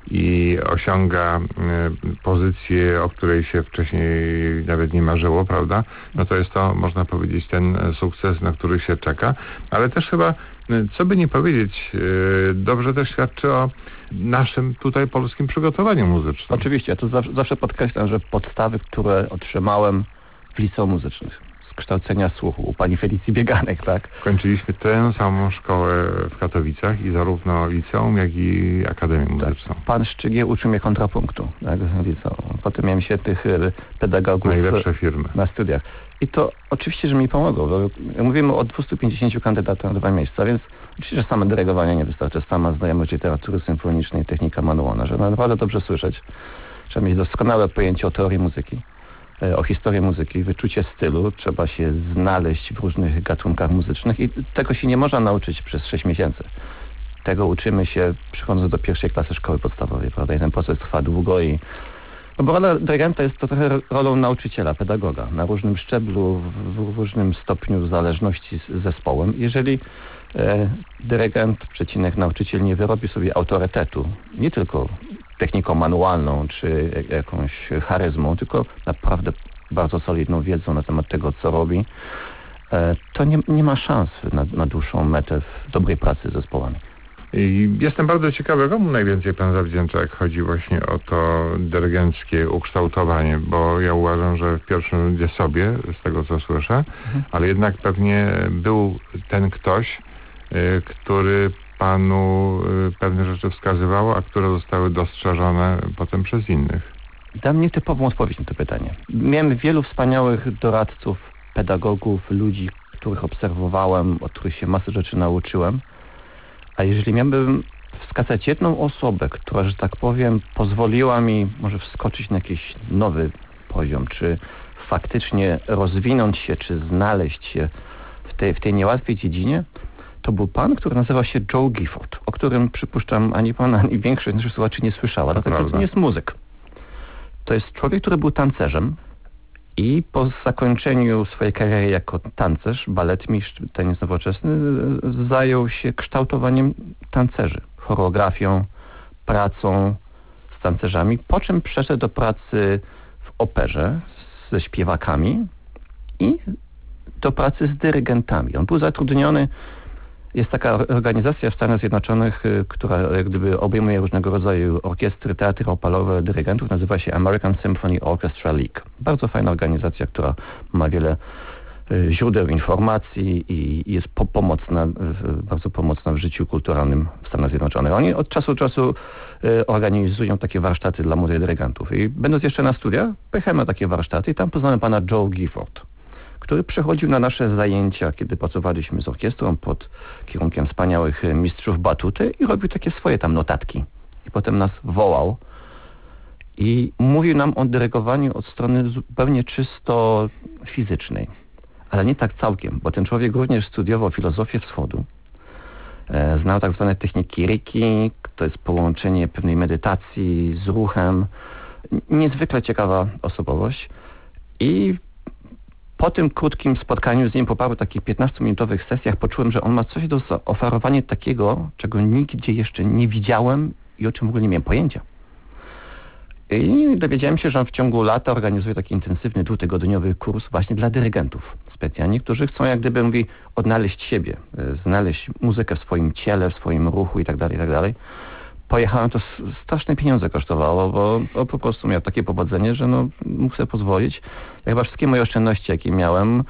i osiąga y, pozycję, o której się wcześniej nawet nie marzyło, prawda? No to jest to, można powiedzieć, ten sukces, na który się czeka. Ale też chyba, y, co by nie powiedzieć, y, dobrze też świadczy o naszym tutaj polskim przygotowaniu muzycznym. Oczywiście, ja to zawsze, zawsze podkreślam, że podstawy, które otrzymałem w liceum muzycznym, z kształcenia słuchu u pani Felicji Bieganek, tak? Kończyliśmy tę samą szkołę w Katowicach i zarówno liceum, jak i Akademię Muzyczną. Tak. Pan Szczygiel uczył mnie kontrapunktu, tak, w liceum. Potem miałem świetnych pedagogów najlepsze firmy na studiach. I to oczywiście, że mi pomogło. Bo mówimy o dwustu pięćdziesięciu kandydatach na dwa miejsca, więc oczywiście, że same dyrygowanie nie wystarczy, sama znajomość literatury symfonicznej, technika manualna, że naprawdę dobrze słyszeć. Trzeba mieć doskonałe pojęcie o teorii muzyki, o historii muzyki, wyczucie stylu, trzeba się znaleźć w różnych gatunkach muzycznych i tego się nie można nauczyć przez sześć miesięcy. Tego uczymy się przychodząc do pierwszej klasy szkoły podstawowej, prawda? I ten proces trwa długo i... No bo rola dyrygenta jest to trochę rolą nauczyciela, pedagoga, na różnym szczeblu, w, w różnym stopniu w zależności z zespołem. Jeżeli e, dyrygent, przecinek nauczyciel nie wyrobi sobie autorytetu, nie tylko techniką manualną czy jakąś charyzmą, tylko naprawdę bardzo solidną wiedzą na temat tego, co robi, to nie, nie ma szans na, na dłuższą metę w dobrej pracy z zespołami. I jestem bardzo ciekawy, komu najwięcej pan zawdzięcza, jak chodzi właśnie o to dyrygenckie ukształtowanie, bo ja uważam, że w pierwszym rzędzie sobie, z tego co słyszę, mhm. ale jednak pewnie był ten ktoś, y, który panu y, pewne rzeczy wskazywało, a które zostały dostrzeżone potem przez innych. Dam nietypową odpowiedź na to pytanie. Miałem wielu wspaniałych doradców, pedagogów, ludzi, których obserwowałem, od których się masę rzeczy nauczyłem. A jeżeli miałbym wskazać jedną osobę, która, że tak powiem, pozwoliła mi może wskoczyć na jakiś nowy poziom, czy faktycznie rozwinąć się, czy znaleźć się w tej, w tej niełatwej dziedzinie, to był pan, który nazywa się Joe Gifford, o którym przypuszczam ani pan, ani większość naszych słuchaczy nie słyszała, dlatego że to nie jest muzyk. To jest człowiek, który był tancerzem i po zakończeniu swojej kariery jako tancerz, baletmistrz, taniec nowoczesny, zajął się kształtowaniem tancerzy, choreografią, pracą z tancerzami, po czym przeszedł do pracy w operze ze śpiewakami i do pracy z dyrygentami. On był zatrudniony Jest taka organizacja w Stanach Zjednoczonych, która jak gdyby obejmuje różnego rodzaju orkiestry, teatry opalowe, dyrygentów. Nazywa się American Symphony Orchestra League. Bardzo fajna organizacja, która ma wiele źródeł informacji i jest po pomocna, bardzo pomocna w życiu kulturalnym w Stanach Zjednoczonych. Oni od czasu do czasu organizują takie warsztaty dla młodych dyrygentów. I będąc jeszcze na studiach, pojechałem na takie warsztaty i tam poznałem pana Joe Gifford, który przychodził na nasze zajęcia, kiedy pracowaliśmy z orkiestrą pod kierunkiem wspaniałych mistrzów batuty i robił takie swoje tam notatki. I potem nas wołał i mówił nam o dyrygowaniu od strony zupełnie czysto fizycznej. Ale nie tak całkiem, bo ten człowiek również studiował filozofię wschodu. E, znał tak zwane techniki Reiki, to jest połączenie pewnej medytacji z ruchem. Niezwykle ciekawa osobowość. I po tym krótkim spotkaniu z nim, po paru takich piętnastominutowych sesjach, poczułem, że on ma coś do zaoferowania takiego, czego nigdzie jeszcze nie widziałem i o czym w ogóle nie miałem pojęcia. I dowiedziałem się, że on w ciągu lata organizuje taki intensywny, dwutygodniowy kurs właśnie dla dyrygentów specjalnie, którzy chcą jak gdyby, mówi, odnaleźć siebie, znaleźć muzykę w swoim ciele, w swoim ruchu i tak dalej, i tak dalej. Pojechałem, to straszne pieniądze kosztowało, bo, bo po prostu miał takie powodzenie, że no, mógł sobie pozwolić. Ja chyba wszystkie moje oszczędności, jakie miałem,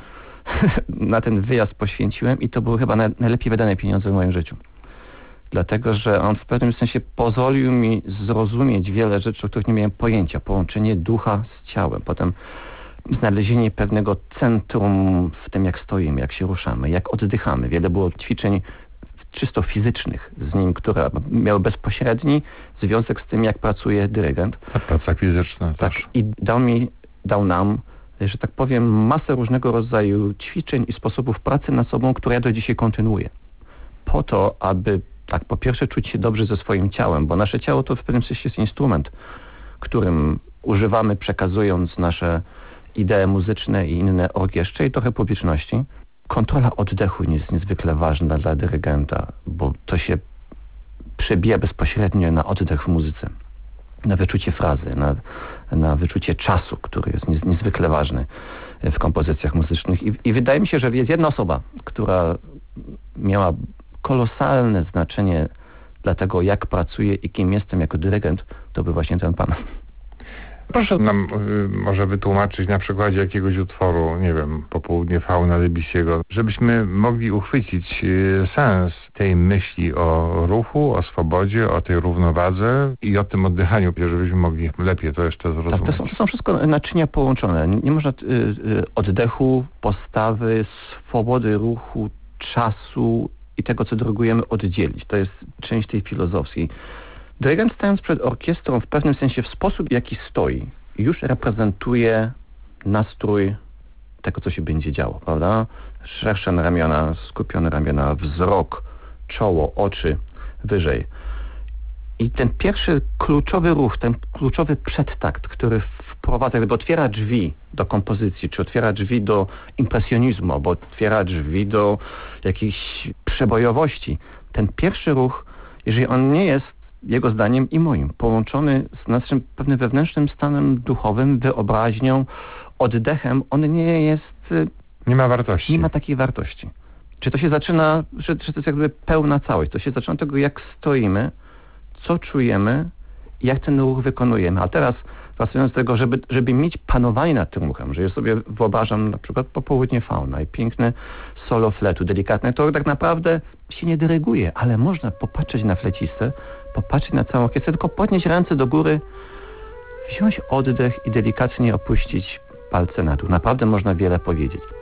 na ten wyjazd poświęciłem i to były chyba najlepiej wydane pieniądze w moim życiu. Dlatego, że on w pewnym sensie pozwolił mi zrozumieć wiele rzeczy, o których nie miałem pojęcia. Połączenie ducha z ciałem. Potem znalezienie pewnego centrum w tym, jak stoimy, jak się ruszamy, jak oddychamy. Wiele było ćwiczeń czysto fizycznych z nim, które miały bezpośredni związek z tym, jak pracuje dyrygent. Ta praca fizyczna tak, też. I dał mi, dał nam, że tak powiem, masę różnego rodzaju ćwiczeń i sposobów pracy nad sobą, które ja do dzisiaj kontynuuję. Po to, aby tak, po pierwsze czuć się dobrze ze swoim ciałem, bo nasze ciało to w pewnym sensie jest instrument, którym używamy, przekazując nasze idee muzyczne i inne orkiestrze i trochę publiczności. Kontrola oddechu jest niezwykle ważna dla dyrygenta, bo to się przebija bezpośrednio na oddech w muzyce, na wyczucie frazy, na, na wyczucie czasu, który jest niez, niezwykle ważny w kompozycjach muzycznych. I, I wydaje mi się, że jest jedna osoba, która miała kolosalne znaczenie dla tego, jak pracuję i kim jestem jako dyrygent, to był właśnie ten pan. Proszę nam y, może wytłumaczyć na przykładzie jakiegoś utworu, nie wiem, Popołudnie Fauna Debussy'ego, żebyśmy mogli uchwycić y, sens tej myśli o ruchu, o swobodzie, o tej równowadze i o tym oddychaniu, żebyśmy mogli lepiej to jeszcze zrozumieć. Tak, to są, to są wszystko naczynia połączone. Nie, nie można y, y, oddechu, postawy, swobody ruchu, czasu i tego, co dyrygujemy, oddzielić. To jest część tej filozofii. Dyrygent, stając przed orkiestrą, w pewnym sensie w sposób, w jaki stoi, już reprezentuje nastrój tego, co się będzie działo, prawda? Szersze ramiona, skupione ramiona, wzrok, czoło, oczy wyżej. I ten pierwszy kluczowy ruch, ten kluczowy przedtakt, który wprowadza, jakby otwiera drzwi do kompozycji, czy otwiera drzwi do impresjonizmu, albo otwiera drzwi do jakiejś przebojowości. Ten pierwszy ruch, jeżeli on nie jest jego zdaniem i moim, połączony z naszym pewnym wewnętrznym stanem duchowym, wyobraźnią, oddechem, on nie jest... Nie ma wartości. Nie ma takiej wartości. Czy to się zaczyna, że, że to jest jakby pełna całość. To się zaczyna od tego, jak stoimy, co czujemy i jak ten ruch wykonujemy. A teraz wracając do tego, żeby, żeby mieć panowanie nad tym ruchem, że ja sobie wyobrażam na przykład Popołudnie Fauna i piękne solo fletu, delikatne, to tak naprawdę się nie dyryguje, ale można popatrzeć na flecistę, popatrzeć na całą orkiestrę, tylko podnieść ręce do góry, wziąć oddech i delikatnie opuścić palce na dół. Naprawdę można wiele powiedzieć.